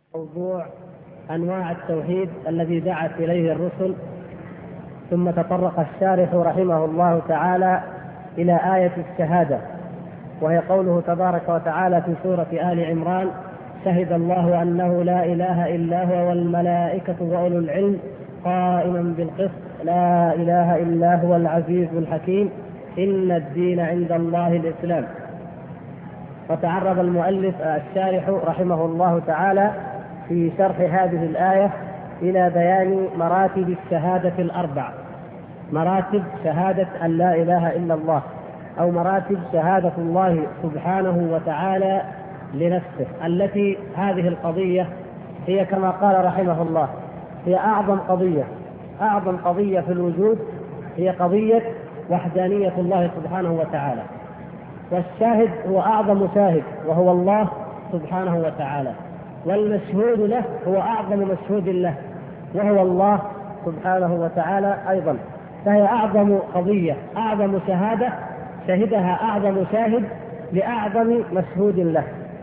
موضوع أنواع التوحيد الذي دعت إليه الرسل. ثم تطرق الشارح رحمه الله تعالى إلى آية الشهادة، وهي قوله تبارك وتعالى في سورة آل عمران: شهد الله أنه لا إله إلا هو والملائكة وأولو العلم قائما بالقسط لا إله إلا هو العزيز الحكيم إن الدين عند الله الإسلام. وتعرض المؤلف الشارح رحمه الله تعالى في شرح هذه الآية إلى بيان مراتب الشهادة الأربع، مراتب شهادة أن لا إله إلا الله، أو مراتب شهادة الله سبحانه وتعالى لنفسه، التي هذه القضية هي كما قال رحمه الله هي أعظم قضية في الوجود، هي قضية وحدانية الله سبحانه وتعالى. والشاهد هو أعظم شاهد وهو الله سبحانه وتعالى، والمشهود له هو أعظم مشهود له وهو الله سبحانه وتعالى أيضا. فهي أعظم قضية، أعظم شهادة شهدها أعظم شاهد لأعظم مشهود له.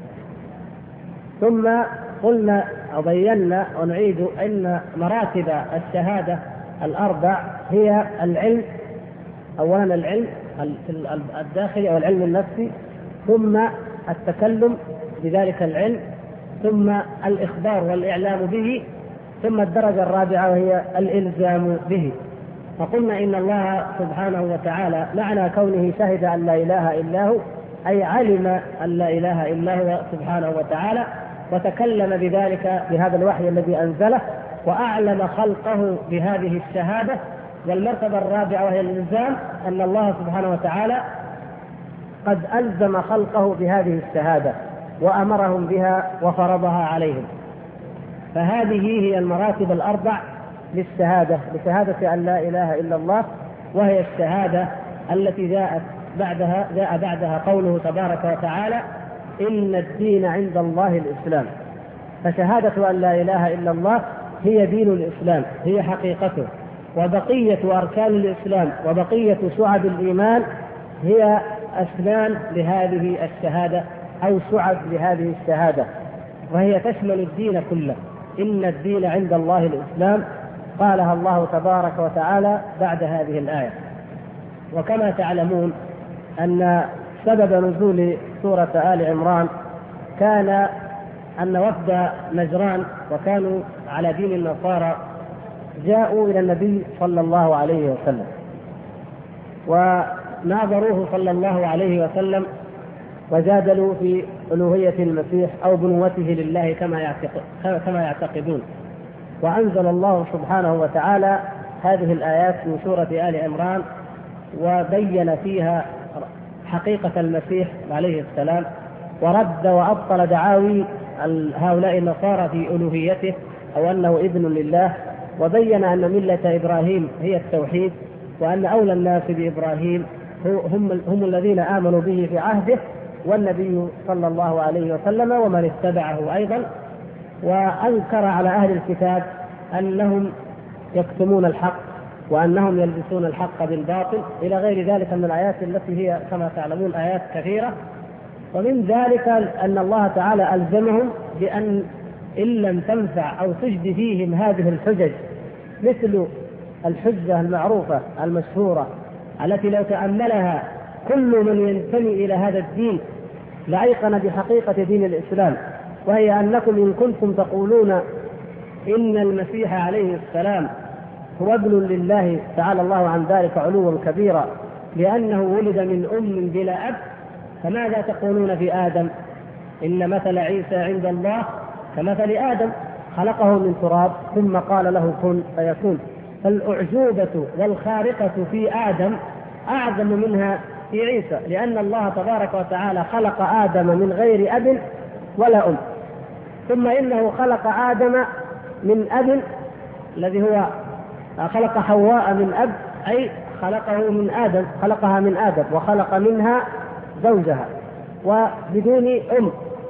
ثم قلنا وبينا ونعيد أن مراتب الشهادة الأربع هي العلم، أولا العلم الداخلي أو العلم النفسي، ثم التكلم بذلك العلم، ثم الإخبار والإعلام به، ثم الدرجة الرابعة وهي الإلزام به. فقلنا إن الله سبحانه وتعالى معنى كونه شهد أن لا إله إلا هو أي علم أن لا إله إلا هو سبحانه وتعالى، وتكلم بذلك بهذا الوحي الذي أنزله، وأعلم خلقه بهذه الشهادة. والمرتبة الرابعة وهي الإلزام، أن الله سبحانه وتعالى قد ألزم خلقه بهذه الشهادة وأمرهم بها وفرضها عليهم. فهذه هي المراتب الأربع لشهادة أن لا إله إلا الله، وهي الشهادة التي جاء بعدها قوله تبارك وتعالى: إن الدين عند الله الإسلام. فشهادة أن لا إله إلا الله هي دين الإسلام، هي حقيقته، وبقية أركان الإسلام وبقية شعب الإيمان هي أسنان لهذه الشهادة أو شعب لهذه الشهادة، وهي تشمل الدين كله. إن الدين عند الله الإسلام، قالها الله تبارك وتعالى بعد هذه الآية. وكما تعلمون أن سبب نزول سورة آل عمران كان أن وفد نجران، وكانوا على دين النصارى، جاءوا إلى النبي صلى الله عليه وسلم وناظروه صلى الله عليه وسلم، وجادلوا في ألوهية المسيح أو بنوته لله كما يعتقدون. وأنزل الله سبحانه وتعالى هذه الآيات من سورة آل عمران، وبين فيها حقيقة المسيح عليه السلام، ورد وأبطل دعاوي هؤلاء النصارى في ألوهيته أو أنه ابن لله، وبين أن ملة إبراهيم هي التوحيد، وأن أولى الناس بإبراهيم هم الذين آمنوا به في عهده، والنبي صلى الله عليه وسلم ومن اتبعه أيضا. وأنكر على أهل الكتاب أنهم يكتمون الحق وأنهم يلبسون الحق بالباطل إلى غير ذلك من الآيات التي هي كما تعلمون آيات كثيرة. ومن ذلك أن الله تعالى ألزمهم بأن إن لم تنفع أو تجد فيهم هذه الحجج، مثل الحجة المعروفة المشهورة التي لو تأملها كل من ينتمي إلى هذا الدين لأيقن بحقيقة دين الإسلام، وهي أنكم إن كنتم تقولون إن المسيح عليه السلام هو ابن لله تعالى الله عن ذلك علوا كبيرا لأنه ولد من أم بلا أب، فماذا تقولون في آدم؟ إن مثل عيسى عند الله كمثل آدم، خلقه من تراب ثم قال له كن فيكون. فالأعجوبة والخارقة في آدم أعظم منها في عيسى، لأن الله تبارك وتعالى خلق آدم من غير أب ولا أم، ثم إنه خلق آدم من أب، الذي هو خلق حواء من أب، أي خلقه من آدم، خلقها من آدم، وخلق منها زوجها وبدون أم.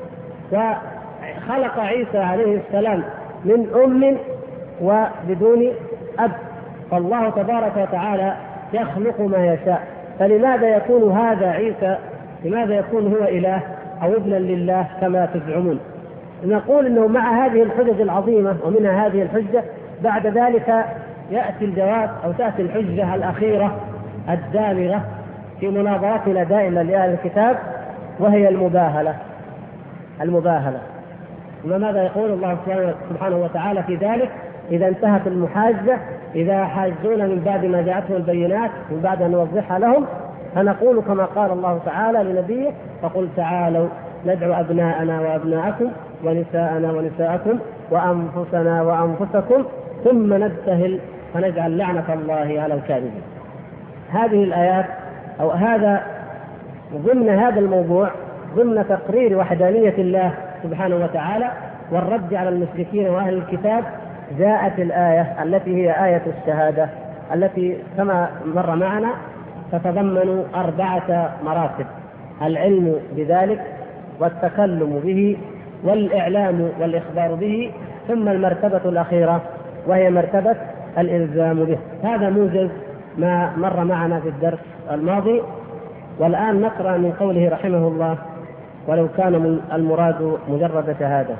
وخلق عيسى عليه السلام من أم وبدون أب. فالله تبارك وتعالى يخلق ما يشاء. فلماذا يكون هذا عيسى، لماذا يكون هو إله أو ابنا لله كما تزعمون؟ نقول أنه مع هذه الحجج العظيمة ومنها هذه الحجة بعد ذلك يأتي الجواب أو تأتي الحجة الأخيرة الدامغة في مناظرتنا دائما لأهل الكتاب، وهي المباهلة. وماذا يقول الله سبحانه وتعالى في ذلك؟ إذا انتهت المحاجة، إذا حاجون من بعد ما جاءتهم البينات من بعد أن نوضحها لهم، فنقول كما قال الله تعالى لنبيه: فقل تعالوا ندعو أبناءنا وأبناءكم ونساءنا ونساءكم وأنفسنا وأنفسكم ثم نبتهل فنجعل لعنة الله على الكاذبين. هذه الآيات أو هذا ضمن هذا الموضوع، ضمن تقرير وحدانية الله سبحانه وتعالى والرد على المشركين وأهل الكتاب، جاءت الآية التي هي آية الشهادة، التي كما مر معنا تتضمن 4 مراتب: العلم بذلك والتكلم به والإعلام والإخبار به، ثم المرتبة الأخيرة وهي مرتبة الإلزام به. هذا موجز ما مر معنا في الدرس الماضي. والآن نقرأ من قوله رحمه الله: ولو كان المراد مجرد شهادة.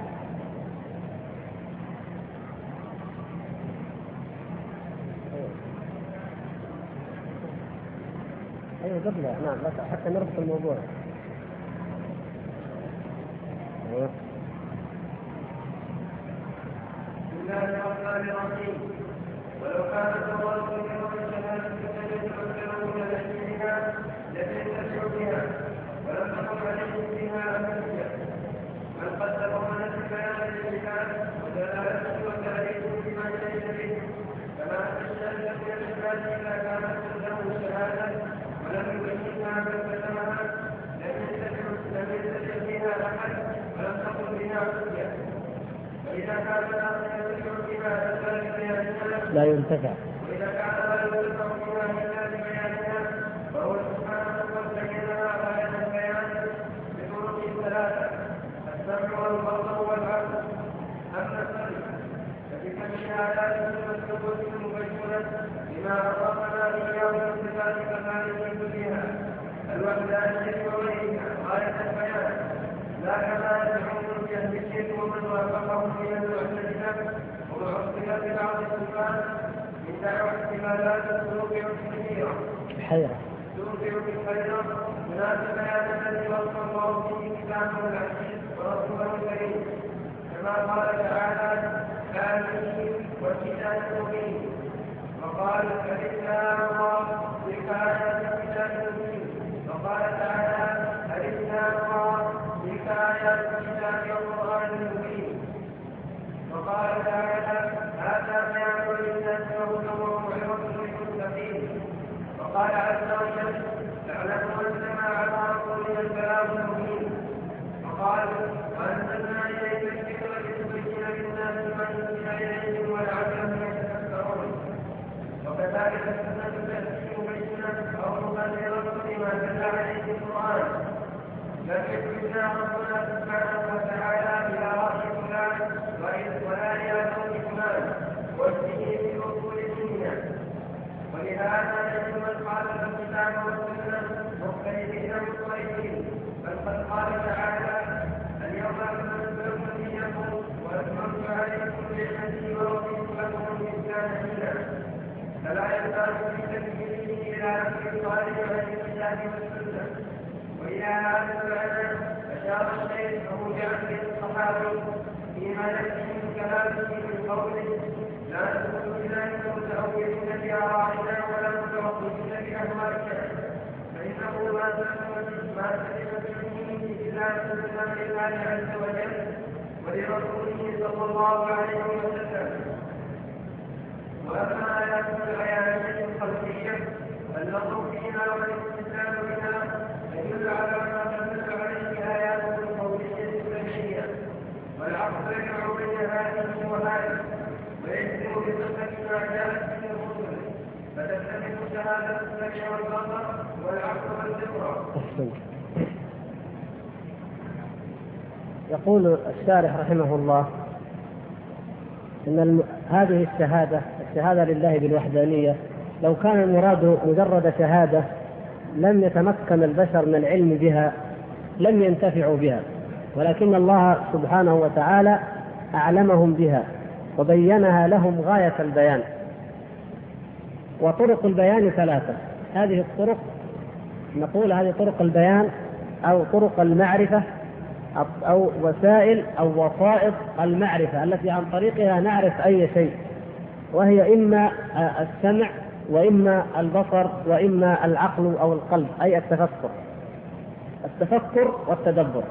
أيوة قبل، نعم، حتى نربط الموضوع. بسم الله الرحمن الرحيم. ولو كان المراد مجرد شهادة فليتمكنوا من علمها لينتفعوا بها ولم تكن عليهم فيها أمانية. من قدر من البيان للعباد ودلالته وتعريفه بما ليس به، كما أن الشهادة من العباد إذا كانت له شهادة ولم يبينها بل كتمها لم ينتفع بها أحد ولم تكن بها حجة. وإذا كان لا ينتفع وإذا كان لا ينتفع بها إلا ببيانها فهو سبحانه قد بينها غاية البيان بطرق 3: السمع والبصر والعقل. أما السمع فبكم آيات مسلوبة مبينة بما عرفنا إياه من صفات كماله كلها الوحدانية وغيرها غاية البيان، لا كما يدعون الجهمية ومن وافقهم من المعتزلة ومعطلة بعض الصفات من دعوى احتمالات توقع كثيرة بالخيرة مناسب هذا الذي وصف الله به كتابه العزيز ورسوله الكريم، كما قال تعالى: آمين والكتاب المبين. وقال: فلله الله بكاية الكتاب المبين. وقال تعالى: فلله الله بكاية الكتاب والقرآن المبين. وقال تعالى: هذا بيان للناس وهدى وموعظة للمتقين. وقال عز وجل: اعلم انما على رسولنا البلاغ المبين. وقال: وانزلنا اليك الذكر لتبين للناس ما نزل اليهم ولعلهم يتفكرون. وكذلك السنه تاتي مبينه او مبرره لما دل عليه القران. لم يكفنا ربنا سبحانه وتعالى الى راي فلان ولا الى قول فلان واسمه في اصول الدنيا. ولهذا يجب ان قال الكتاب والسنه مختلفين مختلفين، بل قد قال تعالى: اليوم اكملت لكم دينكم واتممت عليكم نعمتي ورضيت لكم الاسلام دينا. فلا يزال في تكفيره الى نفس الصالح عن الكتاب والسنه. والى هذا المعنى اشار الشيخ ابو جعفر الصحابي فيما يكفي من كلامه من قوله: لا تكونوا بذلك متأولين بآرائنا ولا متوقفين بأهوائنا، فإنه ما سلمت منه إلا سنة لله عز وجل ولرسوله صلى الله عليه وسلم. وأما آيات العيانية الخلقية فالنظر فيها والاستدلال بها يدل على ما تدل عليه آيات القولية السمعية، والعقل يجمع بين هذه وهذه ويجزم بصفة ما جاءت به الرسل، فتتفق شهادة السمع والبصر والعقل والفطرة. يقول الشارح رحمه الله إن هذه الشهادة لله بالوحدانية لو كان المراد مجرد شهادة لم يتمكن البشر من العلم بها، لم ينتفعوا بها. ولكن الله سبحانه وتعالى أعلمهم بها وبينها لهم غاية البيان. وطرق البيان ثلاثة. هذه الطرق نقول هذه طرق البيان أو طرق المعرفة أو وسائل أو وسائط المعرفة التي عن طريقها نعرف أي شيء، وهي إما السمع وإما البصر وإما العقل أو القلب، أي التفكر والتدبر.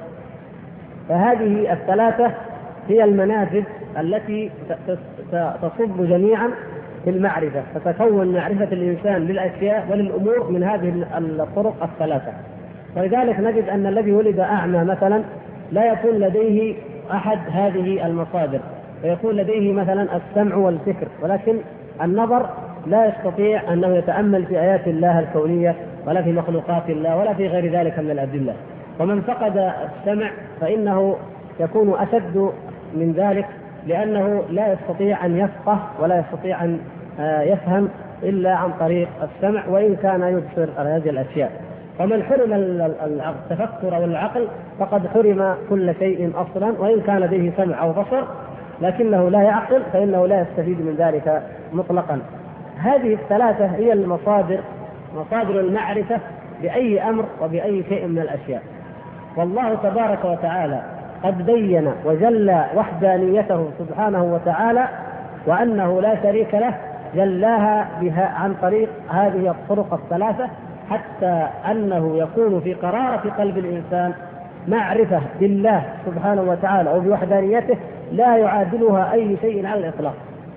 فهذه الثلاثة هي المنافذ التي تصب جميعا في المعرفة، فتكون معرفة الإنسان للأشياء وللأمور من هذه الطرق الثلاثة. ولذلك نجد أن الذي ولد أعمى مثلا لا يكون لديه أحد هذه المصادر، ويكون لديه مثلا السمع والفكر، ولكن النظر لا يستطيع أنه يتأمل في آيات الله الكونية ولا في مخلوقات الله ولا في غير ذلك من الأدلة. ومن فقد السمع فإنه يكون أشد من ذلك، لأنه لا يستطيع أن يفقه ولا يستطيع أن يفهم إلا عن طريق السمع، وإن كان يبصر هذه الأشياء. ومن حرم التفكر أو العقل فقد حرم كل شيء أصلا، وإن كان لديه سمع أو بصر لكنه لا يعقل فإنه لا يستفيد من ذلك مطلقا. هذه الثلاثة هي مصادر المعرفة بأي أمر وبأي شيء من الأشياء. والله تبارك وتعالى قد بين وجلى وحدانيته سبحانه وتعالى وأنه لا شريك له، جلاها بها عن طريق هذه الطرق الثلاثة، حتى أنه يكون في قرارة قلب الإنسان معرفة بالله سبحانه وتعالى وبوحدانيته لا يعادلها أي شيء على الإطلاق.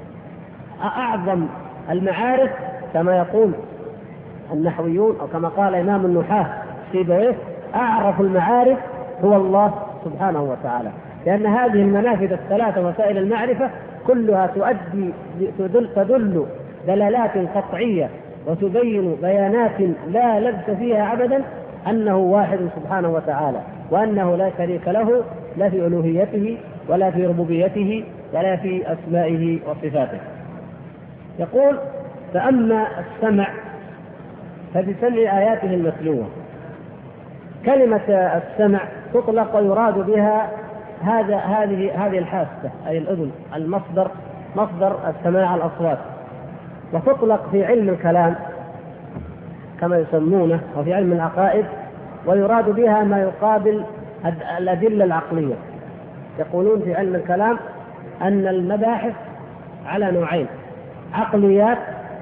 أعظم المعارف كما يقول النحويون أو كما قال إمام النحاة سيبويه: أعرف المعارف هو الله سبحانه وتعالى، لأن هذه المنافذ الثلاثة وسائل المعرفة كلها تدل دلالات قطعية وتبين بيانات لا لبس فيها أبدا أنه واحد سبحانه وتعالى، وأنه لا شريك له لا في ألوهيته ولا في ربوبيته ولا في أسمائه وصفاته. يقول: فأما السمع فبسمع آياته المتلوة. كلمة السمع تطلق ويراد بها هذه الحاسة أي الأذن، مصدر السماع الأصوات، وتطلق في علم الكلام كما يسمونه وفي علم العقائد، ويراد بها ما يقابل الأدلة العقلية. يقولون في علم الكلام أن المباحث على نوعين: عقليات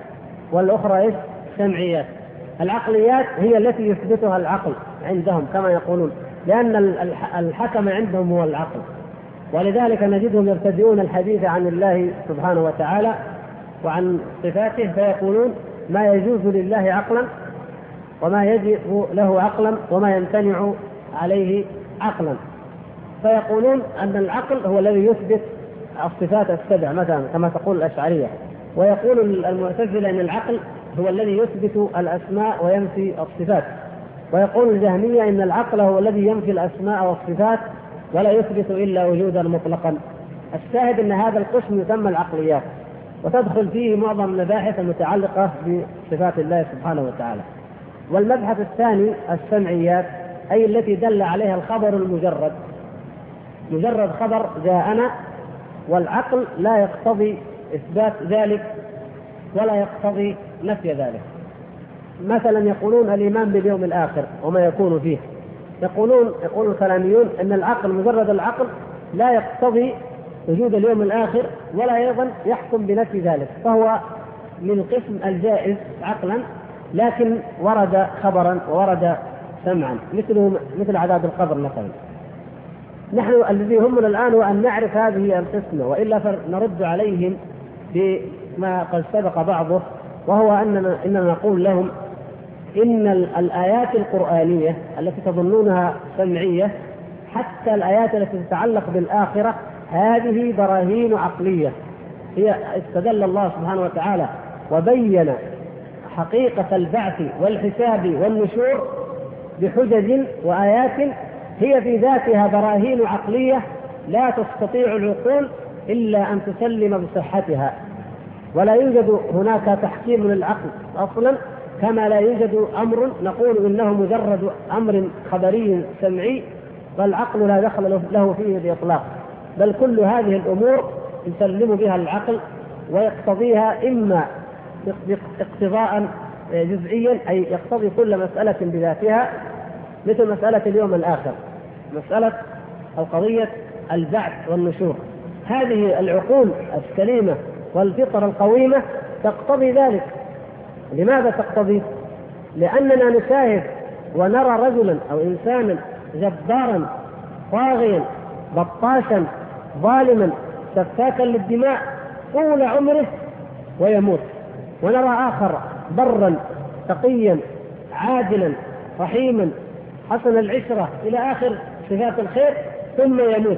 والأخرى سمعيات. العقليات هي التي يثبتها العقل عندهم كما يقولون، لأن الحكم عندهم هو العقل، ولذلك نجدهم يبتدئون الحديث عن الله سبحانه وتعالى وعن صفاته فيقولون: ما يجوز لله عقلا وما يجب له عقلا وما يمتنع عليه عقلا. فيقولون أن العقل هو الذي يثبت الصفات السبع مثلا كما تقول الأشعرية، ويقول المعتزلة أن العقل هو الذي يثبت الأسماء وينفي الصفات، ويقول الجهمية أن العقل هو الذي ينفي الأسماء والصفات ولا يثبت إلا وجودا مطلقا. الشاهد أن هذا القسم يسمى العقليات، وتدخل فيه معظم المباحث المتعلقة بصفات الله سبحانه وتعالى. والمبحث الثاني السمعيات، أي التي دل عليها الخبر المجرد، مجرد خبر جاءنا، والعقل لا يقتضي إثبات ذلك ولا يقتضي نفي ذلك. مثلا يقولون الإيمان باليوم الآخر وما يكون فيه، يقول الكلاميون أن العقل مجرد العقل لا يقتضي وجود اليوم الآخر ولا أيضا يحكم بنفي ذلك، فهو من قسم الجائز عقلا، لكن ورد خبرا وورد سمعا مثل عذاب القبر مثلا. نحن الذي يهمنا الآن هو أن نعرف هذه القسمة، وإلا فنرد عليهم بما قد سبق بعضه، وهو إننا نقول لهم إن الآيات القرآنية التي تظنونها سمعية، حتى الآيات التي تتعلق بالآخرة، هذه براهين عقلية. هي استدل الله سبحانه وتعالى وبين حقيقة البعث والحساب والنشور بحجج وآيات هي في ذاتها براهين عقلية لا تستطيع العقول إلا أن تسلم بصحتها، ولا يوجد هناك تحكيم للعقل أصلا، كما لا يوجد أمر نقول إنه مجرد أمر خبري سمعي فالعقل لا دخل له فيه بإطلاق، بل كل هذه الأمور يسلم بها العقل ويقتضيها إما اقتضاء جزئيا، أي يقتضي كل مسألة بذاتها، مثل مسألة اليوم الآخر، مسألة أو قضية البعث والنشور. هذه العقول السليمة والفطر القويمة تقتضي ذلك. لماذا تقتضي؟ لأننا نشاهد ونرى رجلا أو إنسانا جبارا طاغيا بطاشا ظالما سفاكا للدماء طول عمره ويموت، ونرى آخر برا تقيا عادلا رحيما حسن العشرة إلى آخر صفات الخير ثم يموت.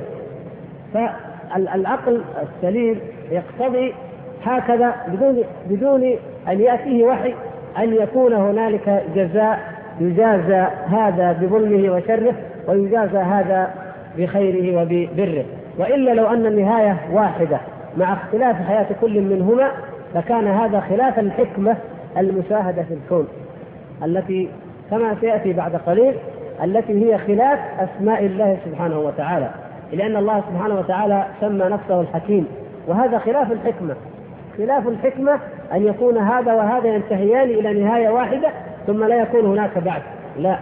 فالعقل السليم يقتضي هكذا بدون أن يأتيه وحي أن يكون هنالك جزاء، يجازى هذا بظلمه وشره ويجازى هذا بخيره وببره. وإلا لو أن النهاية واحدة مع اختلاف حياة كل منهما لكان هذا خلاف الحكمة المشاهدة في الكون، التي كما سيأتي بعد قليل التي هي خلاف أسماء الله سبحانه وتعالى، لأن الله سبحانه وتعالى سمى نفسه الحكيم، وهذا خلاف الحكمة. خلاف الحكمة أن يكون هذا وهذا ينتهيان إلى نهاية واحدة ثم لا يكون هناك بعث، لا،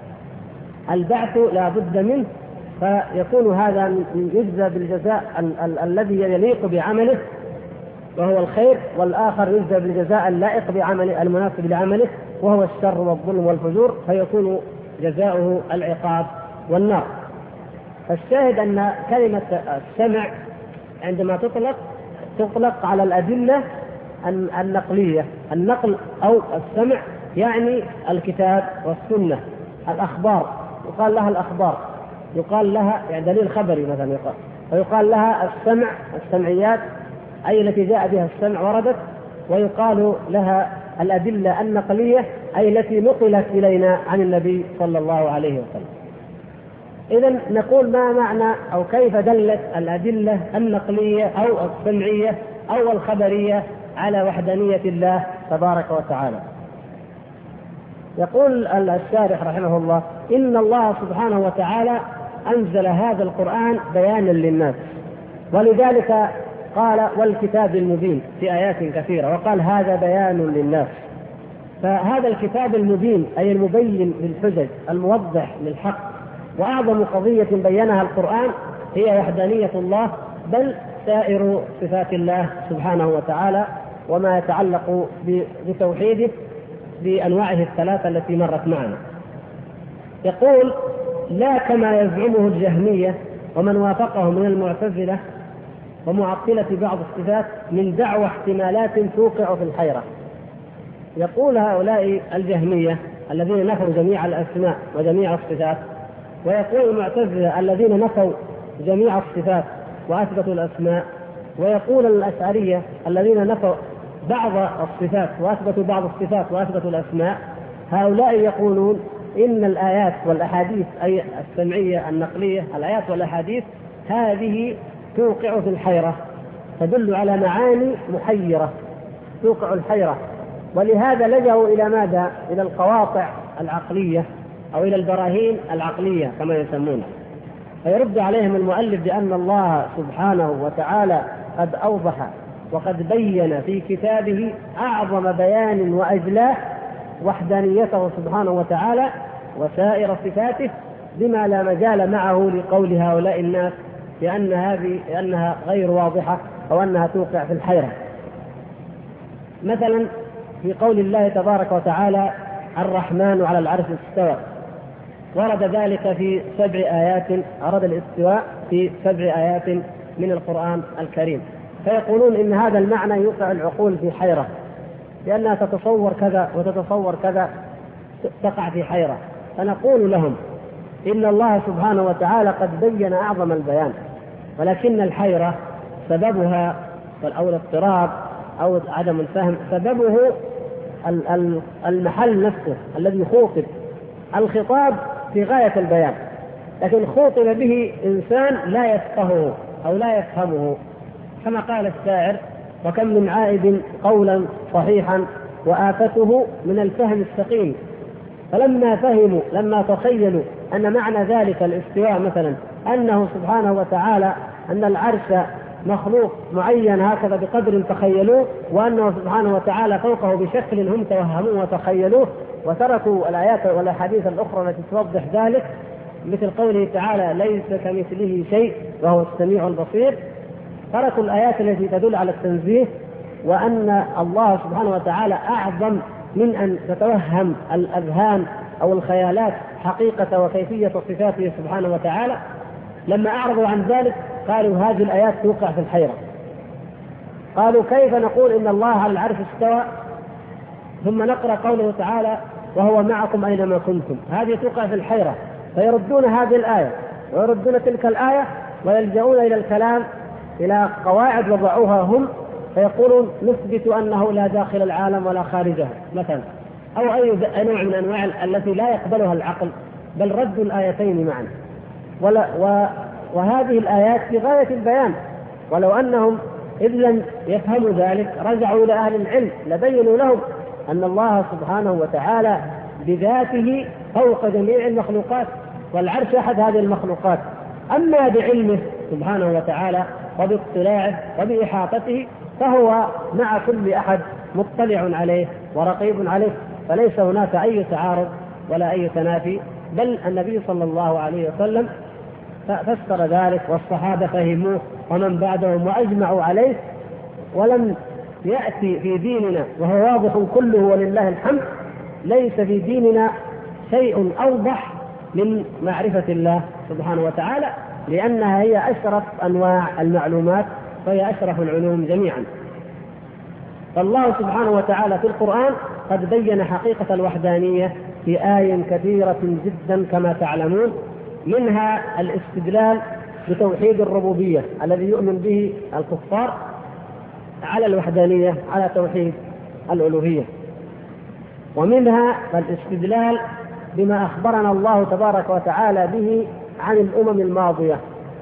البعث لا بد منه، فيكون هذا يجزى بالجزاء الذي يليق بعمله وهو الخير، والآخر يجزى بالجزاء اللائق بعمله المناسب لعمله وهو الشر والظلم والفجور، فيكون جزاؤه العقاب والنار. فالشاهد أن كلمة السمع عندما تطلق على الأدلة النقلية، النقل أو السمع يعني الكتاب والسنة، الأخبار يقال لها الأخبار، يقال لها يعني دليل خبري مثلا يقال، ويقال لها السمع السمعيات أي التي جاء بها السمع وردت، ويقال لها الأدلة النقلية أي التي نقلت إلينا عن النبي صلى الله عليه وسلم. إذن نقول ما معنى أو كيف دلت الأدلة النقلية أو السمعية أو الخبرية على وحدانية الله تبارك وتعالى. يقول الشارح رحمه الله: إن الله سبحانه وتعالى أنزل هذا القرآن بيانا للناس، ولذلك قال والكتاب المبين في آيات كثيرة، وقال هذا بيان للناس. فهذا الكتاب المبين أي المبين للحجج الموضح للحق، وأعظم قضية بينها القرآن هي وحدانية الله، بل سائر صفات الله سبحانه وتعالى وما يتعلق بتوحيده بأنواعه الثلاثة التي مرت معنا. يقول: لا كما يزعمه الجهمية ومن وافقه من المعتزلة ومعطلة بعض الصفات من دعوى احتمالات توقع في الحيرة. يقول هؤلاء الجهمية الذين نفوا جميع الأسماء وجميع الصفات، ويقول المعتزلة الذين نفوا جميع الصفات وأثبتوا الأسماء، ويقول الأشعرية الذين نفوا بعض الصفات وأثبتوا بعض الصفات وأثبتوا الأسماء. هؤلاء يقولون إن الآيات والأحاديث أي السمعية النقلية، الآيات والأحاديث هذه توقع في الحيرة، تدل على معاني محيرة توقع الحيرة، ولهذا لجأوا إلى ماذا؟ إلى القواطع العقلية أو إلى البراهين العقلية كما يسمونها. فيرد عليهم المؤلف بأن الله سبحانه وتعالى قد أوضح وقد بين في كتابه أعظم بيان وأجلاه وحدانيته سبحانه وتعالى وسائر صفاته بما لا مجال معه لقول هؤلاء الناس لأنها غير واضحة أو أنها توقع في الحيرة. مثلا في قول الله تبارك وتعالى: الرحمن على العرش استوى، ورد ذلك في 7 آيات، أراد الاستواء في 7 آيات من القرآن الكريم. فيقولون إن هذا المعنى يوقع العقول في حيرة، لأنها تتصور كذا وتتصور كذا، تقع في حيرة. فنقول لهم إن الله سبحانه وتعالى قد بين أعظم البيان، ولكن الحيرة سببها أو الاضطراب أو عدم الفهم سببه المحل نفسه الذي خوطب. الخطاب في غاية البيان، لكن خوطب به إنسان لا يفقهه أو لا يفهمه، كما قال الشاعر: وكم من عائد قولا صحيحا وآفته من الفهم السقيم. فلما فهموا لما تخيلوا أن معنى ذلك الاستواء مثلا أنه سبحانه وتعالى أن العرش مخلوق معين هكذا بقدر تخيلوه، وأنه سبحانه وتعالى فوقه بشكل هم توهموه وتخيلوه، وتركوا الآيات والأحاديث الأخرى التي توضح ذلك، مثل قوله تعالى ليس كمثله شيء وهو السميع البصير. تركوا الآيات التي تدل على التنزيه، وأن الله سبحانه وتعالى أعظم من أن تتوهم الأذهان أو الخيالات حقيقة وكيفية صفاته سبحانه وتعالى. لما أعرضوا عن ذلك قالوا هذه الآيات توقع في الحيرة. قالوا كيف نقول إن الله على العرش استوى ثم نقرأ قوله تعالى وهو معكم أينما كنتم؟ هذه توقع في الحيرة، فيردون هذه الآية ويردون تلك الآية ويلجؤون إلى الكلام إلى قواعد وضعوها هم، فيقولون نثبت أنه لا داخل العالم ولا خارجه مثلا، أو أي نوع من أنواع التي لا يقبلها العقل، بل ردوا الآيتين معا. وهذه الآيات في غاية البيان، ولو أنهم إذ لم يفهموا ذلك رجعوا إلى أهل العلم لبينوا لهم أن الله سبحانه وتعالى بذاته فوق جميع المخلوقات، والعرش أحد هذه المخلوقات. أما بعلمه سبحانه وتعالى وباطلاعه وبإحاطته فهو مع كل أحد مطلع عليه ورقيب عليه، فليس هناك أي تعارض ولا أي تنافي، بل النبي صلى الله عليه وسلم فسر ذلك والصحابة فهموه ومن بعدهم وأجمعوا عليه. ولم يأتي في ديننا وهو واضح كله ولله الحمد، ليس في ديننا شيء أوضح من معرفة الله سبحانه وتعالى، لأنها هي أشرف أنواع المعلومات وهي أشرف العلوم جميعا. فالله سبحانه وتعالى في القرآن قد بين حقيقة الوحدانية في آيات كثيرة جدا كما تعلمون، منها الاستدلال بتوحيد الربوبية الذي يؤمن به الكفار على الوحدانية على توحيد الألوهية، ومنها الاستدلال بما أخبرنا الله تبارك وتعالى به عن الأمم الماضية،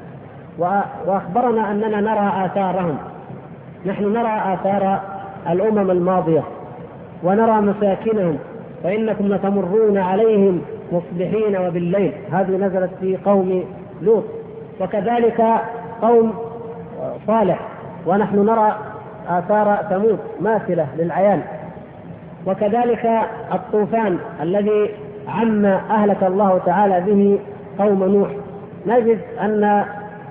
وأخبرنا أننا نرى آثارهم. نحن نرى آثار الأمم الماضية ونرى مساكنهم، فإنكم لتمرون عليهم مصبحين وبالليل، هذه نزلت في قوم لوط، وكذلك قوم صالح، ونحن نرى آثار ثمود ماثلة للعيان، وكذلك الطوفان الذي أهلك الله تعالى به قوم نوح. نجد أن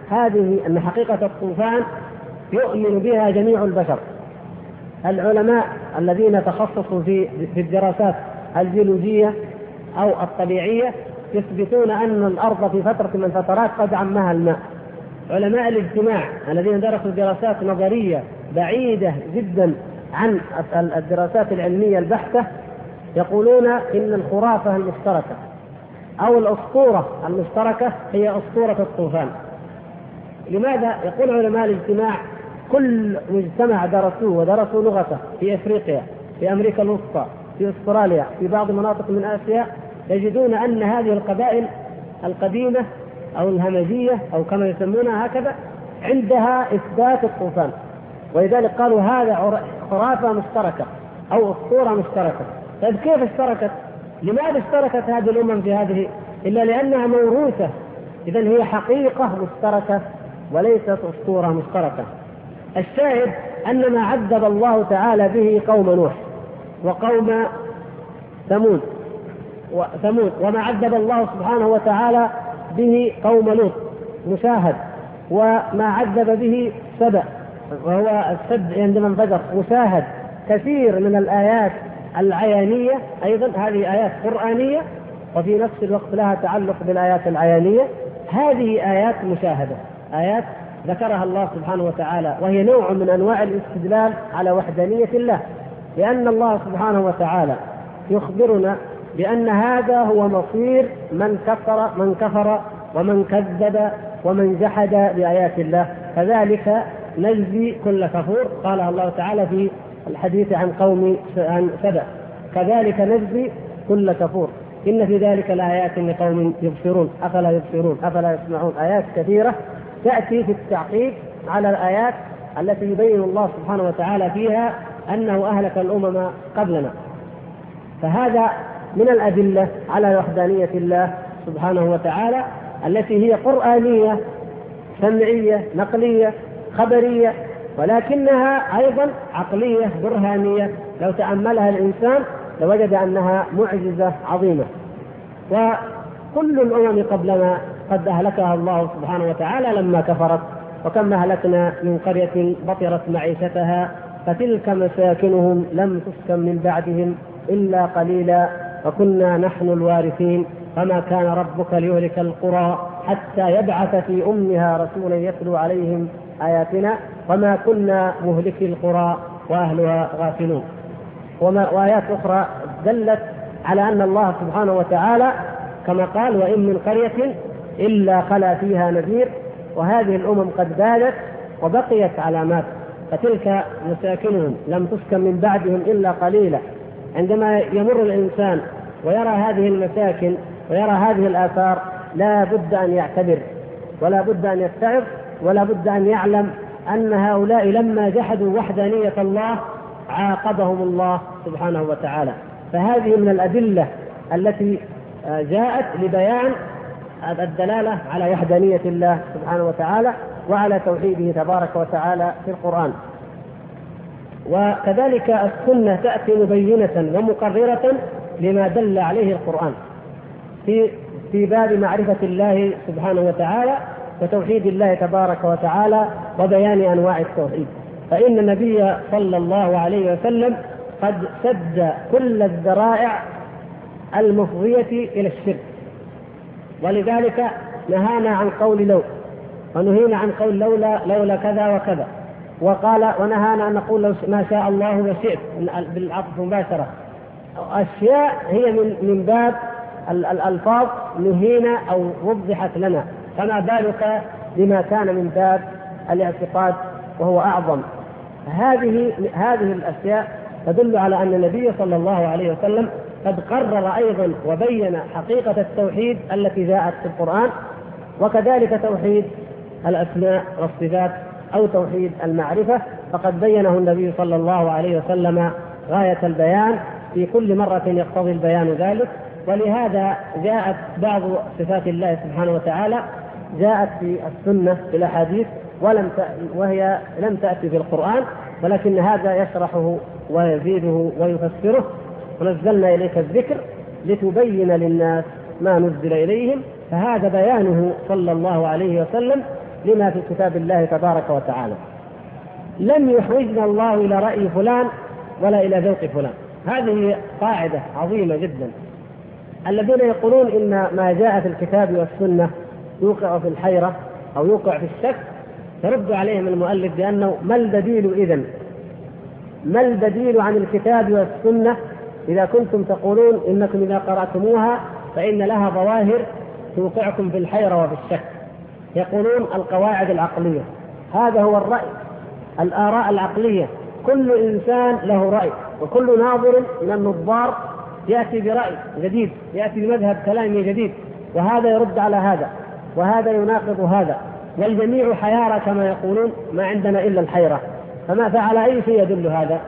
حقيقة الطوفان يؤمن بها جميع البشر. العلماء الذين تخصصوا في الدراسات الجيولوجية أو الطبيعية يثبتون أن الأرض في فترة من الفترات قد عمها الماء. علماء الاجتماع الذين درسوا دراسات نظرية بعيدة جدا عن الدراسات العلمية البحتة يقولون إن الخرافة المشتركة أو الأسطورة المشتركة هي أسطورة الطوفان. لماذا؟ يقول علماء الاجتماع كل مجتمع درسوه ودرسوا لغته في أفريقيا، في أمريكا الوسطى، في أستراليا، في بعض مناطق من آسيا، يجدون أن هذه القبائل القديمة أو الهمجية أو كما يسمونها هكذا عندها إثبات الطوفان، ولذلك قالوا هذا خرافة مشتركة أو أسطورة مشتركة. طيب كيف اشتركت؟ لماذا اشتركت هذه الأمم في هذه؟ إلا لأنها موروثة. إذن هي حقيقة مشتركة وليست أسطورة مشتركة. الشاهد أن ما عذب الله تعالى به قوم نوح وقوم ثمود وما عذب الله سبحانه وتعالى به قوم لوط مشاهد، وما عذب به سبأ وهو السد عندما انفجر مشاهد. كثير من الآيات العيانية أيضا هذه آيات قرآنية وفي نفس الوقت لها تعلق بالآيات العيانية، هذه آيات مشاهدة، آيات ذكرها الله سبحانه وتعالى، وهي نوع من أنواع الاستدلال على وحدانية الله، لأن الله سبحانه وتعالى يخبرنا بأن هذا هو مصير من كفر ومن كذب ومن جحد بآيات الله، كذلك نجزي كل كفور. قال الله تعالى في الحديث عن قوم سبأ كذلك نجزي كل كفور إن في ذلك لآيات لقوم يبصرون أفلا يبصرون أفلا يسمعون. آيات كثيرة تأتي في التعقيب على الآيات التي يبين الله سبحانه وتعالى فيها أنه أهلك الأمم قبلنا. فهذا من الأدلة على وحدانية الله سبحانه وتعالى التي هي قرآنية سمعية نقلية خبرية، ولكنها أيضا عقلية برهانية لو تأملها الإنسان لوجد أنها معجزة عظيمة. وكل الأمم قبلنا قد أهلكها الله سبحانه وتعالى لما كفرت، وكم أهلكنا من قرية بطرت معيشتها فتلك مساكنهم لم تسكن من بعدهم إلا قليلا وكنا نحن الوارثين فما كان ربك ليهلك القرى حتى يبعث في أمها رسولا يتلو عليهم آياتنا وما كنا مهلكي القرى وأهلها غافلون. وآيات أخرى دلت على أن الله سبحانه وتعالى كما قال وإن من قرية إلا خلا فيها نذير، وهذه الأمم قد بادت وبقيت علامات، فتلك مساكنهم لم تسكن من بعدهم إلا قليلا. عندما يمر الإنسان ويرى هذه المساكن ويرى هذه الآثار لا بد أن يعتبر ولا بد أن يتعظ ولا بد أن يعلم أن هؤلاء لما جحدوا وحدانية الله عاقبهم الله سبحانه وتعالى. فهذه من الأدلة التي جاءت لبيان الدلالة على وحدانية الله سبحانه وتعالى وعلى توحيده تبارك وتعالى في القرآن. وكذلك السنة تأتي مبينة ومقررة لما دل عليه القرآن في باب معرفة الله سبحانه وتعالى وتوحيد الله تبارك وتعالى وبيان أنواع التوحيد. فإن النبي صلى الله عليه وسلم قد سد كل الذرائع المفضية إلى الشرك، ولذلك نهانا عن قول لو، ونهينا عن قول لولا كذا وكذا، وقال ونهانا أن نقول ما شاء الله وشئت بالعطف مباشرة. أشياء هي من باب الألفاظ نهينا أو وضحت لنا، فما بالك بما كان من باب الاعتقاد وهو أعظم. هذه الأشياء تدل على أن النبي صلى الله عليه وسلم قد قرر أيضا وبين حقيقة التوحيد التي جاءت في القرآن، وكذلك توحيد الأسماء والصفات أو توحيد المعرفة، فقد بينه النبي صلى الله عليه وسلم غاية البيان في كل مرة يقتضي البيان ذلك. ولهذا جاءت بعض صفات الله سبحانه وتعالى جاءت في السنة في الأحاديث وهي لم تأتي في القرآن، ولكن هذا يشرحه ويزيده ويفسره. ونزلنا إليك الذكر لتبين للناس ما نزل إليهم، فهذا بيانه صلى الله عليه وسلم لما في كتاب الله تبارك وتعالى. لم يحوجنا الله إلى رأي فلان ولا إلى ذوق فلان. هذه قاعدة عظيمة جدا. الذين يقولون إن ما جاء في الكتاب والسنة يوقع في الحيرة أو يوقع في الشك، يرد عليهم المؤلف بأنه ما البديل إذن؟ ما البديل عن الكتاب والسنة إذا كنتم تقولون إنكم إذا قرأتموها فإن لها ظواهر توقعكم في الحيرة وفي الشك؟ يقولون القواعد العقلية، هذا هو الرأي، الآراء العقلية، كل إنسان له رأي، وكل ناظر من النظار يأتي برأي جديد، يأتي بمذهب كلامي جديد، وهذا يرد على هذا وهذا يناقض هذا، والجميع حيارى كما يقولون، ما عندنا إلا الحيرة. فعلى أي شيء يدل هذا؟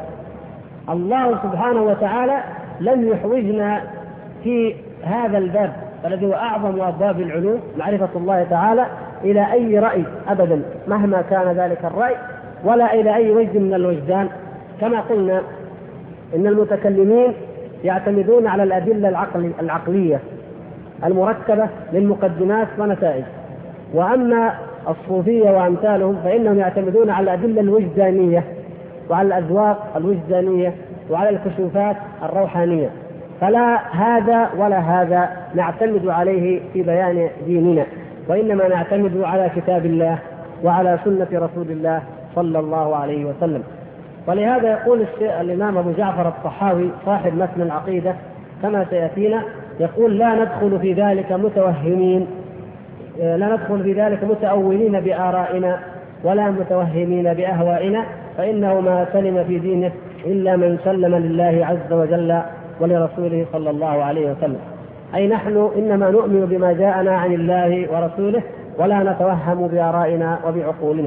الله سبحانه وتعالى لم يحوجنا في هذا الباب الذي هو أعظم أبواب العلوم معرفة الله تعالى إلى أي رأي أبدا مهما كان ذلك الرأي، ولا إلى أي وجه من الوجدان. كما قلنا إن المتكلمين يعتمدون على الأدلة العقلية المركبة من مقدمات ونتائج، وأما الصوفية وأمثالهم فإنهم يعتمدون على الأدلة الوجدانية وعلى الأذواق الوجدانية وعلى الكشوفات الروحانية. فلا هذا ولا هذا نعتمد عليه في بيان ديننا، وإنما نعتمد على كتاب الله وعلى سنة رسول الله صلى الله عليه وسلم. ولهذا يقول الإمام أبو جعفر الطحاوي صاحب متن العقيدة كما سيأتينا، يقول لا ندخل في ذلك متوهمين، لا ندخل في ذلك متأولين بآرائنا ولا متوهمين بأهوائنا، فإنه ما سلم في دينه إلا من سلم لله عز وجل ولرسوله صلى الله عليه وسلم. أي نحن إنما نؤمن بما جاءنا عن الله ورسوله ولا نتوهم بآرائنا وبعقولنا.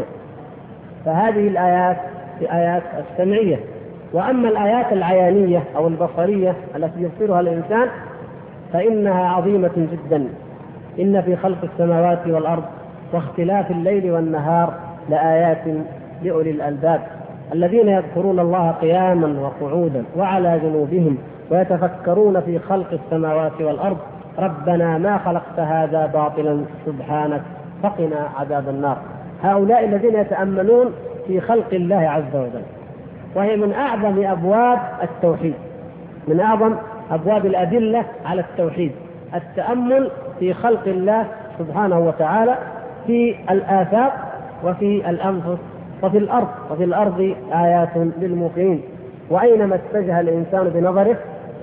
فهذه الآيات في آيات السمعية. وأما الآيات العيانية أو البصرية التي يبصرها الإنسان فإنها عظيمة جدا، إن في خلق السماوات والأرض واختلاف الليل والنهار لآيات لأولي الألباب الذين يذكرون الله قياما وقعودا وعلى جنوبهم ويتفكرون في خلق السماوات والأرض ربنا ما خلقت هذا باطلا سبحانك فقنا عذاب النار. هؤلاء الذين يتأملون في خلق الله عز وجل، وهي من أعظم أبواب التوحيد، من أعظم أبواب الأدلة على التوحيد، التأمل في خلق الله سبحانه وتعالى في الآفاق وفي الأنفس وفي الأرض آيات للموقنين. وأينما اتجه الإنسان بنظره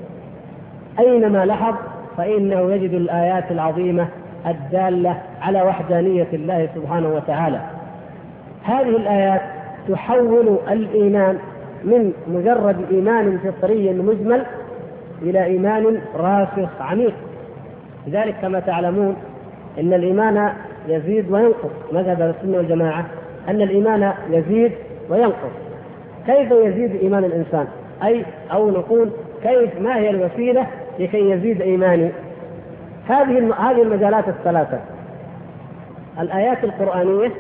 أينما لحظ فإنه يجد الآيات العظيمة الدالة على وحدانية الله سبحانه وتعالى. هذه الآيات تحول الإيمان من مجرد إيمان فطري مجمل إلى إيمان راسخ عميق. لذلك كما تعلمون أن الإيمان يزيد وينقص، مذهب السنة والجماعة أن الإيمان يزيد وينقص. كيف يزيد إيمان الإنسان؟ أو نقول كيف، ما هي الوسيلة لكي يزيد إيماني؟ هذه المجالات الثلاثة: الآيات القرآنية،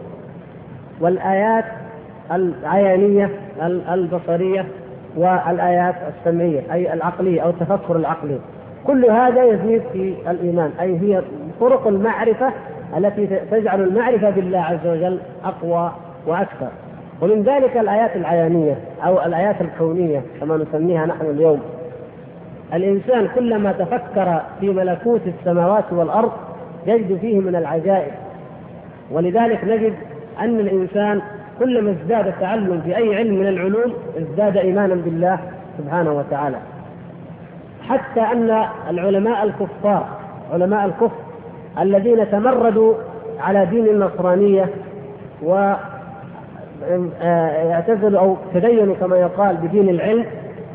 والآيات العيانية البصرية، والآيات السمعية أي العقلية أو التفكر العقلي. كل هذا يزيد في الإيمان، أي هي طرق المعرفة التي تجعل المعرفة بالله عز وجل أقوى وأكثر. ومن ذلك الآيات العيانية أو الآيات الكونية كما نسميها نحن اليوم. الإنسان كلما تفكر في ملكوت السماوات والأرض يجد فيه من العجائب، ولذلك نجد أن الإنسان كلما ازداد تعلم في أي علم من العلوم ازداد إيمانا بالله سبحانه وتعالى. حتى أن العلماء الكفار، علماء الكفر الذين تمردوا على دين النصرانية ويعتزلوا أو تدينوا كما يقال بدين العلم،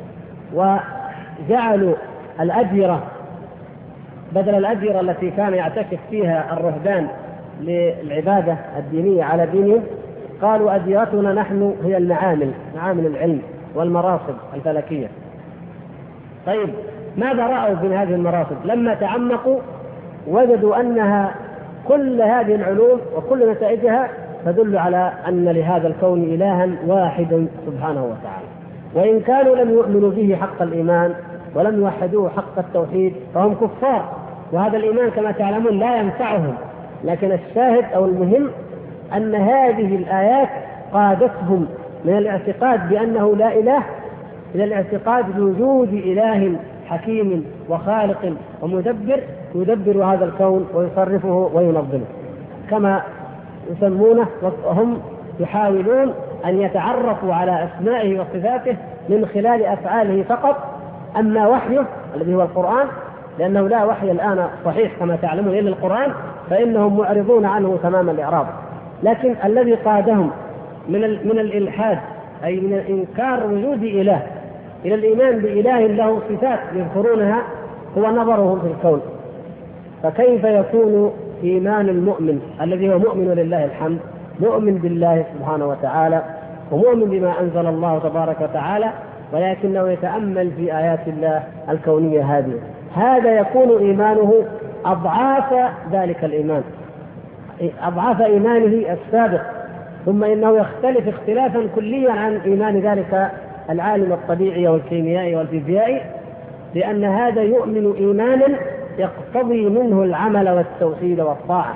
وجعلوا الأديرة بدل الأديرة التي كان يعتكف فيها الرهبان للعبادة الدينية على دينهم، قالوا أديرتنا نحن هي المعامل، معامل العلم والمراصد الفلكية. طيب ماذا رأوا من هذه المراصد؟ لما تعمقوا وجدوا أنها كل هذه العلوم وكل نتائجها تدل على أن لهذا الكون إلها واحد سبحانه وتعالى، وإن كانوا لم يؤمنوا به حق الإيمان ولم يوحدوه حق التوحيد فهم كفار، وهذا الإيمان كما تعلمون لا ينفعهم. لكن الشاهد أو المهم أن هذه الآيات قادتهم من الاعتقاد بأنه لا إله إلى الاعتقاد بوجود إله حكيم وخالق ومدبر يدبر هذا الكون ويصرفه وينظمه كما يسمونه، وهم يحاولون أن يتعرفوا على أسمائه وصفاته من خلال أفعاله فقط. أما وحيه الذي هو القرآن، لأنه لا وحي الآن صحيح كما تعلمون إلا القرآن، فإنهم معرضون عنه تمام الإعراض. لكن الذي قادهم من الإلحاد أي من إنكار وجود إله إلى الإيمان بإله له صفات يذكرونها هو نظرهم في الكون. فكيف يكون إيمان المؤمن الذي هو مؤمن لله الحمد، مؤمن بالله سبحانه وتعالى ومؤمن بما أنزل الله تبارك وتعالى، ولكنه يتأمل في آيات الله الكونية هذه؟ هذا يكون إيمانه أضعاف ذلك الإيمان، أضعاف إيمانه السابق. ثم إنه يختلف اختلافا كليا عن إيمان ذلك العالم الطبيعي والكيميائي والفيزيائي، لأن هذا يؤمن إيمانا يقتضي منه العمل والتوحيد والطاعة.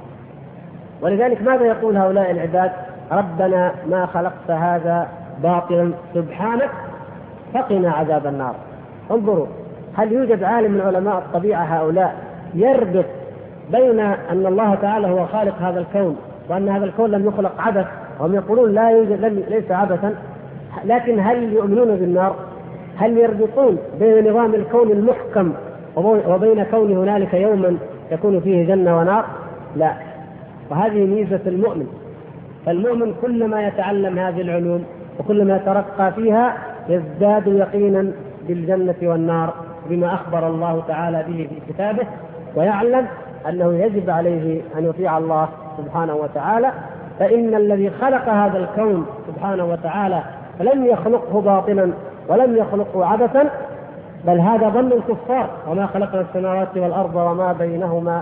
ولذلك ماذا يقول هؤلاء العباد؟ ربنا ما خلقت هذا باطلا سبحانك فقنا عذاب النار. انظروا، هل يوجد عالم من علماء الطبيعة هؤلاء يربط بين أن الله تعالى هو خالق هذا الكون وأن هذا الكون لم يخلق عبث؟ هم يقولون لا يوجد، ليس عبثا. لكن هل يؤمنون بالنار؟ هل يربطون بين نظام الكون المحكم وبين كون هنالك يوما يكون فيه جنة ونار؟ لا. وهذه ميزة المؤمن. فالمؤمن كلما يتعلم هذه العلوم وكلما يترقى فيها يزداد يقينا بالجنة والنار بما أخبر الله تعالى به في كتابه، ويعلم أنه يجب عليه أن يطيع الله سبحانه وتعالى. فإن الذي خلق هذا الكون سبحانه وتعالى فلم يخلقه باطلا ولم يخلقه عبثا، بل هذا ظن الكفار: وما خلقنا السماوات والأرض وما بينهما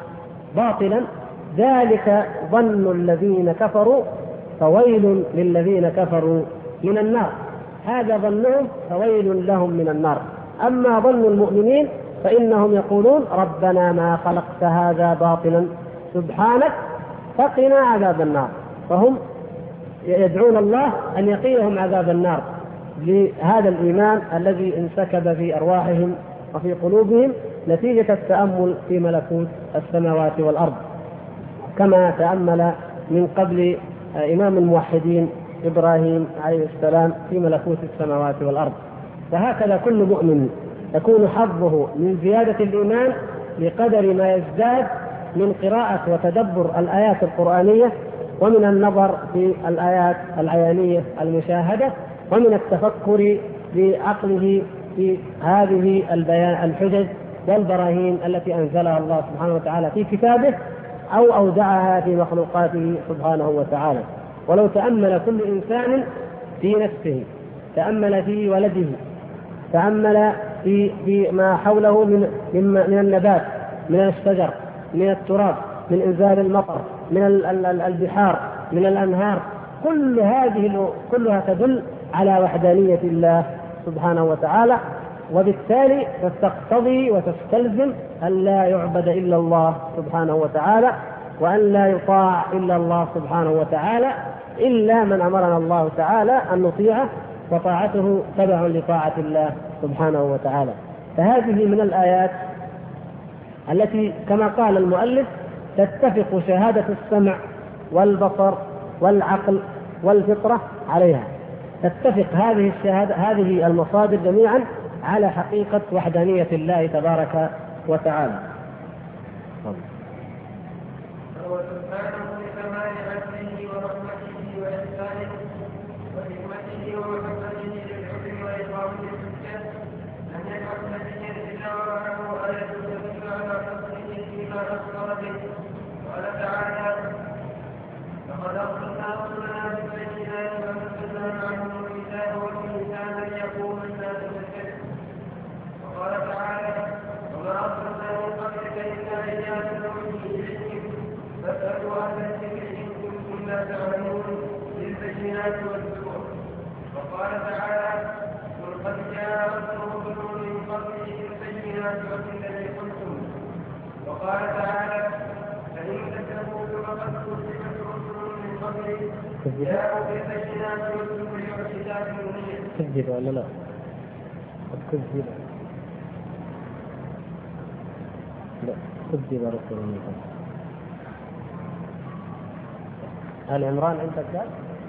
باطلا ذلك ظن الذين كفروا فويل للذين كفروا من النار. هذا ظنهم فويل لهم من النار. أما ظن المؤمنين فإنهم يقولون ربنا ما خلقت هذا باطلا سبحانك فقنا عذاب النار. فهم يدعون الله أن يقيهم عذاب النار لهذا الإيمان الذي انسكب في أرواحهم وفي قلوبهم نتيجة التأمل في ملكوت السماوات والأرض، كما تأمل من قبل إمام الموحدين إبراهيم عليه السلام في ملكوت السماوات والأرض. وهكذا كل مؤمن يكون حظه من زيادة الإيمان بقدر ما يزداد من قراءة وتدبر الآيات القرآنية، ومن النظر في الآيات العيانية المشاهدة، ومن التفكر بعقله في هذه الحجج والبراهين التي أنزلها الله سبحانه وتعالى في كتابه أو أودعها في مخلوقاته سبحانه وتعالى. ولو تأمل كل إنسان في نفسه، تأمل في ولده، تأمل في ما حوله من النبات، من الشجر، من التراب، من إنزال المطر، من البحار، من الأنهار، كلها تدل على وحدانية الله سبحانه وتعالى، وبالتالي تقتضي وتستلزم أن لا يعبد إلا الله سبحانه وتعالى، وأن لا يطاع إلا الله سبحانه وتعالى، إلا من أمرنا الله تعالى أن نطيعه، وطاعته تبع لطاعة الله سبحانه وتعالى. فهذه من الآيات التي كما قال المؤلف تتفق شهادة السمع والبصر والعقل والفطرة عليها، تتفق هذه المصادر جميعا على حقيقة وحدانية الله تبارك وتعالى. هو سبحانه لكمال عدله ورحمته وإحسانه وحكمته ومحبته للحكم وإقامة الحجة لم يكن نبيا إلا ومعه آية تدل على فضله فيما أخبر به. قال تعالى: لقد أرسلنا رسلنا بالبينات وأنزلنا معهم الكتاب والميزان ليقوم الناس بالقسط. وقال تعالى: وما أرسلنا من قبلك إلا رجالا نوحي إليهم فاسألوا أهل الذكر إن كنتم لا تعلمون بالبينات والزبور. وقال تعالى: قل قد جاءتكم رسل من قبلي بالبينات وبالذي قلتم. وقال تعالى: فإن كذبوك فقد كذبت رسل من قبلي جاءوا بالبينات والزبور وكتاب منير. كذب ولا لا؟ كذب. لا، كذب رسل من قبلي. هل عمران عندك ذلك؟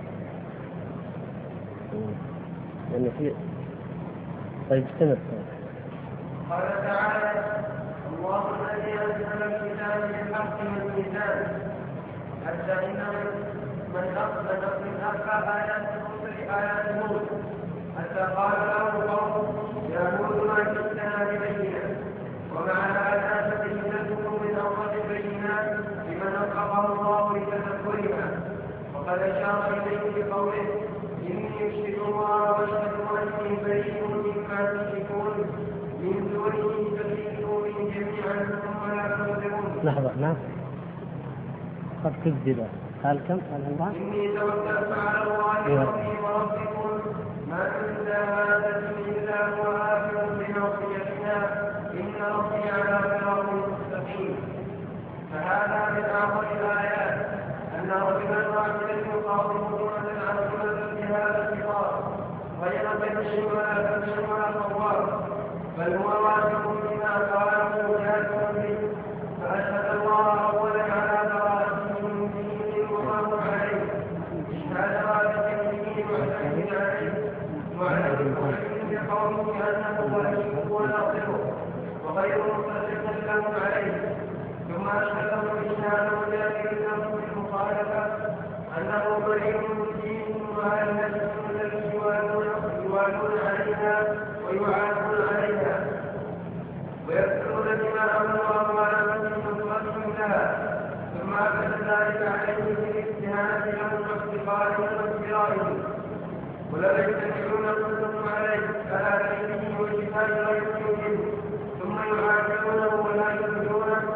لأنه في طيب استمر. قال تعالى: الله الذي أنزل الكتاب بالحق والميزان حتى إن من أخفى آيات الرسل آيات هود حتى قال له قوم يا هود ما جئتنا ببينة، ومع هذا فبينته من أوضح البينات لمن أطلقه الله لتذكرها. وقد أشار إليه بقوله: إني أشهد الله وأشهد أني بريء مما تشركون من دونه فكيدوني جميعا ثم لا تنظرون. لحظة، نعم. قد كذب. هل كم؟ هل عمران؟ إني توكلت على الله ربي وربكم ما من دابة إلا هو آخذ بناصيتها إن ربي على صراط مستقيم. فهذا من أعظم الآيات أن رجلا واحدا يخاطب أمة عظيمة بهذا الخطاب غير بشر ولا بشر ولا صواب، بل هو واثق بما قاله جاهل به. فأشهد الله أولا على براءته من دينه وما هو عليه، اشهد بكلمه معتمد عليه وعليه بقوله أنه وليه وناصره وغير مصدق لهم عليه. ثم أشهده إشهاد ذلك له بالمخالفة أنه بريء من دينه وأهل السنة التي يوالون عليها ويعادون عليها ويكثرون دماءهم وأموالهم وتؤثم لها. ثم أكد ذلك عليه بالاجتهاد لهم وافتقارهم واختيارهم، ولا يجتمعون كلهم عليه على دينه وشفاء غيره منه، ثم يعادونه ولا يؤذونه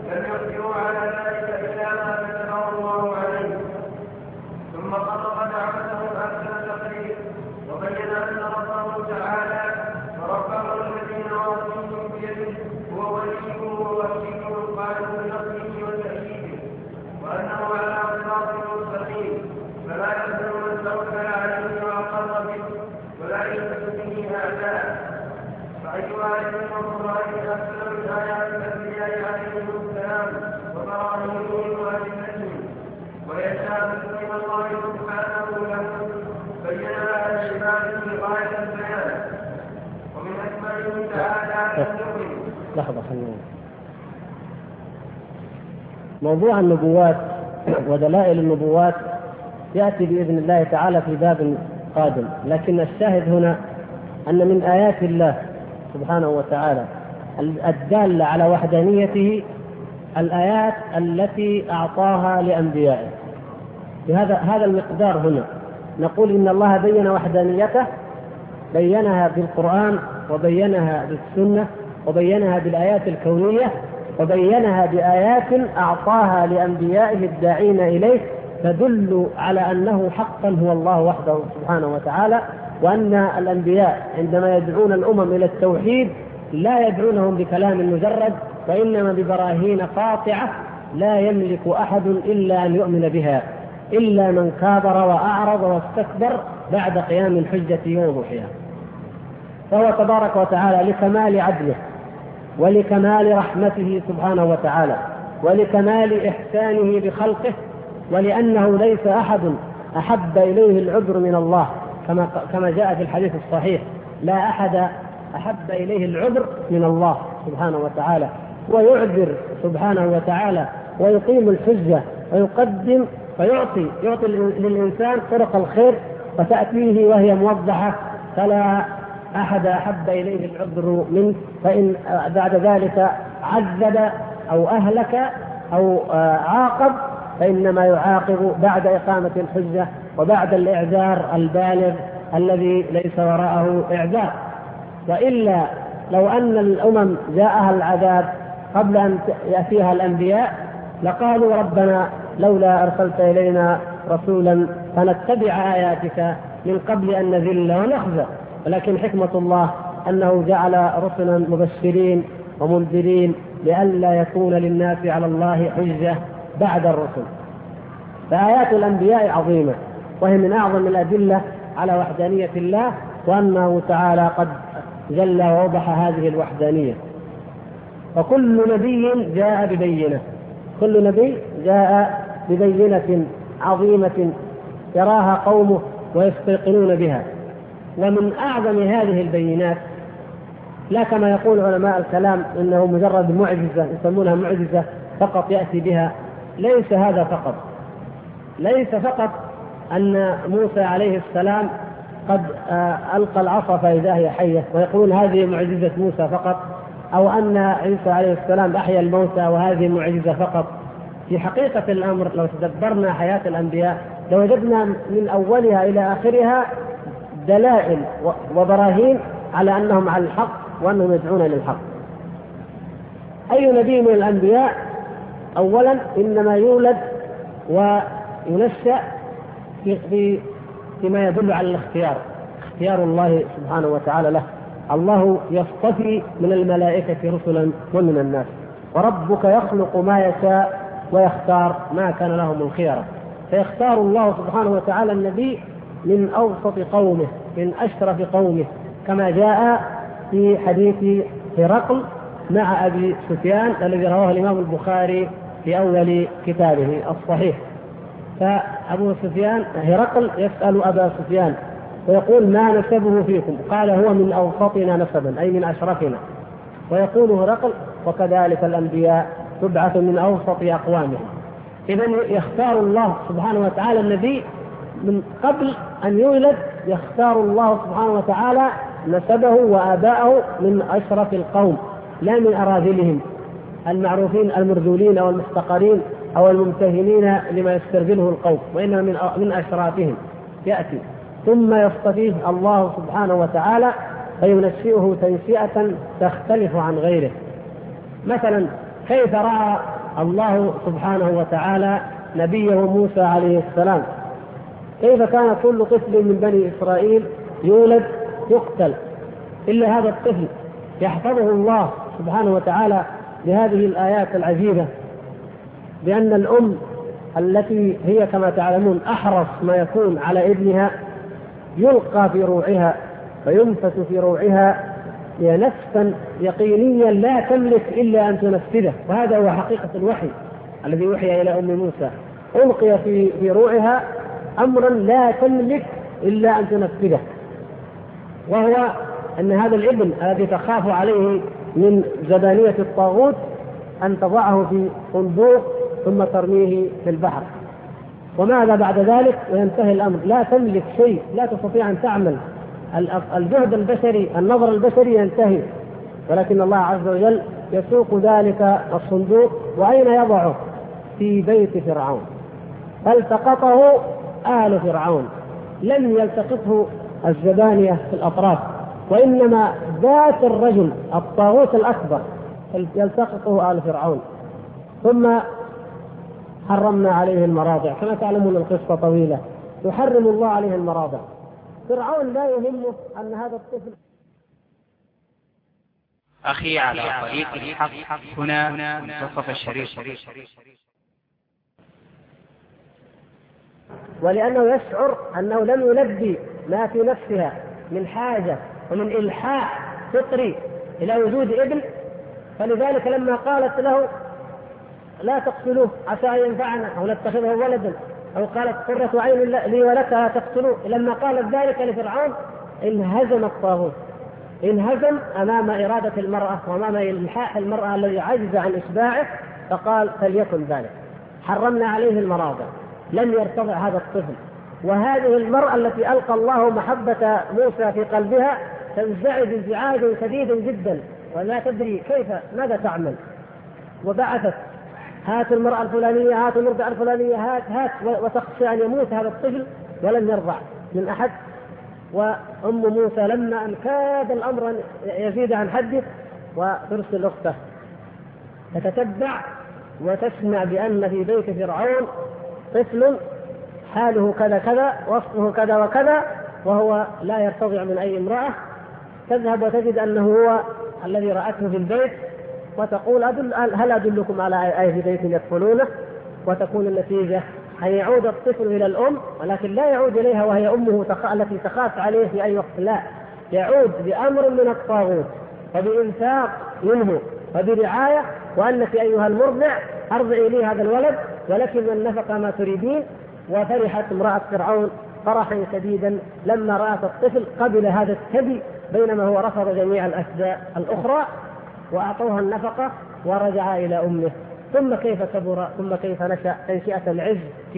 لم يقدروا على ذلك إلا ما كتبه الله عليه. ثم قرر دعوتهم أحسن تقرير وبين أن ربه تعالى فربه الذي نواصيهم بيده هو وليه ووكيله القائم بنصره وتأييده وأنه على صراط مستقيم فلا يقدر من توكل عليه وأقر به ولا يلبس به أعداء. فأيها الأخوة الله أحسن من آيات الأنبياء عليهم السلام وبراهينهم وأدلتهم ويشاء تسليم الله سبحانه له بينها لعباده غاية البيان. ومن أكمله تعالى لحظة خلينا. موضوع النبوات ودلائل النبوات يأتي بإذن الله تعالى في باب قادم، لكن الشاهد هنا أن من آيات الله سبحانه وتعالى الدالة على وحدانيته الآيات التي أعطاها لأنبيائه. بهذا المقدار هنا نقول إن الله بين وحدانيته، بينها بالقرآن وبينها بالسنة وبينها بالآيات الكونية وبينها بآيات أعطاها لأنبيائه الداعين إليه تدل على أنه حقا هو الله وحده سبحانه وتعالى، وأن الأنبياء عندما يدعون الأمم إلى التوحيد لا يدعونهم بكلام مجرد وإنما ببراهين قاطعة لا يملك أحد إلا أن يؤمن بها إلا من كابر وأعرض واستكبر بعد قيام الحجة ووضوحها. فهو تبارك وتعالى لكمال عدله ولكمال رحمته سبحانه وتعالى ولكمال إحسانه بخلقه، ولأنه ليس أحد أحب إليه العذر من الله كما جاء في الحديث الصحيح: لا أحد أحب إليه العذر من الله سبحانه وتعالى، ويعذر سبحانه وتعالى ويقيم الحجة ويقدم فيعطي للإنسان طرق الخير فتأتيه وهي موضحة، فلا أحد أحب إليه العذر منه. فإن بعد ذلك عذب أو أهلك أو عاقب فإنما يعاقب بعد إقامة الحجة وبعد الإعذار البالغ الذي ليس وراءه إعذار. وإلا لو أن الأمم جاءها العذاب قبل أن يأتيها الأنبياء لقالوا: ربنا لولا أرسلت إلينا رسولا فنتبع آياتك من قبل أن نذل ونخزى. ولكن حكمة الله أنه جعل رسلا مبشرين ومنذرين لئلا يكون للناس على الله حجة بعد الرسل. فآيات الأنبياء عظيمة، وهي من أعظم الأدلة على وحدانية الله، وأنه تعالى قد جل ووضح هذه الوحدانية. وكل نبي جاء ببينة، كل نبي جاء ببينة عظيمة يراها قومه ويستيقنون بها. ومن أعظم هذه البينات لا كما يقول علماء الكلام إنه مجرد معجزة يسمونها معجزة فقط يأتي بها، ليس هذا فقط. ليس فقط أن موسى عليه السلام قد ألقى العصا فإذا هي حية ويقولون هذه معجزة موسى فقط، أو أن عيسى عليه السلام أحيا الموتى وهذه معجزة فقط. في حقيقة الأمر لو تدبرنا حياة الأنبياء لوجدنا من أولها إلى آخرها دلائل وبراهين على أنهم على الحق وأنهم يدعون للحق. أي نبي من الأنبياء أولا إنما يولد وينشأ فيما يدل على الاختيار، اختيار الله سبحانه وتعالى له. الله يصطفي من الملائكة رسلا ومن الناس، وربك يخلق ما يشاء ويختار ما كان لهم الخيرة. فيختار الله سبحانه وتعالى النبي من أوسط قومه من أشرف قومه، كما جاء في حديث هرقل مع أبي سفيان الذي رواه الإمام البخاري في أول كتابه الصحيح. فأبو سفيان هرقل يسأل أبا سفيان ويقول: ما نسبه فيكم؟ قال: هو من أوسطنا نسبا، أي من أشرفنا. ويقول هرقل: وكذلك الأنبياء تبعث من أوسط أقوامهم. إذن يختار الله سبحانه وتعالى النبي من قبل أن يولد، يختار الله سبحانه وتعالى نسبه وآباءه من أشرف القوم لا من أراذلهم المعروفين المرذولين أو المحتقرين أو الممتهنين لما يسترذله القوم، وإنما من أشرافهم يأتي. ثم يصطفيه الله سبحانه وتعالى فينشئه تنشئة تختلف عن غيره. مثلا كيف رأى الله سبحانه وتعالى نبيه موسى عليه السلام. كيف كان كل طفل من بني إسرائيل يولد يقتل إلا هذا الطفل يحفظه الله سبحانه وتعالى بهذه الآيات العجيبة، بأن الأم التي هي كما تعلمون أحرص ما يكون على ابنها يلقى في روعها فينفس في روعها نفسا يقينيا لا تملك إلا أن تنفذه. وهذا هو حقيقة الوحي الذي وحي إلى أم موسى، ألقي في روعها أمرا لا تملك إلا أن تنفذه، وهو أن هذا الابن الذي تخاف عليه من زبانية الطاغوت أن تضعه في صندوق ثم ترميه في البحر. وماذا بعد ذلك؟ وينتهي الأمر، لا تملك شيء، لا تستطيع أن تعمل، الجهد البشري النظر البشري ينتهي، ولكن الله عز وجل يسوق ذلك الصندوق. وأين يضعه؟ في بيت فرعون، فالتقطه آل فرعون، لم يلتقطه الزبانية في الأطراف، وإنما ذات الرجل الطاغوت الأكبر يلتقطه آل فرعون. ثم حرمنا عليه المراضع، كما تعلمون القصة طويلة، يحرم الله عليه المراضع. فرعون لا يهمه أن هذا الطفل. أخي على طريق الحق هنا منتصف الشريط. ولأنه يشعر أنه لم يلبي ما في نفسها من حاجة ومن إلحاح فطري إلى وجود ابن، فلذلك لما قالت له لا تقتلوه عسى أن ينفعنا أو نتخذه ولدا، أو قالت قرة عين لي ولك لا تقتلوه، لما قالت ذلك لفرعون انهزم الطاغوت، انهزم أمام إرادة المرأة وأمام إلحاح المرأة الذي عجز عن إشباعه، فقال فليكن ذلك. حرمنا عليه المراضع، لم يرتضع هذا الطفل. وهذه المرأة التي ألقى الله محبة موسى في قلبها تنزعج انزعاجا شديدا جدا ولا تدري كيف ماذا تعمل، وبعثت هات المرأة الفلانية، هات المرضعة الفلانية، هات وتخشى أن يموت هذا الطفل ولم يرضع من أحد. وأم موسى لما أن كاد الأمر أن يزيد عن حده وترسل أخته تتتبع وتسمع بأن في بيت فرعون طفل حاله كذا كذا وصفه كذا وكذا وهو لا يرتضع من أي امرأة. تذهب وتجد أنه هو الذي رأته في البيت وتقول هل أدلكم على أي بيت يدخلونه؟ وتكون النتيجة أن يعود الطفل إلى الأم، ولكن لا يعود إليها وهي أمه التي تخاف عليه في أي وقت، لا، يعود بأمر من الطاغوت وبإنفاق منه وبرعاية، وأنك أيها المرضع أرضعي لي هذا الولد ولكن النفقة ما تريدين. وفرحت امرأة فرعون فرحا شديدا لما رأت الطفل قبل هذا الثدي، بينما هو رفض جميع الأشياء الأخرى، وأعطوها النفقة ورجع إلى أمه. ثم كيف كبر، ثم كيف نشأ تنشئة العز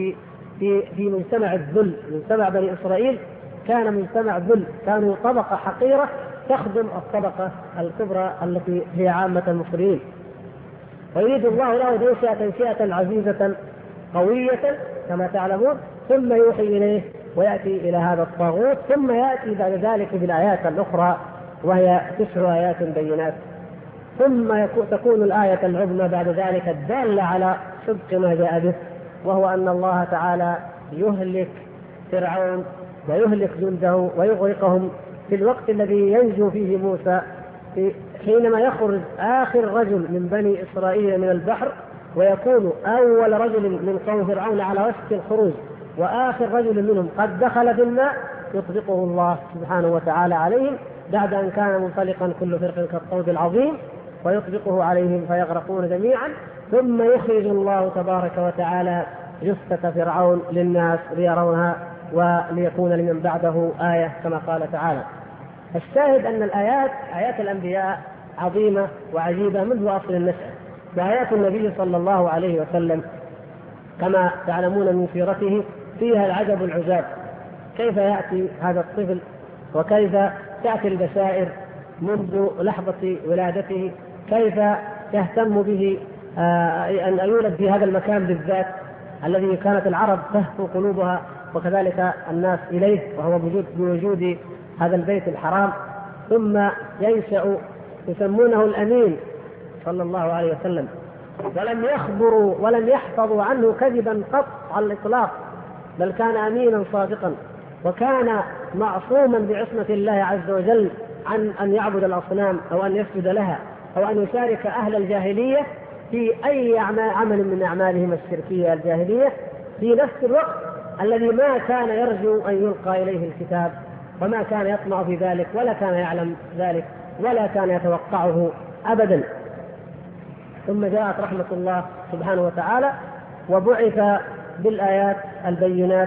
في مجتمع الذل. مجتمع بني إسرائيل كان مجتمع ذل، كانوا طبقة حقيرة تخدم الطبقة الكبرى التي هي عامة المصريين. ويريد الله له تنشئة عزيزة قوية كما تعلمون، ثم يوحي إليه ويأتي إلى هذا الطاغوت، ثم يأتي بعد ذلك بالآيات الأخرى وهي 9 آيات بينات، ثم تكون الآية العظمى بعد ذلك الدالة على صدق ما جاء به، وهو أن الله تعالى يهلك فرعون ويهلك جنده ويغرقهم في الوقت الذي ينجو فيه موسى، حينما يخرج آخر رجل من بني إسرائيل من البحر، ويكون أول رجل من قوم فرعون على وشك الخروج وآخر رجل منهم قد دخل في الماء، يطلقه الله سبحانه وتعالى عليهم بعد أن كان منطلقا كل فرق كالطود العظيم، ويطلقه عليهم فيغرقون جميعا. ثم يخرج الله تبارك وتعالى جثة فرعون للناس ليرونها وليكون لمن بعده آية كما قال تعالى. الشاهد أن آيات الأنبياء عظيمة وعجيبة منذ أصل النشأة، وآيات النبي صلى الله عليه وسلم كما تعلمون من سيرته فيها العجب العجاب، كيف يأتي هذا الطفل وكيف تأتي البشائر منذ لحظة ولادته، كيف تهتم به أن يولد في هذا المكان بالذات الذي كانت العرب تهفو قلوبها وكذلك الناس إليه، وهو بوجود هذا البيت الحرام. ثم ينشأ يسمونه الأمين صلى الله عليه وسلم، ولم يخبروا ولم يحفظوا عنه كذبا قط على الإطلاق، بل كان أمينا صادقا، وكان معصوما بعصمة الله عز وجل عن أن يعبد الأصنام أو أن يسجد لها أو أن يشارك أهل الجاهلية في أي عمل من أعمالهم الشركية الجاهلية، في نفس الوقت الذي ما كان يرجو أن يلقى إليه الكتاب، وما كان يطمع في ذلك، ولا كان يعلم ذلك، ولا كان يتوقعه أبدا. ثم جاءت رحمة الله سبحانه وتعالى وبعث بالآيات البينات.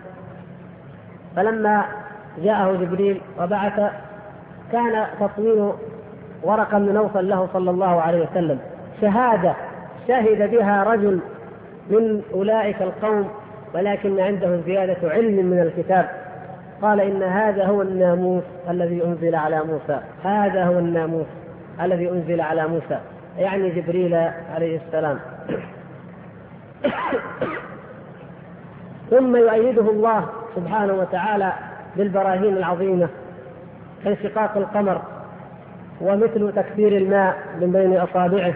فلما جاءه جبريل وبعث، كان تطويل ورقة بن نوفل له صلى الله عليه وسلم شهادة شهد بها رجل من أولئك القوم، ولكن عنده زيادة علم من الكتاب، قال إن هذا هو الناموس الذي أنزل على موسى، هذا هو الناموس الذي أنزل على موسى، يعني جبريل عليه السلام. ثم يؤيده الله سبحانه وتعالى بالبراهين العظيمة كانشقاق القمر، ومثل تكثير الماء من بين أصابعه،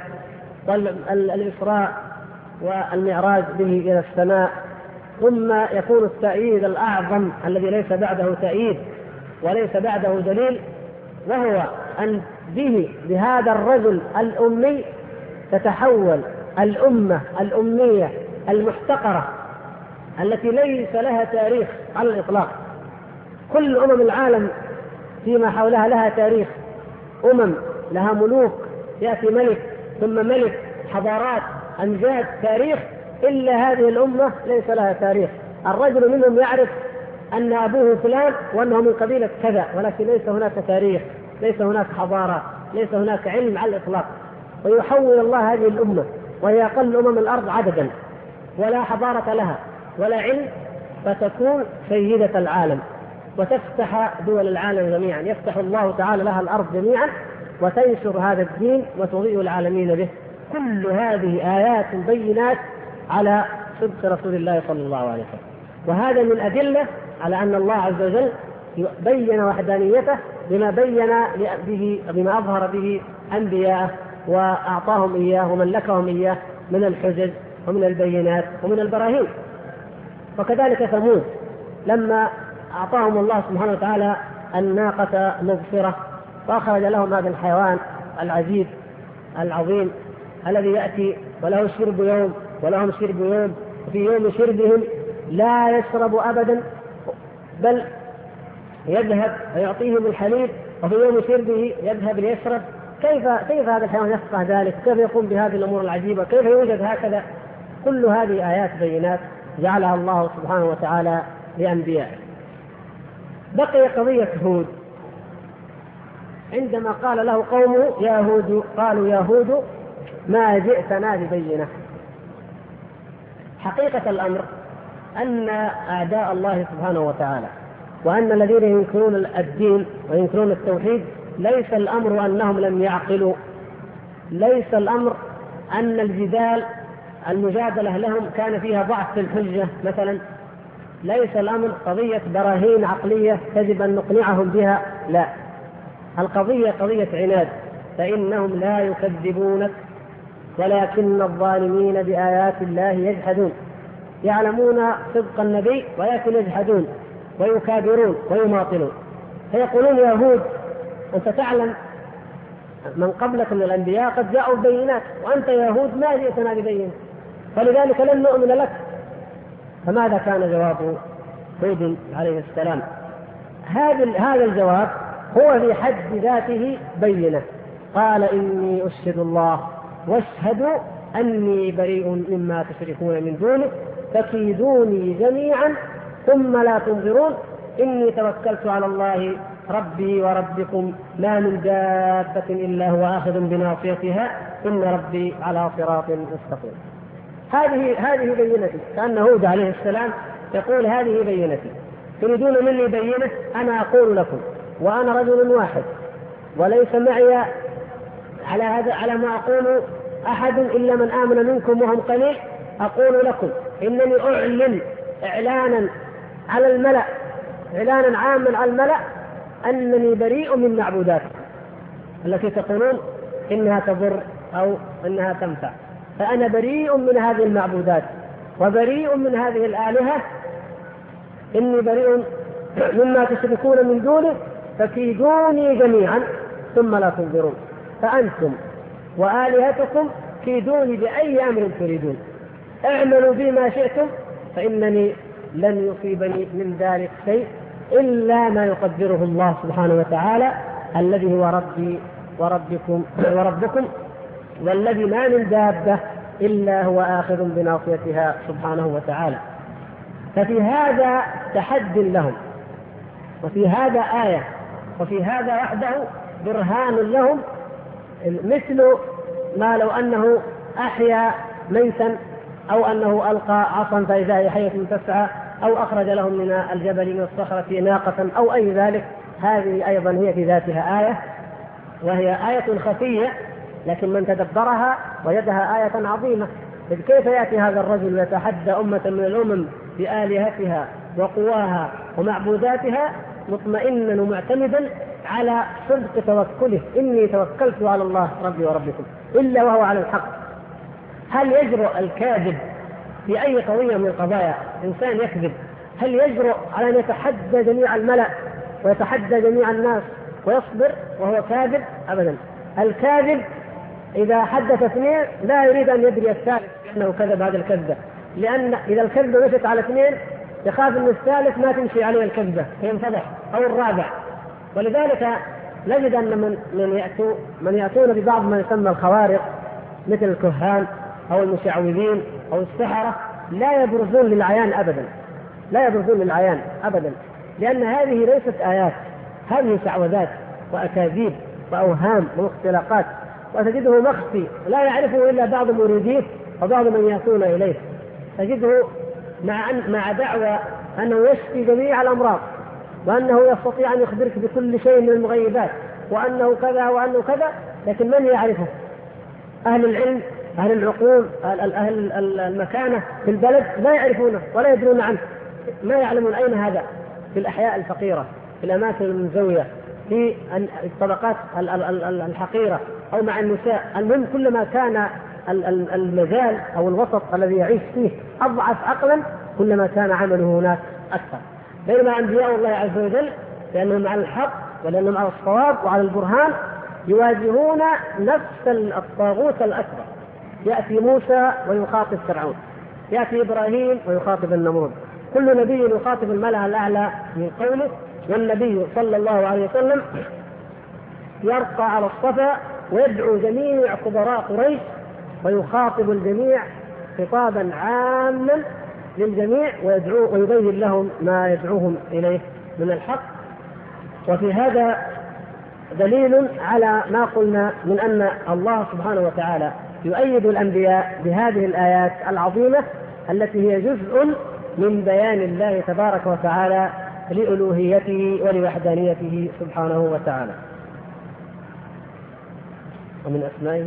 والإسراء والمعراج به إلى السماء. ثم يكون التأييد الأعظم الذي ليس بعده تأييد وليس بعده دليل، وهو أن بهذا الرجل الأمي تتحول الأمة الأمية المحتقرة التي ليس لها تاريخ على الإطلاق. كل أمم العالم فيما حولها لها تاريخ، أمم لها ملوك، يأتي ملك ثم ملك، حضارات، أمجاد، تاريخ، إلا هذه الأمة ليس لها تاريخ. الرجل منهم يعرف أن أبوه فلان وأنه من قبيلة كذا، ولكن ليس هناك تاريخ، ليس هناك حضارة، ليس هناك علم على الإطلاق. ويحول الله هذه الأمة وهي أقل أمم الأرض عددا، ولا حضارة لها ولا علم، فتكون سيدة العالم وتفتح دول العالم جميعا، يفتح الله تعالى لها الأرض جميعا وتنشر هذا الدين وتضيء العالمين به. كل هذه آيات بينات على صدق رسول الله صلى الله عليه وسلم، وهذا من أدلة على أن الله عز وجل بين وحدانيته بما بين به، بما أظهر به أنبياءه وأعطاهم إياه وملكهم إياه من الحجج ومن البينات ومن البراهين. وكذلك ثمود لما أعطاهم الله سبحانه وتعالى الناقة مبصرة، فأخرج لهم هذا الحيوان العجيب العظيم الذي يأتي وله شرب يوم ولهم شرب يوم، وفي يوم شربهم لا يشرب أبدا، بل يذهب ويعطيهم الحليب، وفي يوم شربه يذهب ليشرب. كيف هذا الحيوان يفقه ذلك؟ كيف يقوم بهذه الأمور العجيبة؟ كيف يوجد هكذا؟ كل هذه آيات بينات جعلها الله سبحانه وتعالى لأنبيائه. بقي قضية هود، عندما قال له قومه يا هود، قالوا يا هود ما جئتنا ببينة. حقيقة الأمر أن أعداء الله سبحانه وتعالى وأن الذين ينكرون الدين وينكرون التوحيد ليس الأمر أنهم لم يعقلوا، ليس الأمر أن المجادلة لهم كان فيها ضعف في الحجة مثلا، ليس الأمر قضية براهين عقلية يجب أن نقنعهم بها، لا، القضية قضية عناد، فإنهم لا يكذبونك ولكن الظالمين بآيات الله يجحدون. يعلمون صدق النبي ولكن يجحدون ويكابرون ويماطلون، فيقولون يا هود أنت تعلم من قبلك من الأنبياء قد جاءوا ببينات، وأنت يا هود ما جئتنا ببينة، فلذلك لن نؤمن لك. فماذا كان جواب هود عليه السلام؟ هذا الجواب هو في حد ذاته بينة. قال إني أشهد الله واشهدوا أني بريء مما تشركون من دونه فكيدوني جميعا ثم لا تنظرون إني توكلت على الله ربي وربكم ما من دابة إلا هو آخذ بناصيتها إن ربي على صراط مستقيم. هذه بينتي. كأن هود عليه السلام يقول هذه بينتي، تريدون مني بينة؟ أنا أقول لكم وأنا رجل واحد وليس معي على ما أقول أحد إلا من آمن منكم وهم قليل. أقول لكم إنني أعلن إعلانا على الملأ، إعلانا عاما على الملأ أنني بريء من معبودات التي تقولون إنها تضر أو إنها تنفع. فأنا بريء من هذه المعبودات وبريء من هذه الآلهة، إني بريء مما تشركون من دونه فكيدوني جميعا ثم لا تنظرون، فأنتم وآلهتكم كيدوني بأي أمر تريدون، اعملوا بما شئتم فإنني لن يصيبني من ذلك شيء إلا ما يقدره الله سبحانه وتعالى الذي هو ربي وربكم والذي ما من دابة إلا هو آخذ بناصيتها سبحانه وتعالى. ففي هذا تحد لهم، وفي هذا آية، وفي هذا وحده برهان لهم، مثل ما لو أنه أحيا ميتا أو أنه ألقى عصا فإذا هي حية تسعى أو أخرج لهم من الجبل من الصخرة ناقة أو أي ذلك. هذه أيضا هي في ذاتها آية، وهي آية خفية لكن من تدبرها وجدها آية عظيمة. إذ كيف يأتي هذا الرجل ويتحدى أمة من الأمم بآلهتها وقواها ومعبوداتها مطمئنا ومعتمدا على صدق توكله، إني توكلت على الله ربي وربكم، إلا وهو على الحق. هل يجرؤ الكاذب في أي قضية من القضايا، إنسان يكذب، هل يجرؤ على أن يتحدى جميع الملأ ويتحدى جميع الناس ويصبر وهو كاذب؟ أبدا. الكاذب إذا حدث اثنين لا يريد أن يدري الثالث أنه كذب هذا الكذبة، لأن إذا الكذبة مشت على اثنين يخاف أن الثالث ما تمشي عليه الكذبة فينفضح، أو الرابع. ولذلك نجد أن من يأتون ببعض ما يسمى الخوارق مثل الكهان أو المشعوذين أو السحرة لا يبرزون للعيان أبدا، لا يبرزون للعيان أبدا، لأن هذه ليست آيات، هذه شعوذات وأكاذيب وأوهام واختلاقات، وتجده مخفي لا يعرفه إلا بعض مريديه وبعض من يأتون إليه. تجده مع دعوى أنه يشفي جميع الأمراض وأنه يستطيع أن يخبرك بكل شيء من المغيبات وأنه كذا وأنه كذا، لكن من يعرفه؟ أهل العلم، أهل العقول، أهل المكانة في البلد لا يعرفونه ولا يدرون عنه، ما يعلمون أين هذا، في الأحياء الفقيرة، في الأماكن المنزوية، في الطبقات الحقيرة أو مع النساء. المهم كلما كان المجال أو الوسط الذي يعيش فيه أضعف عقلا كلما كان عمله هناك أكثر. بينما أنبياء الله عز وجل لأنهم على الحق ولأنهم على الصواب وعلى البرهان يواجهون نفس الطاغوت الأكبر. يأتي موسى ويخاطب فرعون، يأتي إبراهيم ويخاطب النمرود، كل نبي يخاطب الملأ الأعلى من قومه، والنبي صلى الله عليه وسلم يرقى على الصفا ويدعو جميع كبراء قريش ويخاطب الجميع خطابا عاما للجميع ويبين لهم ما يدعوهم إليه من الحق. وفي هذا دليل على ما قلنا من أن الله سبحانه وتعالى يؤيد الأنبياء بهذه الآيات العظيمة التي هي جزء من بيان الله تبارك وتعالى لألوهيته ولوحدانيته سبحانه وتعالى. ومن أسمائه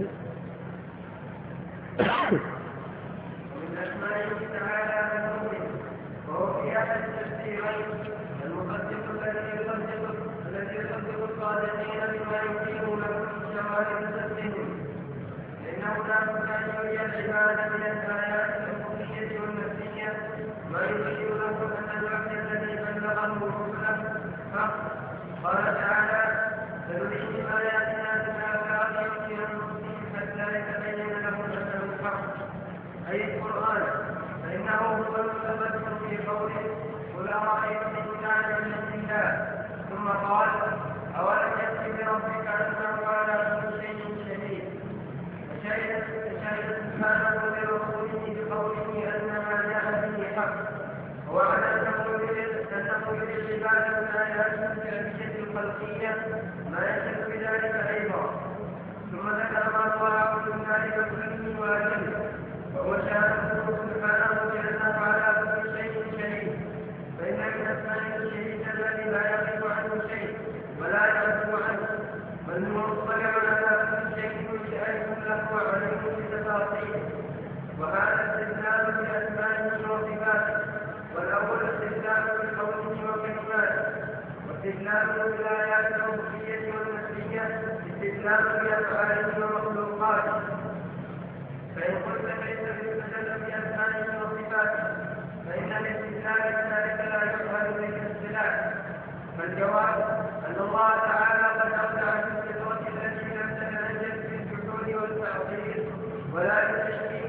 ومن أسمائه تعالى المؤمن، وهو في أحد التفسيرين المصدق الذي يصدق الصادقين بما يقيم لهم من شوائب تسليمهم، لأنه لا بد أن يري العباد من الآيات الحقيقية والنفسية ما يقيم لهم أن الوحي الذي بلغه رسله حق. قال تعالى: سنريهم آياتنا تتابعات في أنفسهم حتى يتبين لهم أنه الحق، أي القرآن، فإنه هو المتبدل في قوله: قل أرأيتم إن كان من عند الله. ثم قال: أولم يكفي بربك أنه على كل شيء شهيد. فشهد سبحانه لرسوله بقوله أن ما جاء به حق، وعلى أنه للعباد الآيات الفعلية الخلقية ما يشهد بذلك أيضا. ثم ذكر ما طاعه من ذلك كله وأجله، وهو شهادته سبحانه بأنه على كل شيء شهيد. فإن من أسمائه الشهيد الذي لا يقف عنه شيء ولا يعزو عنه، بل هو مطلع على كل شيء شأنه له وعليه بتفاصيله. وهذا استدلال بأسمائه وصفاته، والأول استدلال بقوله وكلماته، واستدلال بالآيات الربوبية والنفسية استدلال بأفعاله ومخلوقاته. فإن قلت كيف يستدل بأسمائه وصفاته فإن الاستدلال كذلك لا يشهد بالاستدلال. فالجواب أن الله تعالى قد أبدع في الفطرة التي لم تتنجس بالجحود والتعطيل ولا بالتشبيه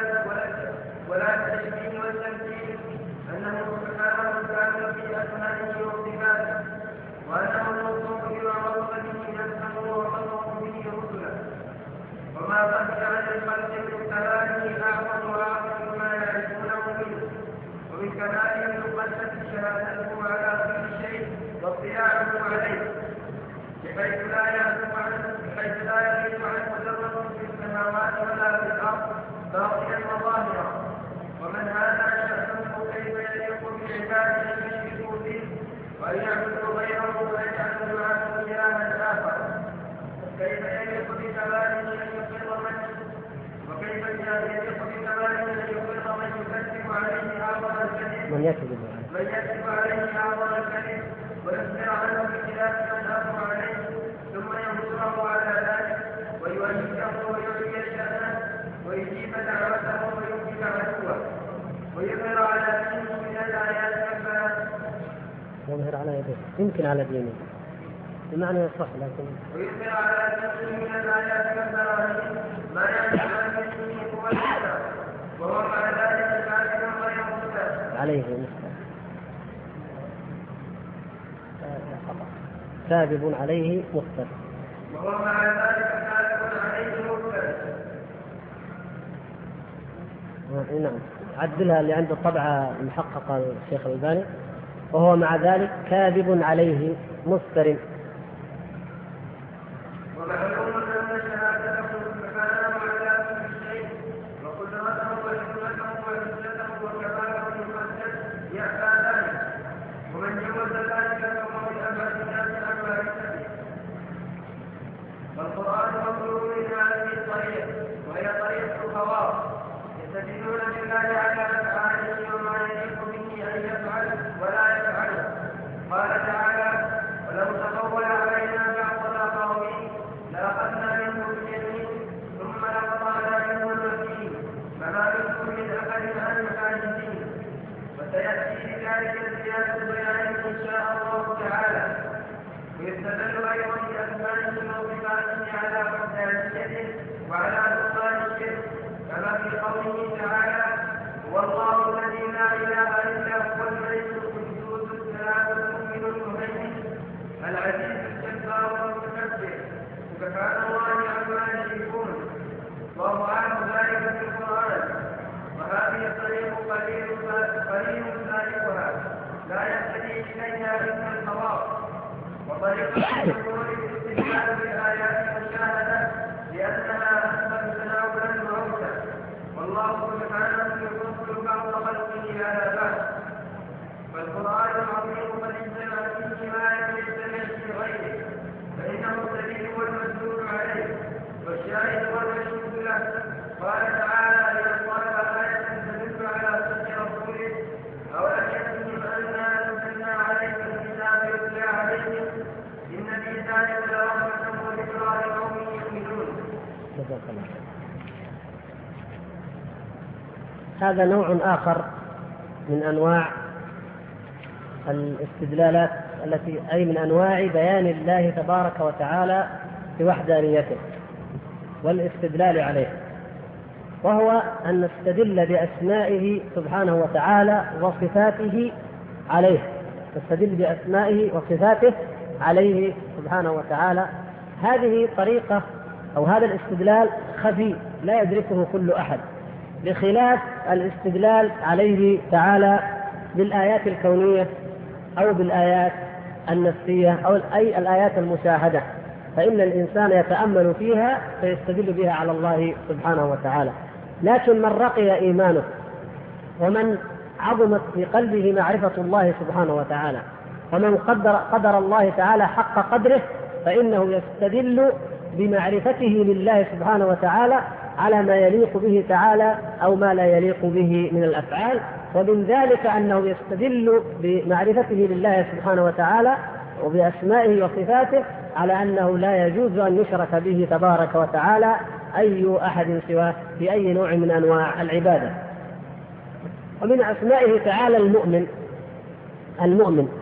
والتمثيل أنه سبحانه كامل في أسمائه وصفاته وأنه الموصوف بما وصف به نفسه ووصف به رسله وما خفي عن الخلق من كماله أعظم وأعظم ما يعرفونه منه ومن كماله المقدس شهادته على كل شيء واطلاعه عليه بحيث لا يغيب عنه ذرة في السماوات ولا في الأرض باطنا وظاهرا. ومن هذا شأنه كيف يليق بعباده أن يشركوا به وأن يعبدوا غيره ويجعلوا معه إلها آخر. كيف يليق بكماله أن يقر وكيف يليق بكماله أن يقر من يكذب عليه أعظم الكذب ويصبر عنه بخلاف من أمر عليه ثم ينصره على ذلك ويؤيده ويعلي شأنه ويجيب دعوته ويمسك عدوه ويظهر على دينه من الآيات كفاها يظهر على يديه يمكن على دينه بمعنى يصح لكن ويظهر على دينه من الآيات كفاها ما يعلم عن دينه هو الكتاب وهو مع ذلك كاذب غير مختار عليه كاذب عليه مفتر وهو مع ذلك كاذب عليه مفتر. نعم عدلها اللي عنده الطبعة المحققة الشيخ الألباني وهو مع ذلك كاذب عليه مفتر. ومعلوم أن شهادته سبحانه على كل شيء وقدرته وحكمته وعزته وكماله المقدس يأتى ذلك ومن جوز ذلك فهو من أبعد الناس عن معرفته. والقرآن مطلوب من هذه الطريق وهي طريقة الخواص يستدلون بالله على أفعاله وما يليق به أن يفعل ولا يفعله. قال تعالى ولو تقول علينا بعض الأقاويل لأخذنا منه باليمين ثم لقطعنا منه الوتين فما منكم من أحد عن حاجزين. وسيأتي بذلك زيادة بيان إن شاء الله تعالى. ويستدل أيضا بأسمائه وصفاته على وحدانيته وعلى بطلان الشرك كما في قوله تعالى والله الذي لا إله إلا هو الملك القدوس السلام المؤمن المهيمن العزيز الجبار المتكبر سبحان الله عما يشركون. الله أعلم ذلك في القرآن. وهذه الطريق قليل سالكها لا يهتدي إليها إلا الخواص. وطريقة الجمهور الاستدلال بالآيات المشاهدة لأنها أسهل تناولا وأوسع والله سبحانه يفضل بعض خلقه على بعض. فالقرآن العظيم قد اجتمع فيه ما لم يجتمع في غيره فإنه الدليل والمدلول عليه والشاهد والمشهود له. قال تعالى ليطلع آية تدل على صدق رسوله أولم يكفهم أنا أنزلنا عليك الكتاب يتلى عليهم إن في ذلك لرحمة وذكرى لقوم يؤمنون. هذا نوع آخر من أنواع الاستدلالات التي أي من أنواع بيان الله تبارك وتعالى بوحدانيته والاستدلال عليه، وهو أن نستدل بأسمائه سبحانه وتعالى وصفاته عليه. نستدل بأسمائه وصفاته عليه سبحانه وتعالى. هذه طريقة أو هذا الاستدلال خفي لا يدركه كل أحد، بخلاف الاستدلال عليه تعالى بالآيات الكونية أو بالآيات النفسية أو أي الآيات المشاهدة، فإن الإنسان يتأمل فيها فيستدل بها على الله سبحانه وتعالى. لكن من رقي إيمانه ومن عظمت في قلبه معرفة الله سبحانه وتعالى ومن قدر الله تعالى حق قدره فإنه يستدل بمعرفته لله سبحانه وتعالى على ما يليق به تعالى أو ما لا يليق به من الأفعال. ومن ذلك أنه يستدل بمعرفته لله سبحانه وتعالى وبأسمائه وصفاته على أنه لا يجوز أن يشرك به تبارك وتعالى أي أحد سواه في أي نوع من أنواع العبادة. ومن أسمائه تعالى المؤمن،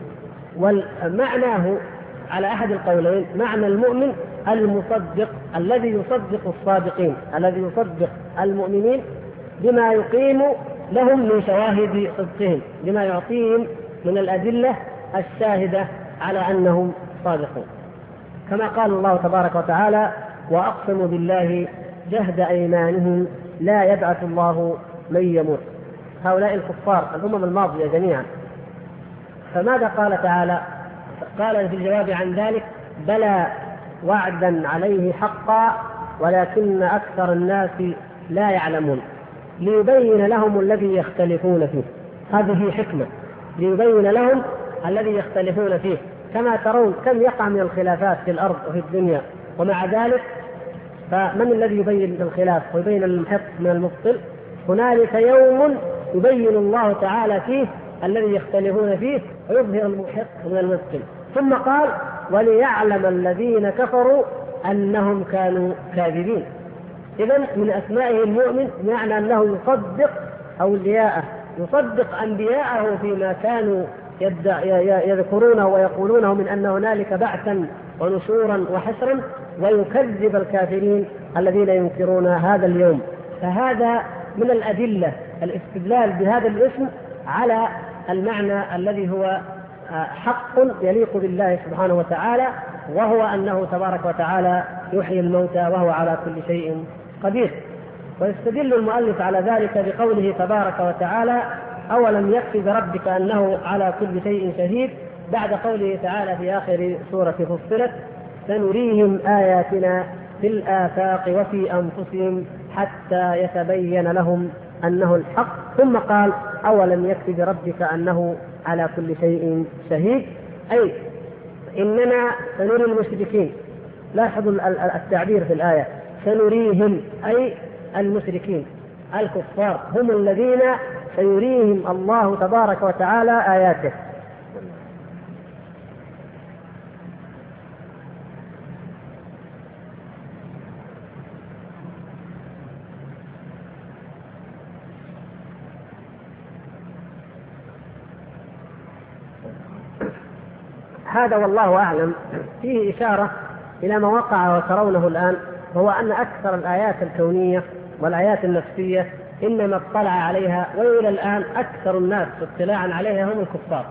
ومعناه على أحد القولين معنى المؤمن المصدق الذي يصدق الصادقين، الذي يصدق المؤمنين بما يقيم لهم من شواهد صدقهم، بما يعطيهم من الأدلة الشاهدة على أنهم صادقون، كما قال الله تبارك وتعالى: وأقسموا بالله جهد أيمانهم لا يبعث الله من يموت. هؤلاء الكفار الأمم الماضية جميعا. فماذا قال تعالى؟ قال في الجواب عن ذلك: بلى وعدا عليه حقا ولكن أكثر الناس لا يعلمون، ليبين لهم الذي يختلفون فيه. هذه حكمة، ليبين لهم الذي يختلفون فيه. كما ترون كم يقع من الخلافات في الأرض وفي الدنيا، ومع ذلك فمن الذي يبين الخلاف ويبين المحق من المبطل؟ هنالك يوم يبين الله تعالى فيه الذي يختلفون فيه ويظهر المحق من المبطل. ثم قال: وليعلم الذين كفروا أنهم كانوا كاذبين. إذن من أسمائه المؤمن معنى أنه يصدق أولياءه، يصدق أنبياءه فيما كانوا يذكرونه ويقولونه من أن هنالك بعثا ونشورا وحشرا، ويكذب الكافرين الذين ينكرون هذا اليوم. فهذا من الأدلة الاستدلال بهذا الاسم على المعنى الذي هو حق يليق بالله سبحانه وتعالى، وهو أنه تبارك وتعالى يحيي الموتى وهو على كل شيء قدير. ويستدل المؤلف على ذلك بقوله تبارك وتعالى: أولم يكفي بربك أنه على كل شيء شهيد، بعد قوله تعالى في آخر سورة فصلت: سنريهم آياتنا في الآفاق وفي أنفسهم حتى يتبين لهم أنه الحق. ثم قال: أولم يكفي بربك أنه على كل شيء شهيد، أي إننا سنري المشركين. لاحظوا التعبير في الآية: سنريهم، أي المشركين الكفار هم الذين سيريهم الله تبارك وتعالى آياته. هذا والله أعلم فيه إشارة إلى ما وقع وترونه الآن، وهو أن أكثر الآيات الكونية والآيات النفسية إنما اطلع عليها، وإلى الآن أكثر الناس اطلاعا عليها هم الكفار،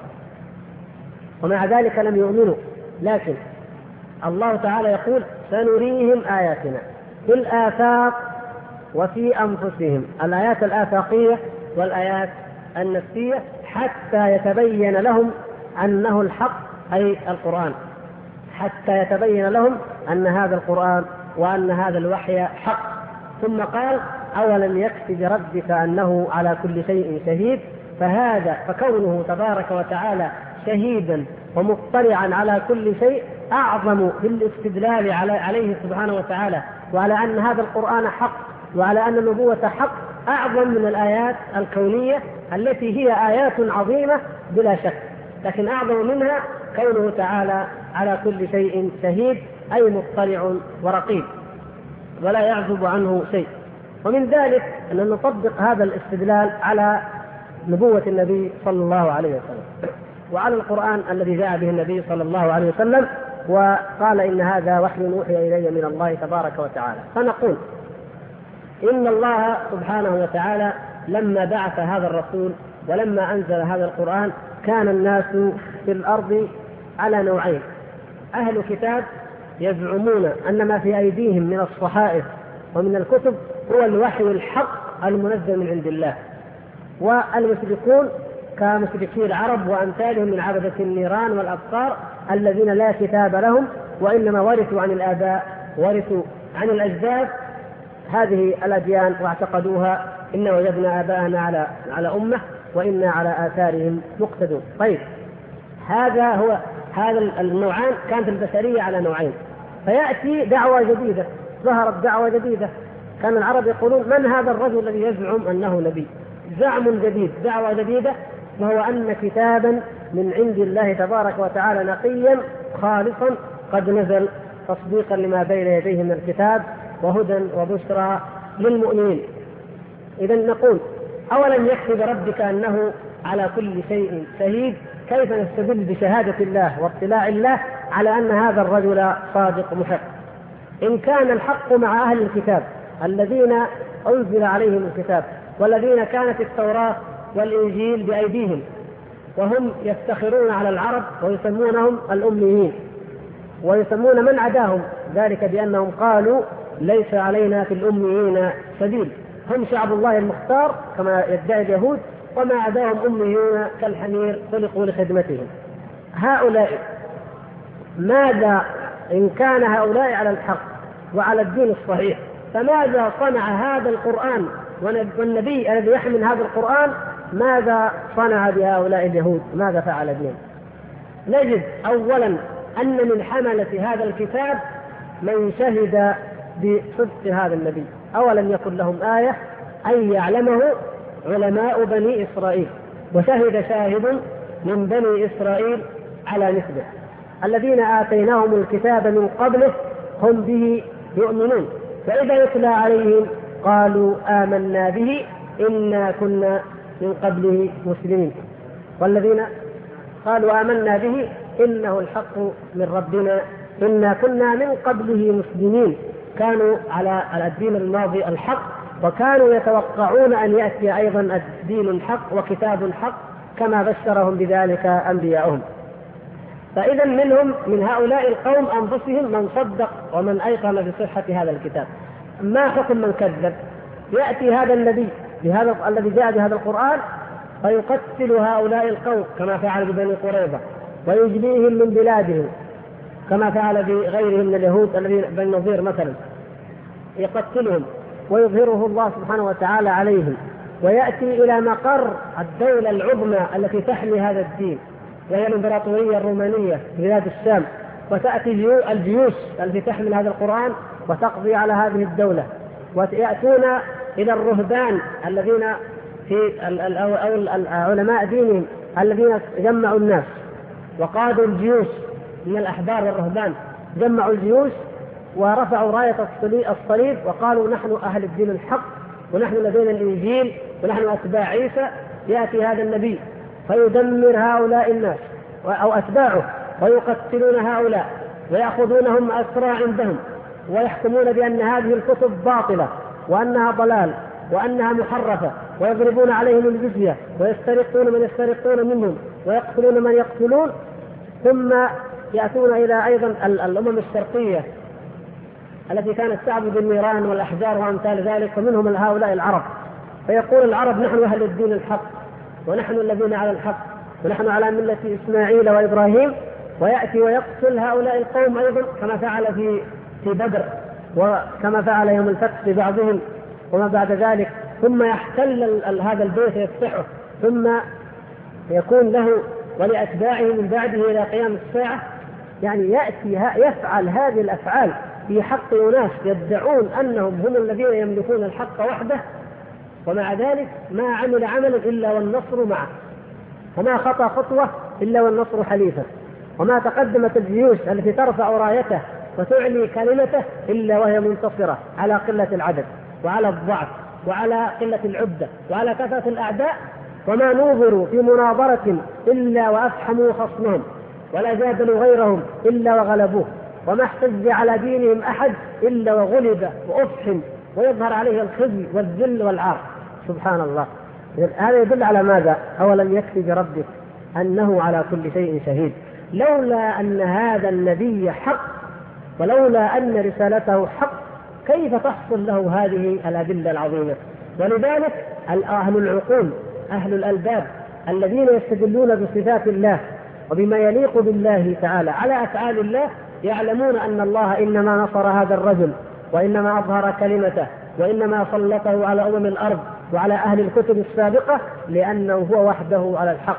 ومع ذلك لم يؤمنوا. لكن الله تعالى يقول: سنريهم آياتنا في الآفاق وفي أنفسهم، الآيات الآفاقية والآيات النفسية، حتى يتبين لهم أنه الحق، أي القرآن، حتى يتبين لهم أن هذا القرآن وأن هذا الوحي حق. ثم قال: أولم يكفي بربك أنه على كل شيء شهيد. فكونه تبارك وتعالى شهيدا ومطلعا على كل شيء أعظم في الاستدلال عليه سبحانه وتعالى، وعلى أن هذا القرآن حق، وعلى أن النبوة حق، أعظم من الآيات الكونية التي هي آيات عظيمة بلا شك، لكن أعظم منها كونه تعالى على كل شيء شهيد، أي مطلع ورقيب ولا يعزب عنه شيء. ومن ذلك أن نطبق هذا الاستدلال على نبوة النبي صلى الله عليه وسلم وعلى القرآن الذي جاء به النبي صلى الله عليه وسلم، وقال: إن هذا وحي أوحي إلي من الله تبارك وتعالى. فنقول إن الله سبحانه وتعالى لما بعث هذا الرسول ولما أنزل هذا القرآن كان الناس في الأرض على نوعين: أهل كتاب يزعمون أن ما في أيديهم من الصحائف ومن الكتب هو الوحي الحق المنزل من عند الله، والمشركون كمشركي العرب وأمثالهم من عبدة النيران والأبصار الذين لا كتاب لهم، وإنما ورثوا عن الآباء، ورثوا عن الأجداد هذه الأديان واعتقدوها: إن وجدنا آباءنا على أمة وإنا على آثارهم مقتدون. طيب، هذا النوعان كانت البشرية على نوعين. فيأتي دعوة جديدة، ظهرت دعوة جديدة، كان العرب يقولون: من هذا الرجل الذي يزعم أنه نبي؟ زعم جديد، دعوة جديدة، وهو أن كتابا من عند الله تبارك وتعالى نقيا خالصا قد نزل تصديقا لما بين يديه من الكتاب وهدى وبشرى للمؤمنين. إذا نقول أولم يكفي بربك أنه على كل شيء شهيد؟ كيف نستدل بشهادة الله واطلاع الله على أن هذا الرجل صادق محق؟ إن كان الحق مع أهل الكتاب الذين أنزل عليهم الكتاب والذين كانت التوراة والإنجيل بأيديهم، وهم يفتخرون على العرب ويسمونهم الأميين، ويسمون من عداهم ذلك بأنهم قالوا ليس علينا في الأميين سبيل، هم شعب الله المختار كما يدعي اليهود، وما عداهم أميون كالحمير خلقوا لخدمتهم. هؤلاء ماذا إن كان هؤلاء على الحق وعلى الدين الصحيح، فماذا صنع هذا القرآن والنبي الذي يحمل هذا القرآن؟ ماذا صنع بهؤلاء اليهود؟ ماذا فعل بهم؟ نجد أولا أن من حملة هذا الكتاب من شهد بصدق هذا النبي. أولم يكن لهم آية أن يعلمه علماء بني إسرائيل، وشهد شاهد من بني إسرائيل على مثله، الذين آتيناهم الكتاب من قبله هم به يؤمنون، فإذا يتلى عليهم قالوا آمنا به إنا كنا من قبله مسلمين، والذين قالوا آمنا به إنه الحق من ربنا إنا كنا من قبله مسلمين. كانوا على الدين الماضي الحق، وكانوا يتوقعون أن يأتي أيضا الدين الحق وكتاب الحق كما بشرهم بذلك أنبياؤهم. فإذا منهم من هؤلاء القوم أنفسهم من صدق ومن أيقن بصحة هذا الكتاب. ما حكم من كذب؟ يأتي هذا النبي الذي جاء بهذا القرآن فيقتل هؤلاء القوم كما فعل ببني قريظة، ويجليهم من بلادهم كما فعل بغيرهم من اليهود الذين بني النضير مثلا، يقتلهم ويظهره الله سبحانه وتعالى عليهم، ويأتي إلى مقر الدولة العظمى التي تحمي هذا الدين وهي الإمبراطورية الرومانية في بلاد الشام، وتأتي الجيوش التي تحمل هذا القرآن وتقضي على هذه الدولة، ويأتون إلى الرهبان الذين في علماء دينهم الذين جمعوا الناس وقادوا الجيوش من الأحبار والرهبان، جمعوا الجيوش ورفعوا راية الصليب وقالوا نحن أهل الدين الحق ونحن لدينا الإنجيل ونحن أتباع عيسى. يأتي هذا النبي فيدمر هؤلاء الناس أو أتباعه ويقتلون هؤلاء ويأخذونهم أسرى عندهم ويحكمون بأن هذه الكتب باطلة وأنها ضلال وأنها محرفة، ويضربون عليهم الجزية ويسترقون من يسترقون منهم ويقتلون من يقتلون. ثم يأتون إلى أيضا الأمم الشرقية التي كانت تعبد النيران والأحجار وأمثال ذلك، ومنهم هؤلاء العرب، فيقول العرب نحن أهل الدين الحق ونحن الذين على الحق ونحن على ملة إسماعيل وإبراهيم، ويأتي ويقتل هؤلاء القوم أيضا كما فعل في بدر وكما فعل يوم الفتح ببعضهم وما بعد ذلك. ثم يحتل هذا البيت يفتحه، ثم يكون له ولأتباعه من بعده إلى قيام الساعة. يعني يأتي يفعل هذه الأفعال في حق أناس يدعون أنهم هم الذين يملكون الحق وحده، ومع ذلك ما عمل عملا إلا والنصر معه، وما خطى خطوة إلا والنصر حليفه، وما تقدمت الجيوش التي ترفع رايته وتعلي كلمته إلا وهي منتصرة على قلة العدد وعلى الضعف وعلى قلة العدة وعلى كثرة الأعداء. وما نوظروا في مناظرة إلا وأفحموا خصمهم، ولا جادلوا غيرهم إلا وغلبوه، وما احتج على دينهم أحد إلا وغلب وأفحم ويظهر عليه الخزي والذل والعار. سبحان الله. هذا يدل على ماذا؟ أولم يكفي بربك أنه على كل شيء شهيد. لولا أن هذا النبي حق ولولا أن رسالته حق كيف تحصل له هذه الأدلة العظيمة؟ ولذلك أهل العقول أهل الألباب الذين يستدلون بصفات الله وبما يليق بالله تعالى على أفعال الله يعلمون أن الله إنما نصر هذا الرجل وإنما أظهر كلمته وإنما سلطه على أمم الأرض وعلى أهل الكتب السابقة لأنه هو وحده على الحق،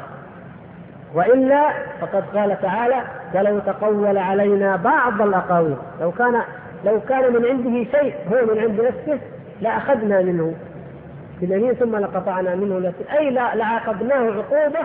وإلا فقد قال تعالى ولو تقول علينا بعض الأقاويل لو كان من عنده شيء هو من عند نفسه لأخذنا منه باليمين ثم لقطعنا منه، أي لعاقبناه عقوبة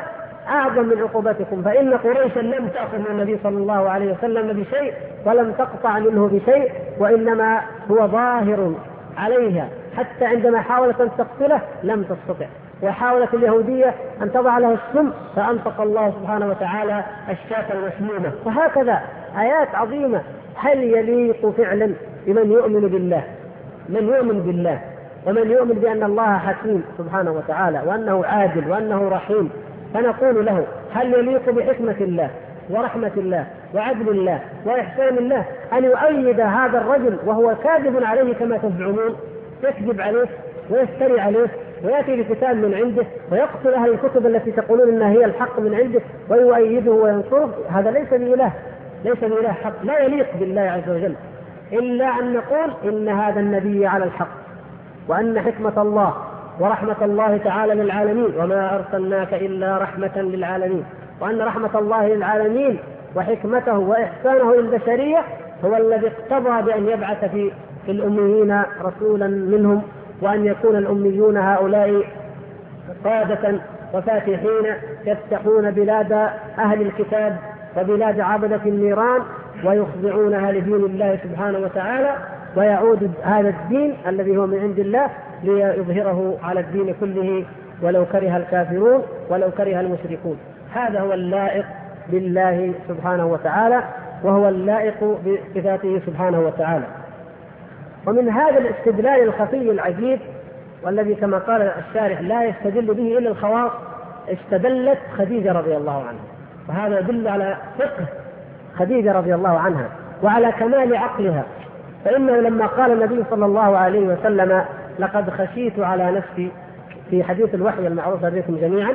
أعظم من عقوبتكم، فإن قريشا لم تأخذ من النبي صلى الله عليه وسلم بشيء ولم تقطع منه بشيء، وإنما هو ظاهر عليها، حتى عندما حاولت أن تقتله لم تستطع، وحاولت اليهودية أن تضع له السم فأنطق الله سبحانه وتعالى الشاة المسمومة. وهكذا آيات عظيمة. هل يليق فعلا بمن يؤمن بالله، من يؤمن بالله ومن يؤمن بأن الله حكيم سبحانه وتعالى وأنه عادل وأنه رحيم، فنقول له هل يليق بحكمة الله ورحمة الله وعدل الله وإحسان الله أن يؤيد هذا الرجل وهو كاذب عليه كما تزعمون، يكذب عليه ويفتري عليه ويأتي بكتاب من عنده ويقتل أهل الكتب التي تقولون إنها هي الحق من عنده ويؤيده وينصره؟ هذا ليس بإله، ليس بإله حق، لا يليق بالله عز وجل، إلا أن نقول إن هذا النبي على الحق، وأن حكمة الله ورحمة الله تعالى للعالمين، وما أرسلناك إلا رحمة للعالمين، وأن رحمة الله للعالمين وحكمته وإحسانه للبشرية هو الذي اقتضى بأن يبعث في الأميين رسولا منهم، وأن يكون الأميون هؤلاء قادة وفاتحين يفتحون بلاد أهل الكتاب وبلاد عبدة النيران ويخضعونها لدين الله سبحانه وتعالى، ويعود هذا الدين الذي هو من عند الله ليظهره على الدين كله ولو كره الكافرون ولو كره المشركون. هذا هو اللائق بالله سبحانه وتعالى، وهو اللائق بذاته سبحانه وتعالى. ومن هذا الاستدلال الخفي العجيب، والذي كما قال الشارح لا يستدل به إلا الخواص، استدلت خديجة رضي الله عنها، وهذا يدل على فقه خديجة رضي الله عنها وعلى كمال عقلها. فإنه لما قال النبي صلى الله عليه وسلم لقد خشيت على نفسي في حديث الوحي المعروف بكم جميعا،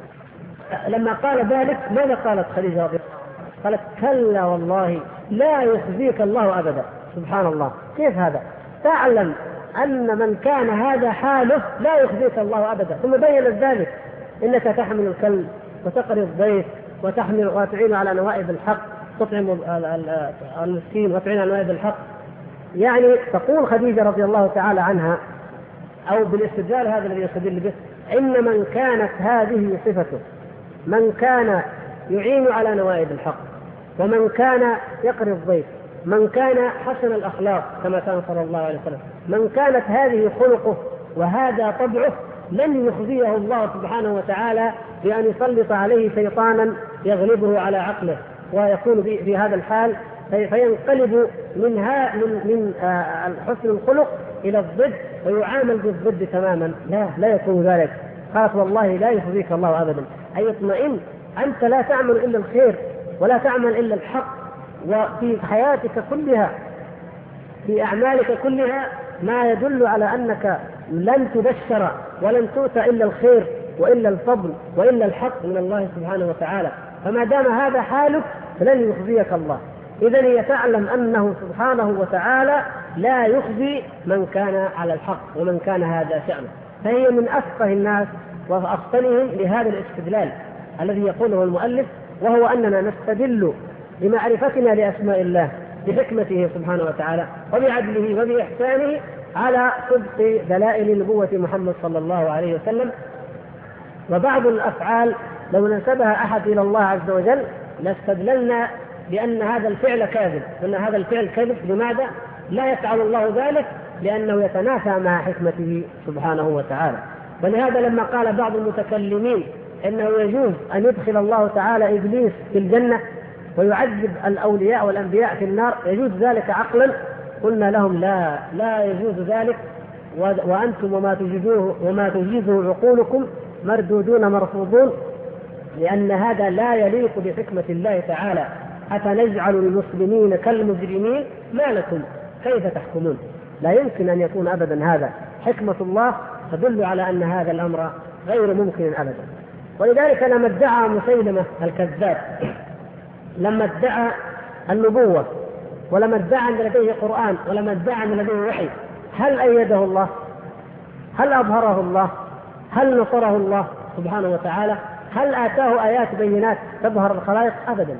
لما قال ذلك ماذا قالت خديجة رضي الله عنها؟ قالت كلا والله لا يخزيك الله أبدا. سبحان الله، كيف هذا؟ تعلم أن من كان هذا حاله لا يخزيك الله أبدا. ثم بيّنت ذلك، إنك تحمل الكلب وتقري الضيف وتعين على نوائب الحق، تطعم المسكين وتعين على نوائب الحق. يعني تقول خديجة رضي الله تعالى عنها، أو بالاستدلال هذا الذي يستدل به، إن من كانت هذه صفته، من كان يعين على نوائب الحق، ومن كان يقري الضيف، من كان حسن الأخلاق كما كان صلى الله عليه وسلم، من كانت هذه خلقه وهذا طبعه، لن يخزيه الله سبحانه وتعالى بأن يسلط عليه شيطانا يغلبه على عقله ويكون في هذا الحال فينقلب من حسن الخلق إلى الضد ويعامل بالضد تماما. لا يكون ذلك. قالت والله لا يخزيك الله أبدا، أي اطمئن، أنت لا تعمل إلا الخير ولا تعمل إلا الحق، وفي حياتك كلها في أعمالك كلها ما يدل على أنك لن تبشر ولن تؤتى إلا الخير وإلا الفضل وإلا الحق من الله سبحانه وتعالى. فما دام هذا حالك فلن يخزيك الله. إذن يتعلم أنه سبحانه وتعالى لا يخزي من كان على الحق ومن كان هذا شأنه. فهي من أفقه الناس وأفطنهم لهذا الاستدلال الذي يقوله المؤلف، وهو أننا نستدل بمعرفتنا لأسماء الله بحكمته سبحانه وتعالى وبعدله وبإحسانه على صدق دلائل نبوة محمد صلى الله عليه وسلم. وبعض الأفعال لو نسبها أحد إلى الله عز وجل لاستدللنا بأن هذا الفعل كاذب، أن هذا الفعل كذب. لماذا؟ لا يفعل الله ذلك لأنه يتنافى مع حكمته سبحانه وتعالى. ولهذا لما قال بعض المتكلمين إنه يجوز أن يدخل الله تعالى إبليس في الجنة ويعذب الأولياء والأنبياء في النار، يجوز ذلك عقلا؟ قلنا لهم لا يجوز ذلك، وأنتم وما تجيزه عقولكم مردودون مرفوضون، لأن هذا لا يليق بحكمة الله تعالى. أفنجعل المسلمين كالمجرمين ما لكم كيف تحكمون؟ لا يمكن أن يكون أبدا هذا. حكمة الله تدل على أن هذا الأمر غير ممكن أبدا. ولذلك لما ادعى مسيلمة الكذاب، لما ادعى النبوة، ولما ادعى أن لديه قرآن، ولما ادعى أن لديه وحي، هل أيده الله؟ هل أظهره الله؟ هل نصره الله سبحانه وتعالى؟ هل آتاه آيات بينات تظهر الخلائق؟ أبدا.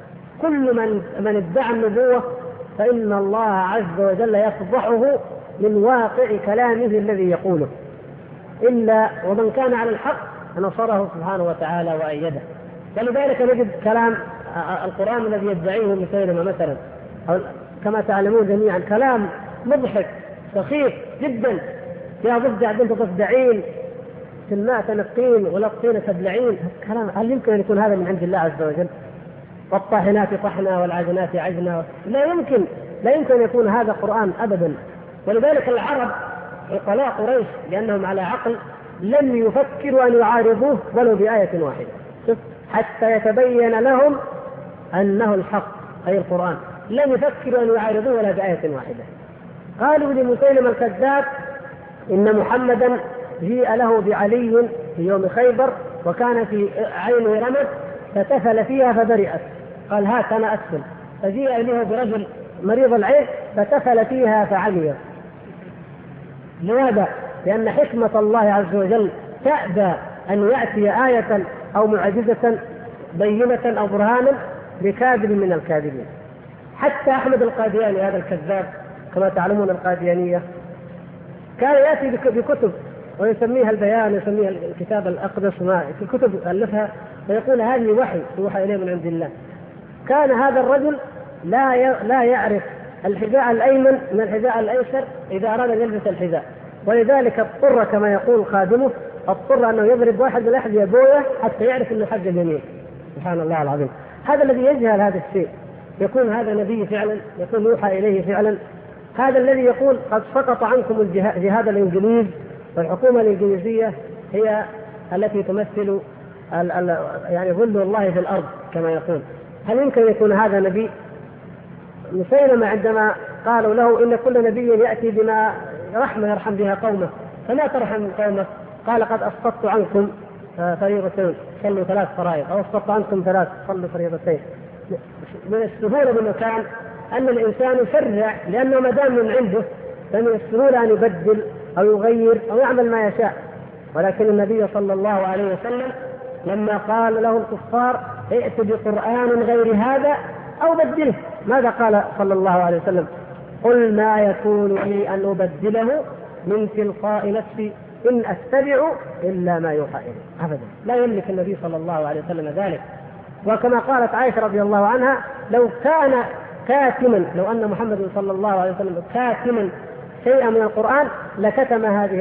كل من ادعى النبوة فإن الله عز وجل يفضحه من واقع كلامه الذي يقوله، إلا ومن كان على الحق نصره سبحانه وتعالى وأيده. ولذلك نجد كلام القرآن الذي يدعيه مسيلمة مثلا، أو كما تعلمون جميعا كلام مضحك سخيف جدا، يا ضفدع بنت ضفدعين في الماء تنقين ولقطين تبلعين. كلام هل يمكن أن يكون هذا من عند الله عز وجل؟ والطاحنات طحنا والعاجنات عجنا، لا يمكن أن يكون هذا قرآن أبدا. ولذلك العرب عقلاء قريش لأنهم على عقل لم يفكروا أن يعارضوه ولو بآية واحدة حتى يتبين لهم أنه الحق أي القرآن، لم يفكروا أن يعارضوه ولا بآية واحدة. قالوا لمسيلمة الكذاب إن محمدا جيء له بعلي في يوم خيبر وكان في عينه رمد فتفل فيها فبرئت، قال هات أنا أدخل، فجيء إليه برجل مريض العين فتفل فيها فعمي. لماذا؟ لأن حكمة الله عز وجل تأبى أن يأتي آية أو معجزة بينة أو برهانا بكاذب من الكاذبين. حتى أحمد القادياني هذا الكذاب كما تعلمون القاديانية كان يأتي بكتب ويسميها البيان، يسميها الكتاب الأقدس، في كتب ألفها ويقول هذه وحي يوحى إليه من عند الله. كان هذا الرجل لا يعرف الحذاء الأيمن من الحذاء الأيسر إذا أراد أن يلبس الحذاء، ولذلك اضطر كما يقول خادمه اضطر أنه يضرب واحد من أحد يبويه حتى يعرف أنه حق اليمين. سبحان الله العظيم. هذا الذي يجهل هذا الشيء يكون هذا نبي فعلا، يكون يوحى إليه فعلا. هذا الذي يقول قد سقط عنكم الجهاد الإنجليز والحكومة الإنجليزية هي التي تمثل يعني ظل الله في الأرض كما يقول. هل يمكن يكون هذا نبي؟ مسيلمة عندما قالوا له إن كل نبي يأتي بما رحمة يرحم بها قومه فما ترحم قومه، قال قد أسقطت عنكم فريضتين صلوا 3 فرائض، أو أسقطت عنكم 3 صلوا فريضتين. من السهولة بمكان أن الإنسان يشرع، لأنه ما دام من عنده فمن السهولة أن يبدل أو يغير أو يعمل ما يشاء. ولكن النبي صلى الله عليه وسلم لما قال له الكفار ائت بقرآن غير هذا أو بدله، ماذا قال صلى الله عليه وسلم؟ قل ما يكون لي أن أبدله من تلقاء نفسي إن أتبع إلا ما يوحى إلي. أبدا لا يملك النبي صلى الله عليه وسلم ذلك. وكما قالت عائشة رضي الله عنها لو كان كاتما، لو أن محمد صلى الله عليه وسلم كاتما شيئا من القرآن لكتم هذه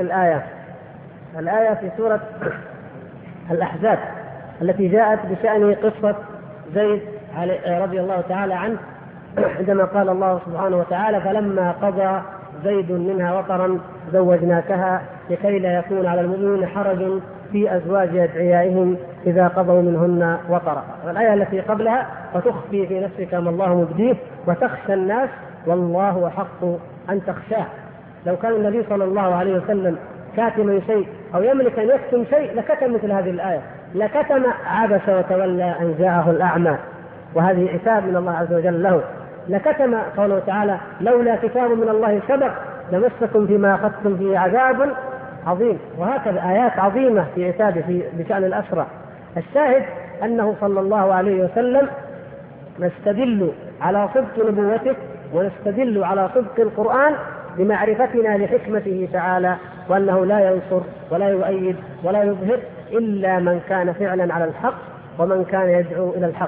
الآية في سورة الأحزاب التي جاءت بشأن قصة زيد رضي الله تعالى عنه، عندما قال الله سبحانه وتعالى فلما قضى زيد منها وطرا زوجناكها لكي لا يكون على المؤمنين حرج في أزواج أدعيائهم إذا قضوا منهن وطرا. والآية التي قبلها وتخفي في نفسك ما الله مبديه وتخشى الناس والله أحق أن تخشاه. لو كان النبي صلى الله عليه وسلم كاتما شيء أو يملك أن يكتم شيء لكتم مثل هذه الآية، لكتم عبس وتولى أن جاءه الأعمى، وهذه عتاب من الله عز وجل له. لكتم قوله تعالى لولا كتاب من الله سبق لمسكم فيما أخذتم فيه عذاب عظيم. وهكذا آيات عظيمة في عتابه بشأن الأسرى. الشاهد أنه صلى الله عليه وسلم نستدل على صدق نبوته ونستدل على صدق القرآن بمعرفتنا لحكمته تعالى، وأنه لا ينصر ولا يؤيد ولا يظهر إلا من كان فعلا على الحق ومن كان يدعو إلى الحق.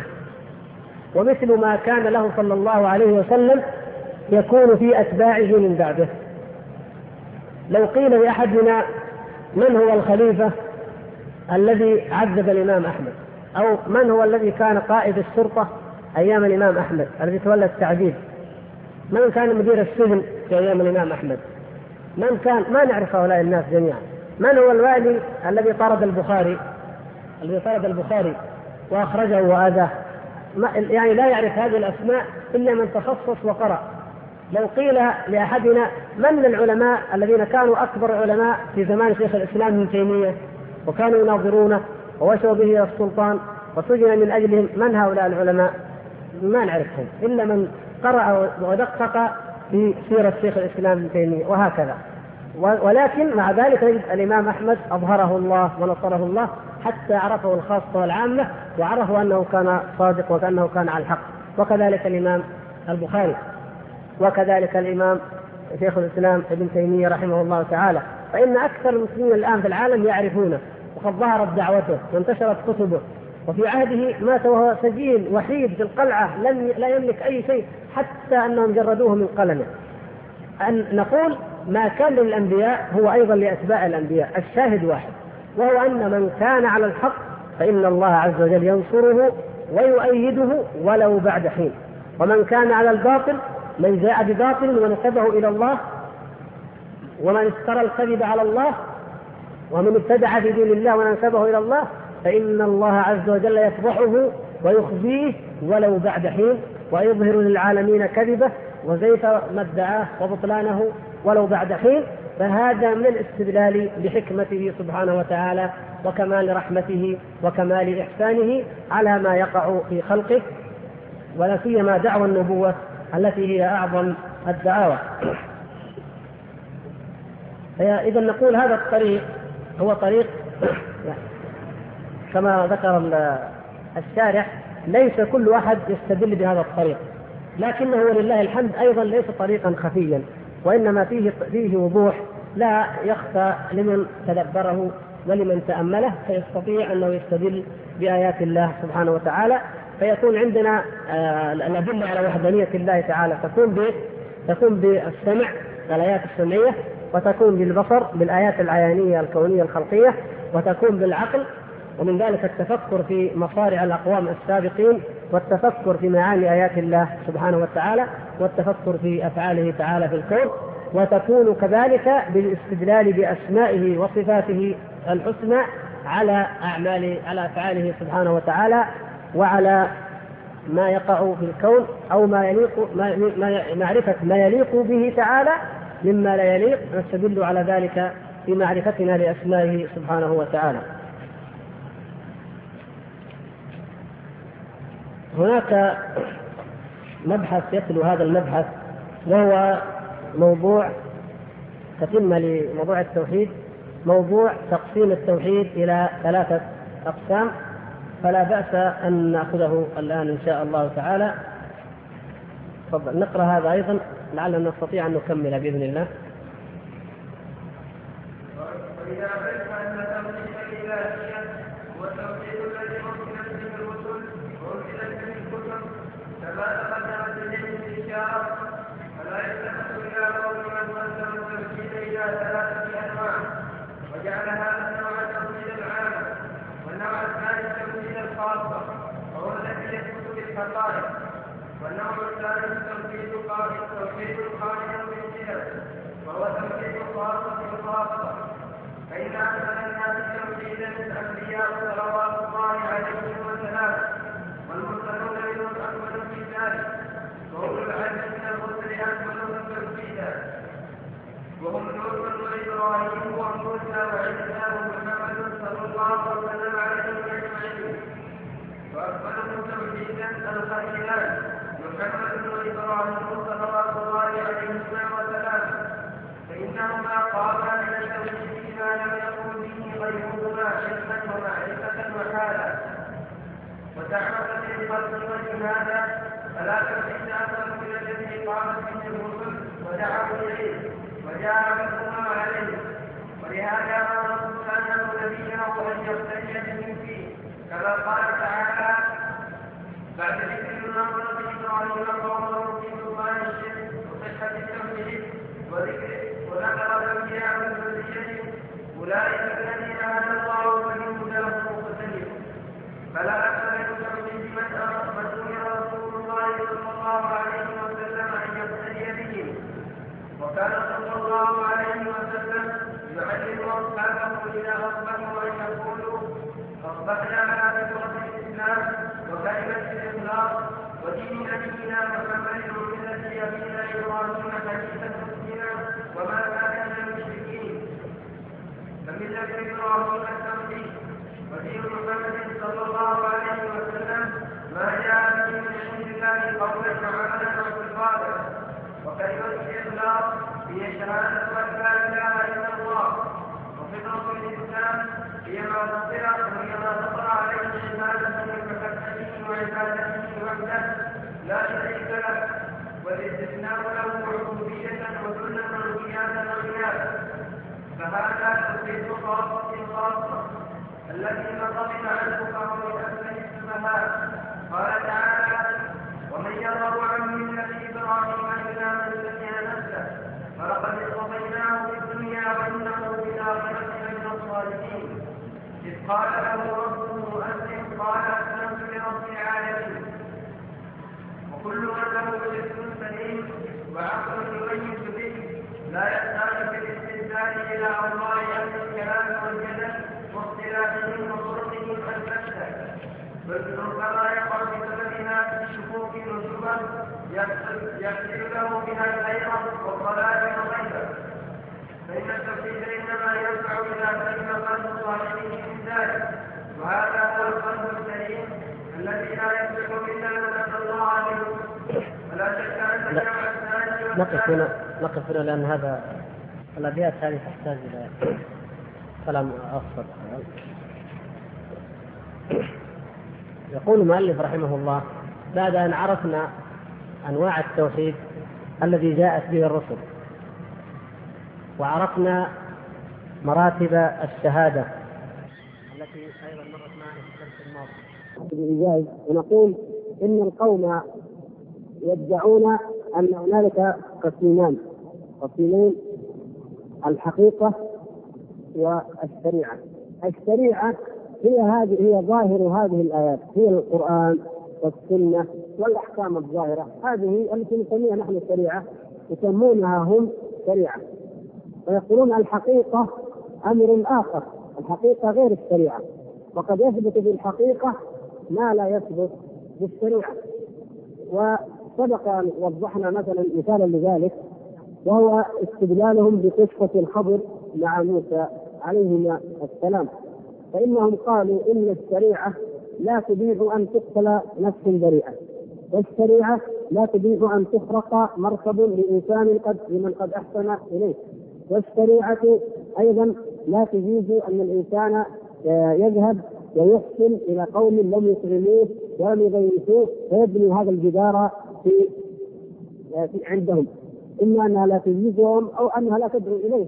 ومثل ما كان له صلى الله عليه وسلم يكون في أتباعه من بعده. لو قيل لأحدنا من هو الخليفة الذي عذب الإمام أحمد، أو من هو الذي كان قائد الشرطة أيام الإمام أحمد الذي تولى التعذيب، من كان مدير السجن في أيام الإمام أحمد، من كان، ما نعرف هؤلاء الناس جميعا. من هو الوالي الذي طرد البخاري وأخرجه وآذاه؟ يعني لا يعرف هذه الأسماء إلا من تخصص وقرأ. لو قيل لأحدنا من العلماء الذين كانوا أكبر علماء في زمان شيخ الإسلام ابن تيمية وكانوا يناظرونه ووشوا به إلى السلطان وسجن من أجلهم، من هؤلاء العلماء؟ ما نعرفهم إلا من قرأ ودقق في سيرة شيخ الإسلام ابن تيمية وهكذا. ولكن مع ذلك نجد الإمام أحمد أظهره الله ونصره الله حتى عرفه الخاصة والعامة وعرفوا أنه كان صادق وأنه كان على الحق. وكذلك الإمام البخاري، وكذلك الإمام شيخ الإسلام ابن تيمية رحمه الله تعالى. فإن أكثر المسلمين الآن في العالم يعرفونه، وقد ظهرت دعوته وانتشرت كتبه وفي عهده مات وهو سجين وحيد في القلعة لا يملك أي شيء، حتى أنهم جردوه من قلمه. أن نقول ما كان للأنبياء هو أيضا لأتباع الأنبياء. الشاهد واحد، وهو أن من كان على الحق فإن الله عز وجل ينصره ويؤيده ولو بعد حين، ومن كان على الباطل من جاء بباطل ونسبه إلى الله، ومن افترى الكذب على الله، ومن ابتدع في دين الله ونسبه إلى الله، فإن الله عز وجل يفضحه ويخزيه ولو بعد حين، ويظهر للعالمين كذبه وزيف ما ادعاه وبطلانه ولو بعد حين. فهذا من الاستدلال بحكمته سبحانه وتعالى وكمال رحمته وكمال إحسانه على ما يقع في خلقه، ولا سيما دعوى النبوة التي هي أعظم الدعاوى. إذا نقول هذا الطريق هو طريق كما ذكر الشارح، ليس كل أحد يستدل بهذا الطريق، لكنه ولله الحمد أيضا ليس طريقا خفيا، وإنما فيه وضوح لا يخفى لمن تدبره ولمن تأمله، فيستطيع أنه يستدل بآيات الله سبحانه وتعالى، فيكون عندنا الأدلة على وحدانية الله تعالى تكون بالسمع الآيات السمعية، وتكون بالبصر بالآيات العيانية الكونية الخلقية، وتكون بالعقل، ومن ذلك التفكر في مصارع الأقوام السابقين، والتفكر في معاني آيات الله سبحانه وتعالى، والتفكر في أفعاله تعالى في الكون، وتكون كذلك بالاستدلال بأسمائه وصفاته الحسنى على أفعاله سبحانه وتعالى، وعلى ما يقع في الكون، أو معرفة ما يليق به تعالى مما لا يليق، نستدل على ذلك في معرفتنا لأسمائه سبحانه وتعالى. هناك مبحث يتلو هذا المبحث، وهو موضوع تتمة لموضوع التوحيد، موضوع تقسيم التوحيد إلى 3 أقسام، فلا بأس أن نأخذه الآن إن شاء الله تعالى. تفضل نقرأ هذا أيضا لعلنا نستطيع أن نكمل بإذن الله. وإذا علمت أن توحيد الإلهية هو التوحيد الذي أرسلت به الرسل وأرسلت به الكتب كما تقدمت إليه الإشارة، فلا يلتفت إلى قول من قسم التوحيد إلى 3 أنواع، وجعل هذا النوع التوحيد العام، والنوع الثاني التوحيد الخاصة وهو الذي يثبت بالحقائق، والنوع الثالث توحيد القائم بالصلة وهو توحيد الخاصة الخاصة. فإن أحسن الناس توحيدا الأنبياء صلوات الله عليهم وسلام، والمرسلون منهم أكمل في ذلك، وأولو العزم من الرسل أكملهم توحيدا، وهم نوح وإبراهيم وموسى وعيسى ومحمد صلى الله وسلم عليهم أجمعين. وأكملهم توحيدا الخليلان محمد وإبراهيم صلوات الله عليهما وسلام، فإنهما قاما من التوحيد بما لم يقل به غيرهما علما ومعرفة وحالا ودعوة للخلق وجهادا، فلا توحيد أكثر من الذي قامت به الرسل ودعوا إليه وجاء بالأمم عليه. ولهذا أمر سبحانه نبيه أن يقتدي به فيه، كما قال تعالى بعد ذكر المناظرة إبراهيم قومه في سلطان الشرك وصحة التوحيد وذكر الأنبياء من ذريته أولئك الذين هدى الله فمنهم له مقتدر. فلا أكثر التوحيد من أمر رسول الله صلى الله عليه وسلم أن يقتدي بهم، وكان صلى الله عليه وسلم يعلم أصحابه إذا أصبحوا أن يقولوا أصبحنا على فطرة الإسلام وكلمة الإخلاص ودين نبينا محمد وملة أبينا إبراهيم حنيفا مسلما وما كان من المشركين. فملة إبراهيم التوحيد، ودين محمد صلى الله عليه وسلم ما جاء به من عند الله قولا وعملا واعتقادا. وكلمة الإخلاص هي شهادة أن لا إله إلا الله، وفطرة الإسلام هي ما نصر عليه عبادته وفتحه وعبادته وحده لا شريك له، والاستثناء له عبودية وذلا وقيادا وغيابا. فهذا توحيد خاصة التي نقضت عنه فهو من أسلم الأمهات. قال تعالى: ومن يرغب عن ملة إبراهيم إلا من سفه نفسه فلقد اصطفيناه في الدنيا وإنه في الآخرة لمن الصالحين. إذ قال له ربه أسلم قال أسلمت لرب العالمين. وكل من له جسم سليم وعقل يميز به لا يحتاج في الاستدلال إلى الله أهل الكلام والجدل واختلافهم وطرقهم الفتة، بل ربما يقع بسببها الشكوك والشبه يحصل له بها الحيرة والضلال والغيبة، فإن التوحيد إنما ينفع إذا سلم قلب صاحبه من ذلك، وهذا هو القلب السليم الذي لا يصلح إلا من أتى الله به. ولا شك أن الجمع الثاني نقف هنا لأن هذا الأبيات هذه تحتاج إلى كلام أفضل. يقول المؤلف رحمه الله: بعد أن عرفنا أنواع التوحيد الذي جاءت به الرسل، وعرفنا مراتب الشهادة التي أيضا مرت معنا في الدرس الماضي، ونقول إن القوم يدعون أن هنالك قسمين: الحقيقة والشريعة. الشريعة هي ظاهر هذه الآيات، هي القرآن والسنة والأحكام الظاهرة، هذه التي نسميها نحن الشريعة، يسمونها هم شريعة. ويقولون الحقيقة أمر آخر، الحقيقة غير الشريعة، وقد يثبت بالحقيقة ما لا يثبت بالشريعة. وسبق أن وضحنا مثالا لذلك، وهو استدلالهم بقصة الخضر مع موسى عليهما السلام، فإنهم قالوا إن الشريعة لا تبيح أن تقتل نفس بريئة، والشريعة لا تبيح أن تخرق مركب لإنسان لمن قد أحسن إليه، والشريعة أيضا لا تجيز أن الإنسان يذهب ويحسن إلى قوم لم يكرموه ولم يضيفوه فيبني هذا الجدار في عندهم، إما أنها لا تجيزهم أو أنها لا تدعو إليه.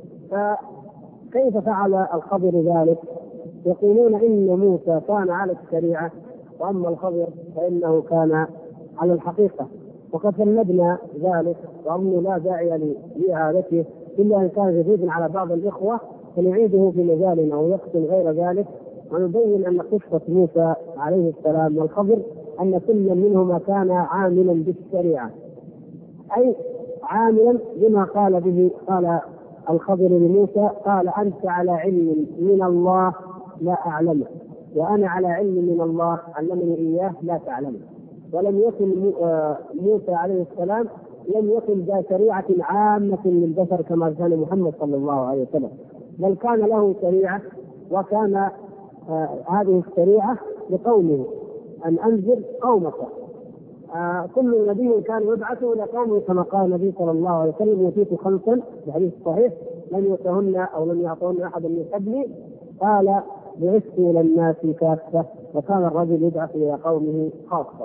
فكيف فعل الخضر ذلك؟ يقولون إن موسى كان على الشريعة وأما الخضر فإنه كان على الحقيقة، وقد فندنا ذلك وأنه لا داعي لإعادته إلا أن كان جديدا على بعض الإخوة، فنعيده في مجالنا أو يقتل غير ذلك، ونبين أن قصة موسى عليه السلام والخضر أن كل منهما كان عاملا بالشريعة، أي عاملا بما قال الخضر لموسى: قال أنت على علم من الله لا أعلمه، وأنا على علم من الله علمني إياه لا تعلمه. ولم يكن موسى عليه السلام لم يكن ذا شريعة عامة للبشر كما كان محمد صلى الله عليه وسلم، بل كان له شريعة، وكان هذه الشريعة لقومه أن أنذر قومك. كل نبي كان يبعث إلى قومه كما قال النبي صلى الله عليه وسلم: يؤتيك خمسا في الحديث الصحيح لم يؤتهن أو لم يعطهن أحد من قبلي، قال: بعثت إلى الناس كافة. وكان الرجل يبعث إلى قومه خاصة.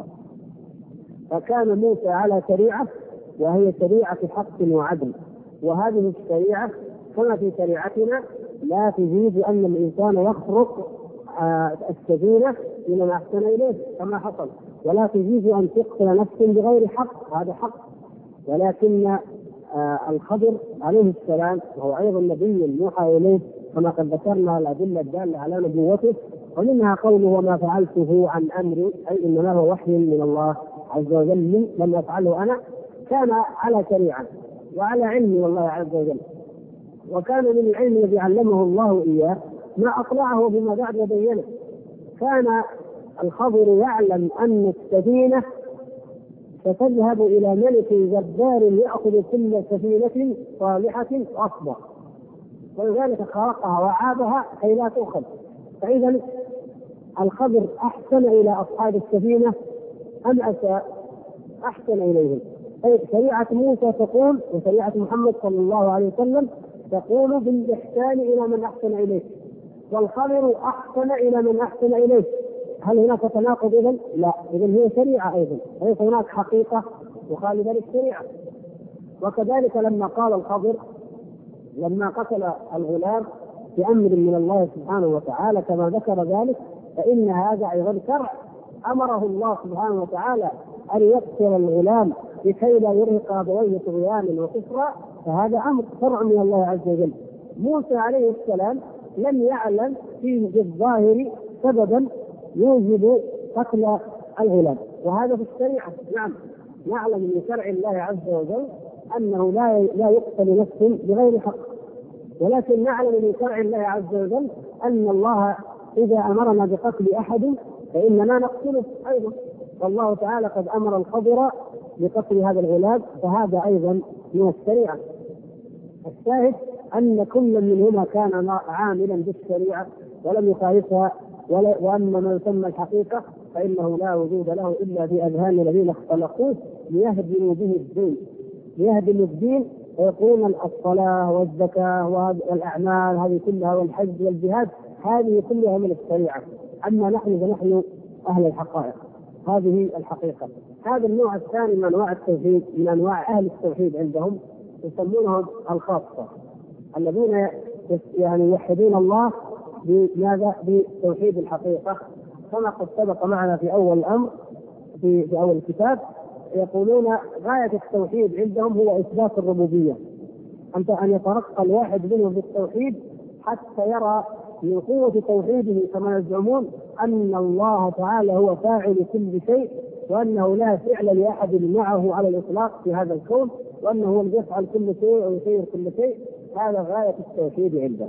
فكان موسى على شريعة وهي شريعة حق وعدل، وهذه الشريعة كما في شريعتنا لا تجيز أن الإنسان يخرق السفينة لمن أحسن إليه كما حصل، ولا تجيز أن تقتل نفس بغير حق، هذا حق. ولكن الخضر عليه السلام وهو أيضا نبي موحى إليه كما قد ذكرنا الأدلة الدالة على نبوته، ومنها قوله: وما فعلته عن أمري، أي إنما هو وحي من الله عز وجل لم يفعله أنا. كان على شريعة وعلى علم من الله عز وجل، وكان من العلم الذي علمه الله إياه ما أطلعه بما بعد وبينه. كان الخضر يعلم أن السفينة ستذهب إلى ملك جبار يأخذ كل سفينة صالحة وأصبع، ولذلك خرقها وعابها كي لا تؤخذ. فإذا الخضر أحسن إلى أصحاب السفينة أم أساء؟ أحسن إليهم. شريعة موسى تقول، وشريعة محمد صلى الله عليه وسلم تقول بالإحسان إلى من أحسن إليه، والخضر أحسن إلى من أحسن إليه. هل هناك تناقض إذن؟ لا، إذن هي شريعة أيضا، ليس هناك حقيقة مخالفة للشريعة. وكذلك لما قال الخضر لما قتل الغلام بأمر من الله سبحانه وتعالى كما ذكر ذلك، فإن هذا أيضا شرع أمره الله سبحانه وتعالى أن يقتل الغلام لكي لا يرهق أبويه طغيانا وكفرا، فهذا أمر شرع من الله عز وجل. موسى عليه السلام لم يعلم فيه بالظاهر سببا يوجب قتل الغلام، وهذا في الشريعة. نعم، نعلم من شرع الله عز وجل أنه لا يقتل نفس بغير حق، ولكن نعلم من شرع الله عز وجل أن الله إذا أمرنا بقتل أحد فإننا نقتله أيضا، والله تعالى قد أمر الخضر بقتل هذا الغلام، فهذا أيضا من الشريعة. الشاهد أن كل منهما كان عاملا بالشريعة ولم يخالفها، وأما ما يسمى الحقيقة فإنه لا وجود له إلا في أذهان الذين اختلقوه ليهدموا به الدين، ليهدموا الدين ويقولون الصلاة والزكاة والأعمال هذه كلها والحج والجهاد هذه كلها من الشريعة، أما نحن فنحن أهل الحقائق. هذه الحقيقة. هذا النوع الثاني من أنواع التوحيد، من أنواع أهل التوحيد عندهم يسمونهم الخاصة، الذين يعني يوحدون الله بماذا؟ بتوحيد الحقيقة، كما قد سبق معنا في أول الأمر في أول الكتاب. يقولون غاية التوحيد عندهم هو إثبات الربوبية، أن يترقى الواحد منهم بالتوحيد حتى يرى من قوة توحيده كما يزعمون أن الله تعالى هو فاعل كل شيء، وأنه لا فعل لأحد معه على الإطلاق في هذا الكون، وأنه هو الذي يفعل كل شيء ويسير كل شيء. هذا غاية التوحيد عندهم.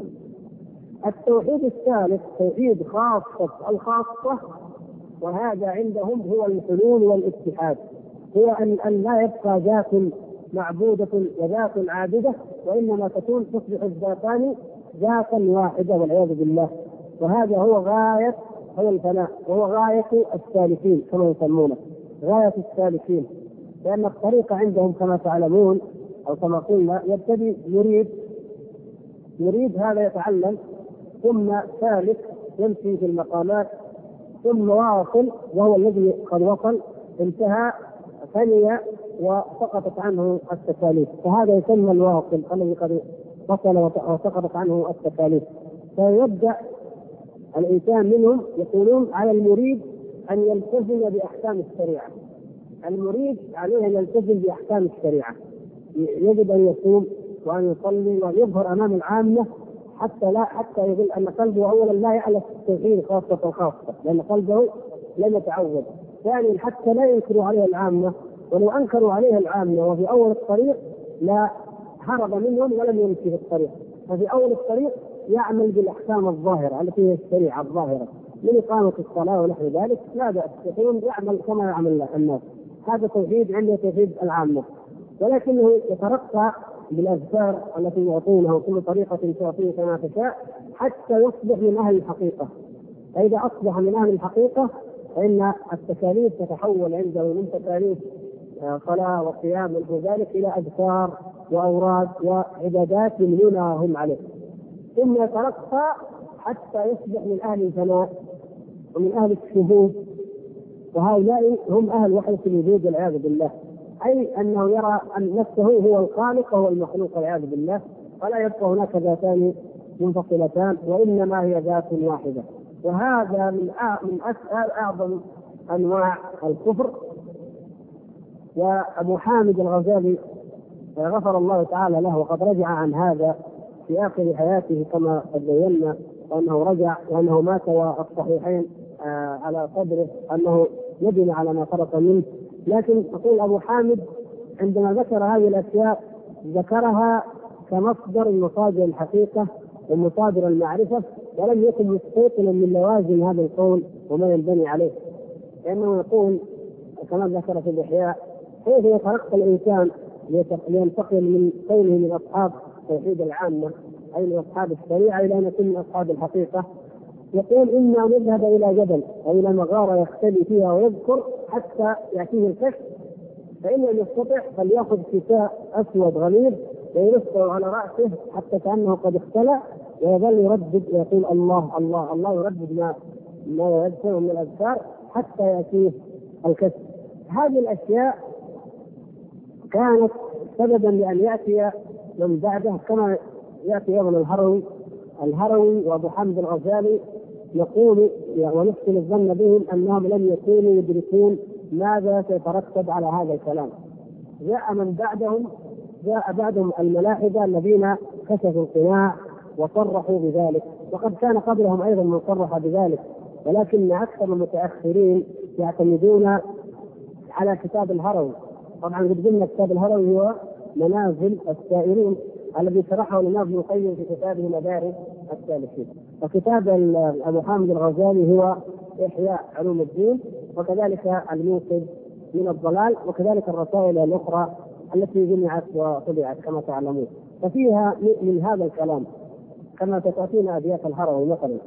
التوحيد الثالث توحيد خاصة الخاصة، وهذا عندهم هو الحلول والاتحاد، هو أن لا يبقى ذات معبودة وذات عابدة، وإنما تصبح الذاتان ذاتا واحدة والعياذ بالله. وهذا هو الفناء، وهو غاية السالكين كما يسمونه، غاية السالكين. لأن الطريق عندهم كما تعلمون أو كما قلنا يبتدي يريد هذا يتعلم، ثم سالك يمشي في المقامات، ثم واصل وهو الذي قد وصل انتهى ثانية وسقطت عنه التكاليف، فهذا يسمى الواصل الذي قد وصل وسقطت عنه التكاليف. فيبدأ الإنسان منهم يقولون على المريد أن يلتزم بأحكام الشريعة، المريد عليه أن يلتزم بأحكام الشريعة، يجب أن يصوم وأن يصلي وأن يظهر أمام العامة حتى يقول أن قلبه أولا لا يعلم التوحيد خاصة لأن قلبه لم يتعود. ثانيا حتى لا ينكروا عليه العامة، ولو أنكروا عليه العامة وفي أول الطريق لا هرب منهم ولم يمشي في الطريق، ففي أول الطريق يعمل بالأحكام الظاهرة التي هي الشريعة الظاهرة من إقامة الصلاة ونحو ذلك، لا بأس، يعمل كما يعمل الناس. هذا توحيد عنده توحيد العامة، ولكنه يترقى بالأذكار التي يعطونه، كل طريقة تعطيه كما تشاء حتى يصبح من أهل الحقيقة. فإذا أصبح من أهل الحقيقة فإن التكاليف تتحول عنده من تكاليف صلاة وصيام ونحو ذلك إلى أذكار وأوراد وعبادات يملونهم عليه، ثم يترقى حتى يصبح من أهل الفناء ومن أهل الشهود، وهؤلاء هم أهل وحدة الوجود والعياذ بالله، أي أنه يرى أن نفسه هو الخالق وهو المخلوق والعياذ بالله، ولا يبقى هناك ذاتان منفصلتان وإنما هي ذات واحدة. وهذا من أعظم أنواع الكفر. وأبو حامد الغزالي غفر الله تعالى له وقد رجع عن هذا في آخر حياته كما قد بينا، وأنه رجع وأنه مات والصحيحين على صدره أنه ندم على ما فرط منه. لكن يقول أبو حامد عندما ذكر هذه الأشياء ذكرها كمصدر مصادر الحقيقة ومصادر المعرفة، ولم يكن مستيقنا من لوازم هذا القول وما ينبني عليه، لأنه يقول كما ذكر في الإحياء كيف يترقى الإنسان لينتقل من كونه من أصحاب توحيد العامة أي من أصحاب الشريعة إلى أن يكون من أصحاب الحقيقة. يقول إما نذهب إلى جبل أو إلى مغارة يختلي فيها ويذكر حتى يأتيه الكشف، فإن لم يستطع فليأخذ كساء أسود غليظ ويلفه على رأسه حتى كأنه قد اختلى، ويظل يردد ويقول الله الله الله، يردد ما يذكره من الأذكار حتى يأتيه الكشف. هذه الأشياء كانت سببا لأن يأتي من بعده كما يأتي أيضا الهروي وأبو حامد الغزالي نقول ونحسن الظن بهم أنهم لم يكونوا يدركون ماذا سيترتب على هذا الكلام. جاء بعدهم الملاحدة الذين كشفوا القناع وصرحوا بذلك، وقد كان قبلهم أيضا من صرح بذلك، ولكن أكثر المتأخرين يعتمدون على كتاب الهروي. طبعا قد قلنا كتاب الهروي هو منازل السائرين الذي شرحه الإمام ابن القيم في كتابه مدارج السالكين، وكتاب أبو حامد الغزالي هو إحياء علوم الدين، وكذلك الموقظ من الضلال، وكذلك الرسائل الأخرى التي جمعت وطبعت كما تعلمون. ففيها من هذا الكلام كما تأتينا أبيات الهروي مثلا.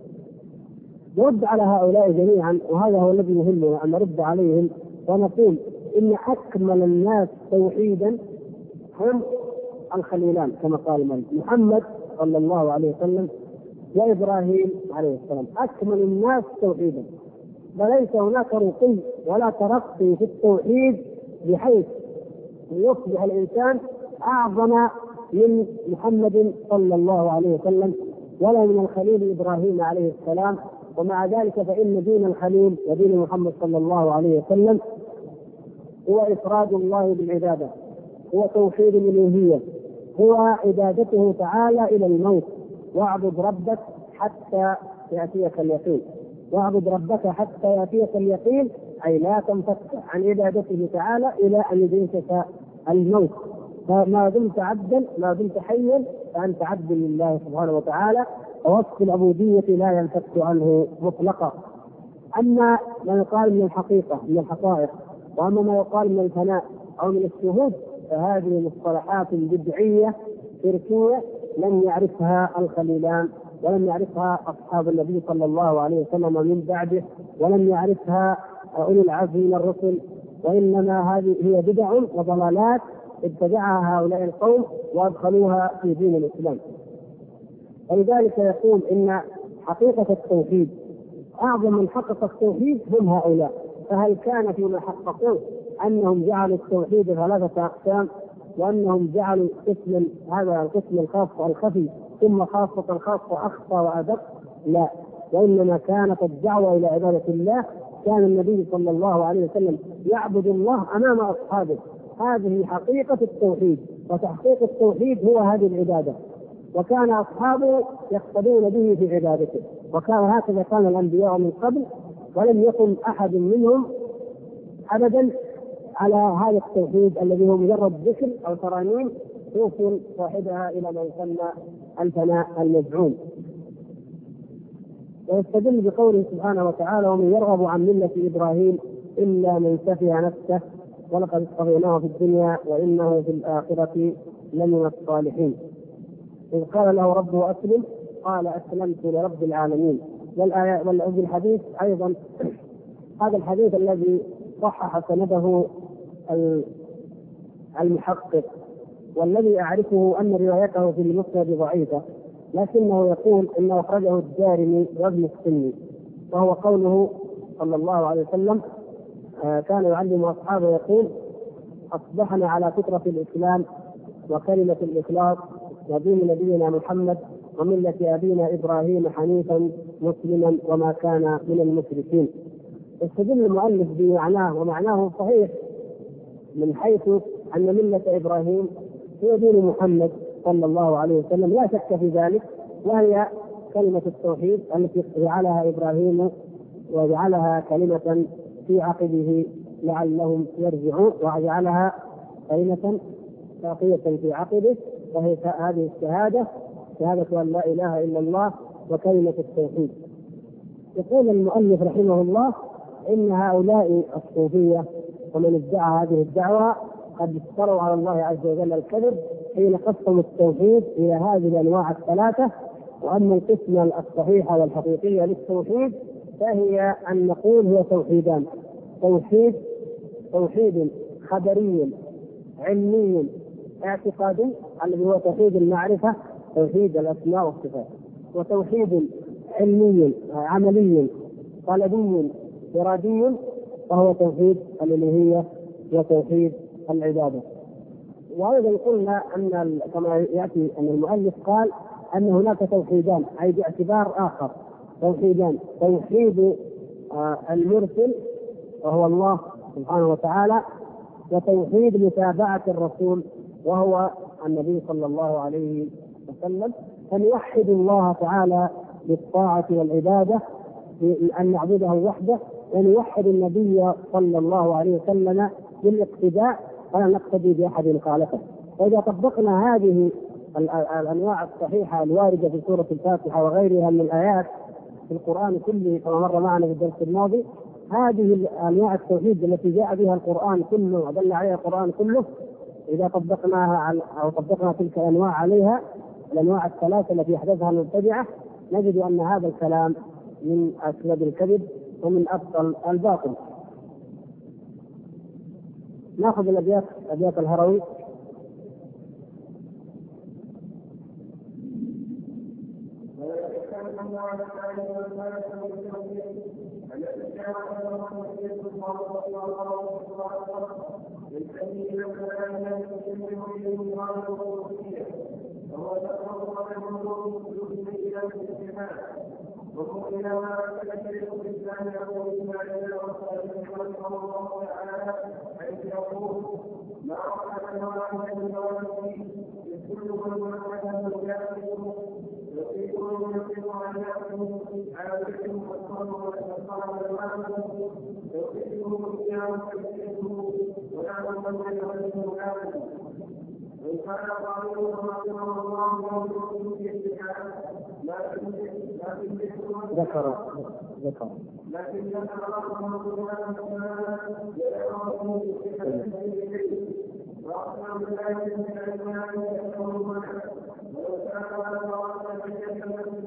نرد على هؤلاء جميعا، وهذا هو الذي يهمنا أن نرد عليهم ونقول إن أكمل الناس توحيدا هم الخليلان كما قال محمد صلى الله عليه وسلم وإبراهيم عليه السلام، أكمل الناس توحيدا، وليس هناك رقي ولا ترقي في التوحيد بحيث يصبح الإنسان أعظم من محمد صلى الله عليه وسلم ولا من الخليل إبراهيم عليه السلام. ومع ذلك فإن دين الخليل ودين محمد صلى الله عليه وسلم هو إفراد الله بالعبادة، هو توحيد الألوهية، هو عبادته تعالى إلى الموت. واعبد ربك حتى يأتيك اليقين، واعبد ربك حتى يأتيك اليقين، أي لا تنفك عن عبادته تعالى إلى أن يدركك الموت. فما دمت عبدا، ما دمت حيا، فأنت عبد لله سبحانه وتعالى، ووصف العبودية لا ينفك عنه مطلقا. أما ما يقال من الحقيقة من الحقائق، وأما ما يقال من الفناء أو من الشهود، فهذه مصطلحات بدعية شركية لم يعرفها الخليلان، ولم يعرفها أصحاب النبي صلى الله عليه وسلم من بعده، ولم يعرفها أولي العزم من الرسل، وإنما هذه هي بدع وضلالات ابتدعها هؤلاء القوم وأدخلوها في دين الإسلام. ولذلك يقول إن حقيقة التوحيد أعظم من حقق التوحيد هم هؤلاء. فهل كان فيما حققوه أنهم جعلوا التوحيد ثلاثة أقسام، وأنهم جعلوا قسما هذا القسم الخاص الخفي ثم خاصة الخاصة أخفى وأدق؟ لا، وإنما كانت الدعوة إلى عبادة الله. كان النبي صلى الله عليه وسلم يعبد الله أمام أصحابه، هذه حقيقة التوحيد، وتحقيق التوحيد هو هذه العبادة، وكان أصحابه يقتدون به في عبادته، وكان هكذا كان الأنبياء من قبل، ولم يكن أحد منهم أبدا على هذا التوحيد الذي هو مجرد ذكر أو ترانيم توصل صاحبها إلى ما يسمى الفناء المزعوم. ويستدل بقوله سبحانه وتعالى: ومن يرغب عن ملة إبراهيم إلا من سفه نفسه ولقد اصطفيناه في الدنيا وإنه في الآخرة لمن الصالحين. إذ قال له ربه أسلم قال أسلمت لرب العالمين. والآية الحديث أيضا هذا الحديث الذي صحح سنده المحقق، والذي أعرفه أن روايته في المسند ضعيفة، لكنه يقول إنه أخرجه الدارمي وابن السني، وهو قوله صلى الله عليه وسلم كان يعلم أصحابه يقول: أصبحنا على فطرة الإسلام وكلمة الإخلاص ودين نبينا محمد وملة أبينا إبراهيم حنيفا مسلما وما كان من المشركين. يستدل المؤلف بمعناه، ومعناه صحيح من حيث أن ملة إبراهيم هي دين محمد صلى الله عليه وسلم لا شك في ذلك، وهي كلمة التوحيد التي جعلها إبراهيم وجعلها كلمة في عقبه لعلهم يرجعون، وجعلها كلمة باقية في عقبه، وهي هذه الشهادة، شهادة أن لا إله إلا الله وكلمة التوحيد. يقول المؤلف رحمه الله إن هؤلاء الصوفية ومن ادعى هذه الدعوة قد افتروا على الله عز وجل الكذب حين قسموا التوحيد إلى هذه الأنواع الثلاثة. وأما القسم الصحيح والحقيقية للتوحيد فهي أن نقول هو توحيدان: توحيد خبري علمي اعتقادي الذي هو توحيد المعرفة، توحيد الأسماء والصفات، وتوحيد علمي عملي طلبي إرادي وهو توحيد الألوهية وتوحيد العبادة. وأيضا قلنا أن كما يأتي أن المؤلف قال أن هناك توحيدان، أي باعتبار آخر، توحيدان: توحيد المرسل وهو الله سبحانه وتعالى، وتوحيد متابعة الرسول وهو النبي صلى الله عليه وسلم. فنوحد الله تعالى بالطاعة والعبادة أن نعبده وحده، ونوحد النبي صلى الله عليه وسلم بالاقتداء ولا نقتدي بأحد خالفه. وإذا طبقنا هذه الأنواع الصحيحة الواردة في سورة الفاتحة وغيرها من الآيات في القرآن كله كما مر معنا في الدرس الماضي، هذه أنواع التوحيد التي جاء بها القرآن كله ودل عليها القرآن كله، إذا طبقناها أو طبقنا تلك الأنواع عليها، الأنواع الثلاثة التي أحدثها المبتدعة، نجد أن هذا الكلام من أكذب الكذب ومن أبطل الباطل. نأخذ أبيات الهروي. وإلى ما تكلم الإسلام يقول ما إلى رسول الله تعالى حيث يقول ما أحد واحد من الوالدين كل من وحده يأكل يطيق يطيق أن يأكل عادته والصبر والإصرار والعمل يطيقه الصيام فيطيقه ويعلم من يغلبه العمل وإن كان قائله رحمه الله يوم في الاتحاد ذكر لكن ذكر الله وأخبر بالله من الإيمان يأمر معه ولو كان الله يتكلم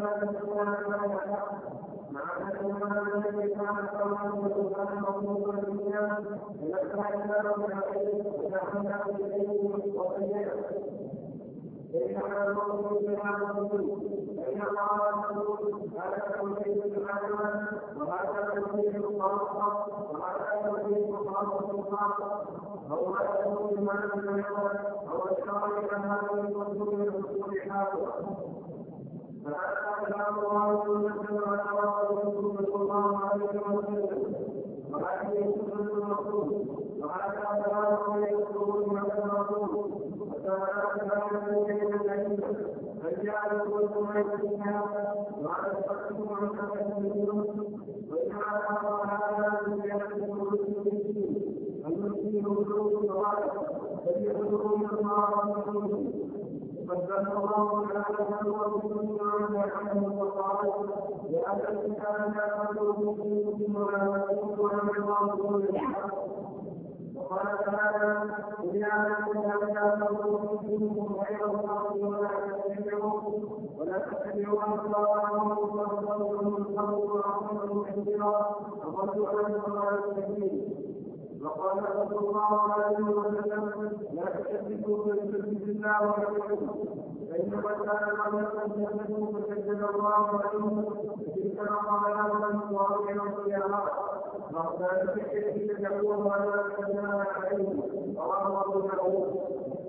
مع أن الذي كان قوله وكان مطلوبا بالإيمان ونفع الله من عليه ونحن إليه وإليه فإنما الموضوع بهذا الرسول فإن الله يقول هذا توحيد العالم وهذا توحيد الخاصة وهذا توحيد الخاصة أو هذا توحيد ما لم يكن أو الشرع هذا الرسول من الرسول حاضر فهذا كلام الله ينزل على رسوله صلى الله عليه وسلم وهذه سنة الرسول وهذا كلام يذكره من الرسول وهذا كلام فجعل كل ما يتبعها وعلى التقدم عن تقدمهم وجعل هذا من زيادة المسلمين المسلمين وجود الصلاة فليحضروا من الله فدل الله تعالى ورسوله عنه وقال لأن الإنسان لا يقبل مسلم ولا يقول ولا يقول وقال تعالى إذا تقولوا منكم غير الحق ولا تتبعوا أخبارهم وتفضلوا من قبل وأخبروا كثيرا وضلوا عن سواء السبيل. وقال رسول الله عليه وسلم لا تشركوا بسبيل الله ورسوله فإنما كان قبلكم تشركوا فسجد الله عليهم تلك مقالات واضحة وصياغات وكان في الشرك تدعوه ولا تجنى عليهم رواه أبو داود.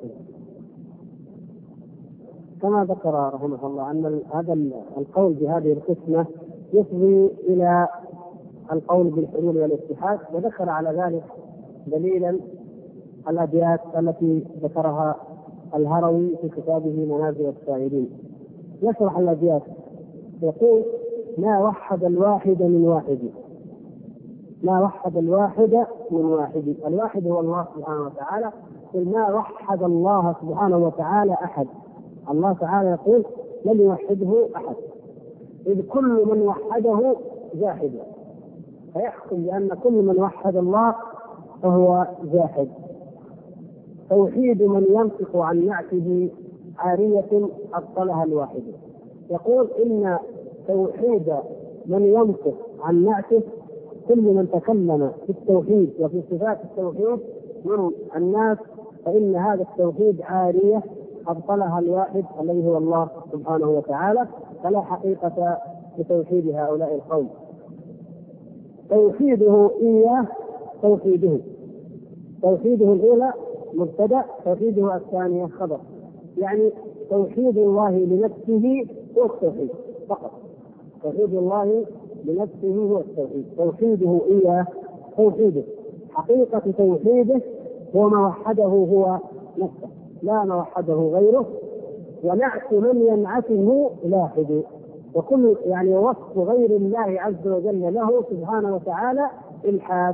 كما ذكر رحمه الله أن هذا القول بهذه القسمة يفضي إلى القول بالحلول والاتحاد، وذكر على ذلك دليلا الأبيات التي ذكرها الهروي في كتابه منازل السائلين. يشرح الأبيات يقول: ما وحد الواحد من واحد، ما وحد الواحد من واحد. الواحد هو الله سبحانه وتعالى، ما وحد الله سبحانه وتعالى أحد. الله تعالى يقول: لن يوحده أحد، إذ كل من وحده جاحد، فيحكم بأن كل من وحد الله فهو جاحد. توحيد من ينطق عن نعته عارية أبطلها الواحد. يقول إن توحيد من ينطق عن نعته، كل من تكلم في التوحيد وفي صفات التوحيد من الناس، فإن هذا التوحيد عارية أبطلها الواحد الذي هو الله سبحانه وتعالى، فلا حقيقة لتوحيد هؤلاء القوم. توحيده إياه توحيده الأولى مبتدأ، توحيده الثانية خبر، يعني توحيد الله لنفسه هو التوحيد فقط. توحيد الله بنفسه هو التوحيد، توحيده إياه توحيده، حقيقة توحيده هو ما وحده هو نفسه لا ما وحده غيره، ونعت من ينعته لاحد. وكل يعني وصف غير الله عز وجل له سبحانه وتعالى إلحاد،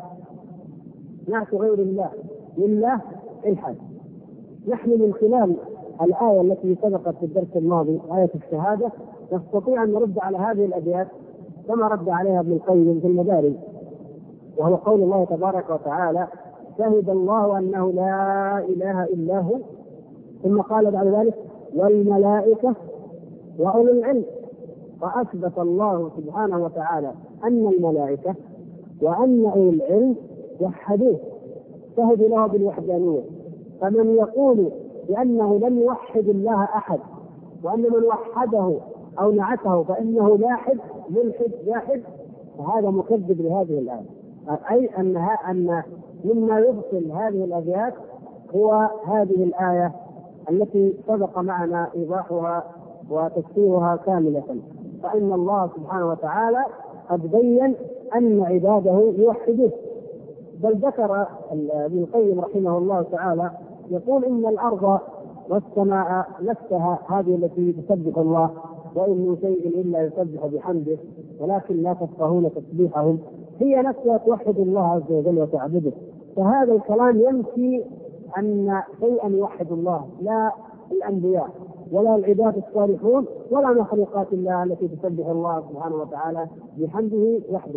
نعت غير الله لله إلحاد. نحن من خلال الآية التي سبقت في الدرس الماضي آية الشهادة نستطيع أن نرد على هذه الأبيات كما رد عليها ابن القيم في المدارج، وهو قول الله تبارك وتعالى: شهد الله أنه لا إله إلا هو، ثم قال بعد ذلك: والملائكة وأولو العلم. فأثبت الله سبحانه وتعالى أن الملائكة وأن أولو العلم وحدوه، شهدوا له بالوحدانية. فمن يقول بأنه لم يوحد الله أحد، وأن من وحده أو نعته فإنه لاحد ملحد جاحد، فهذا مكذب لهذه الآية. أي أن مما يبطل هذه الأبيات هو هذه الآية التي سبق معنا إيضاحها وتفسيرها كاملة. فإن الله سبحانه وتعالى قد بين أن عباده يوحدوه، بل ذكر ابن القيم رحمه الله تعالى يقول: إن الأرض والسماء نفسها هذه التي تسبح الله، وإن من شيء إلا يسبح بحمده ولكن لا تفقهون تسبيحهم، هي نفسها توحد الله عز وجل وتعبده. فهذا الكلام ينفي أن شيئا يوحد الله، لا الأنبياء ولا العباد الصالحون ولا مخلوقات الله التي تسبح الله سبحانه وتعالى بحمده وحده.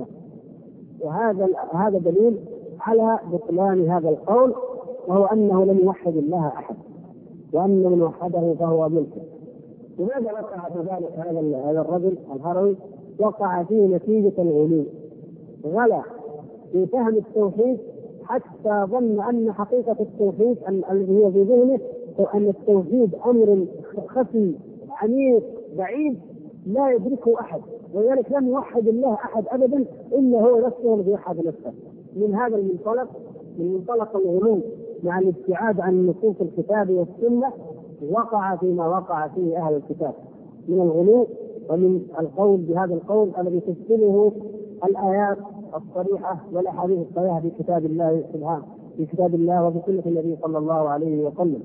وهذا دليل على بطلان هذا القول، وهو أنه لم يوحد الله أحد، وأن من وحده فهو ملحد. لماذا وقع في ذلك هذا الرجل الهروي؟ وقع فيه نتيجة الغلو، غلا في فهم التوحيد حتى ظن أن حقيقة التوحيد الذي هي في ذهنه أن التوحيد أمر خفي عميق بعيد لا يدركه أحد، ولذلك لم يوحد الله أحد أبدا إلا هو نفسه الذي يوحد نفسه. من هذا المنطلق، من منطلق الغلو مع الابتعاد عن نصوص الكتاب والسنة، وقع فيما وقع فيه أهل الكتاب من الغلو ومن القول بهذا القول الذي تشبهه الآيات الصريحة والأحاديث الصريحة في كتاب الله سبحانه، في كتاب الله وفي سنة النبي صلى الله عليه وسلم.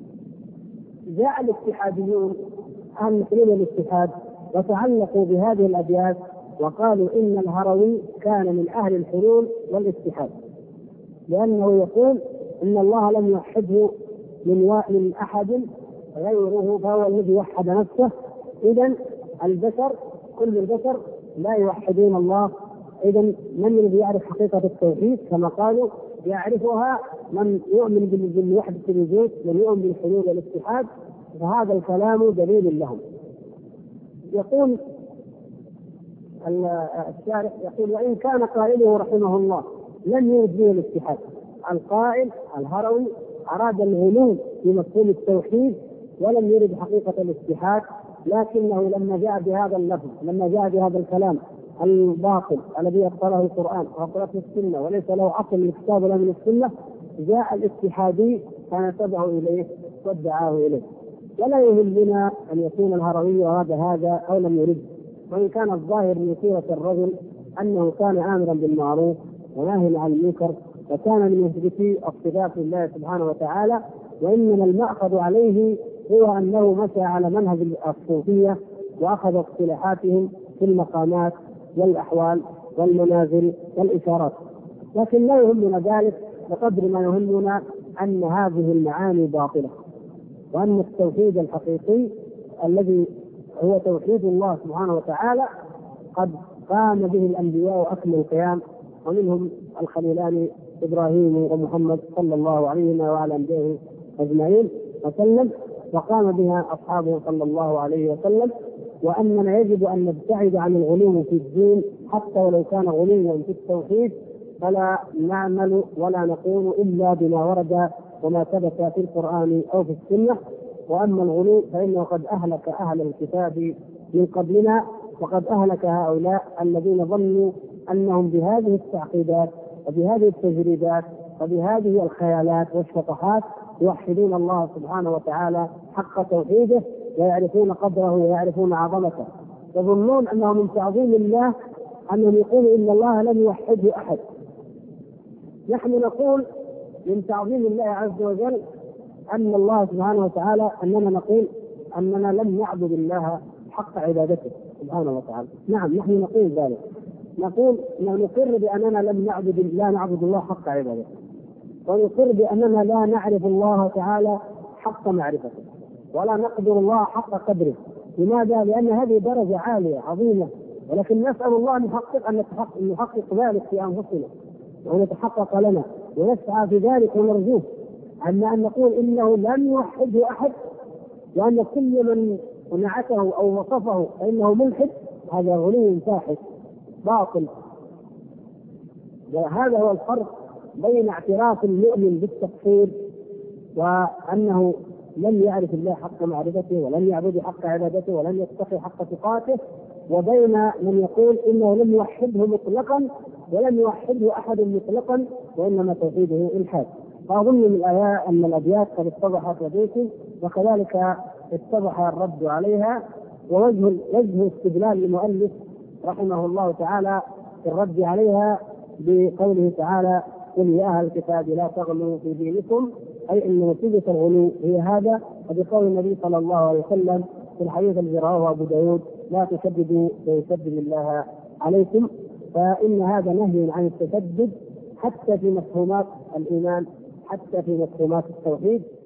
جاء الاتحاديون أهل حلول الاتحاد وتعلقوا بهذه الأبيات وقالوا إن الهروي كان من أهل الحلول والاتحاد، لأنه يقول إن الله لم يوحده من أحد غيره فهو الذي وحد نفسه. إذن البشر كل البشر لا يوحدون الله. إذن من الذي يعرف حقيقة التوحيد؟ كما قالوا يعرفها من يؤمن بالوحدة الوجود، من يؤمن بالحلول والاتحاد. فهذا الكلام دليل لهم. يقول الشارح يقول: وإن كان قائله رحمه الله لم يرد به الاتحاد، القائل الهروي أراد الغلو في مفهوم التوحيد ولم يرد حقيقة الاتحاد، لكنه لما جاء بهذا اللفظ، لما جاء بهذا الكلام الباطل الذي أبطله القرآن وأبطلته السنة وليس له أصل من الكتاب ولا من السنة، جاء الاتحادي فنسبه إليه وادعاه إليه. ولا يهمنا أن يكون الهروي أراد هذا أو لم يرد، وإن كان الظاهر من سيرة الرجل أنه كان آمرا بالمعروف وناهيا عن المنكر، وكان من مثبتي الصفات لله سبحانه وتعالى، وإنما المأخذ عليه هو أنه مشى على منهج الصوفية وأخذ اصطلاحاتهم في المقامات والأحوال والمنازل والإشارات. لكن لا يهمنا ذلك بقدر ما يهمنا أن هذه المعاني باطلة، وأن التوحيد الحقيقي الذي هو توحيد الله سبحانه وتعالى قد قام به الأنبياء أكمل القيام، ومنهم الخليلان إبراهيم ومحمد صلى الله عليه وعلى أنبيائه أجمعين وسلم، وقام بها أصحابه صلى الله عليه وسلم. وأننا يجب أن نبتعد عن الغلو في الدين حتى ولو كان غلوا في التوحيد، فلا نعمل ولا نقول إلا بما ورد وما ثبت في القرآن أو في السنة. وأما الغلو فإنه قد أهلك أهل الكتاب من قبلنا، وقد أهلك هؤلاء الذين ظنوا أنهم بهذه التعقيدات وبهذه التجريدات وبهذه الخيالات والشطحات يوحدون الله سبحانه وتعالى حق توحيده، ويعرفون قدره ويعرفون عظمته. يظنون أنه من تعظيم الله أنهم يقولوا إن الله لم يوحده أحد. نحن نقول من تعظيم الله عز وجل أن الله سبحانه وتعالى أننا نقول أننا لم نعبد الله حق عبادته سبحانه وتعالى. نعم نحن نقول ذلك، نقول نقر بأننا لا نعبد الله حق عبادته، ونقر بأننا لا نعرف الله تعالى حق معرفته، ولا نقدر الله حق قدره. لماذا؟ لأن هذه درجة عالية عظيمة، ولكن نسأل الله أن نحقق ذلك في أنفسنا وأن يتحقق لنا، ونسعى في ذلك ونرجوه. أما أن نقول إنه لم يوحده أحد وأن كل من نعته أو وصفه فإنه ملحد، هذا غلو فاحش باطل. وهذا هو الفرق بين اعتراف المؤمن بالتقصير وأنه لم يعرف الله حق معرفته ولم يعبد حق عبادته ولم يتقي حق تقاته، وبين من يقول إنه لم يوحده مطلقا ولم يوحده أحد مطلقا وإنما توحيده إلحاد. فأظن من الأبيات قد اتضحت لديكم، وكذلك اتضح الرد عليها. ووجه استدلال المؤلف رحمه الله تعالى في الرد عليها بقوله تعالى: قل يا أهل الكتاب لا تغلوا في دينكم، أي أن نتيجة الغلو هي هذا. وبقول النبي صلى الله عليه وسلم في الحديث الذي رواه أبو داود: لا تشددوا فيشدد الله عليكم. فإن هذا نهي عن التشدد حتى في مفهومات الإيمان، حتى في مفهومات التوحيد.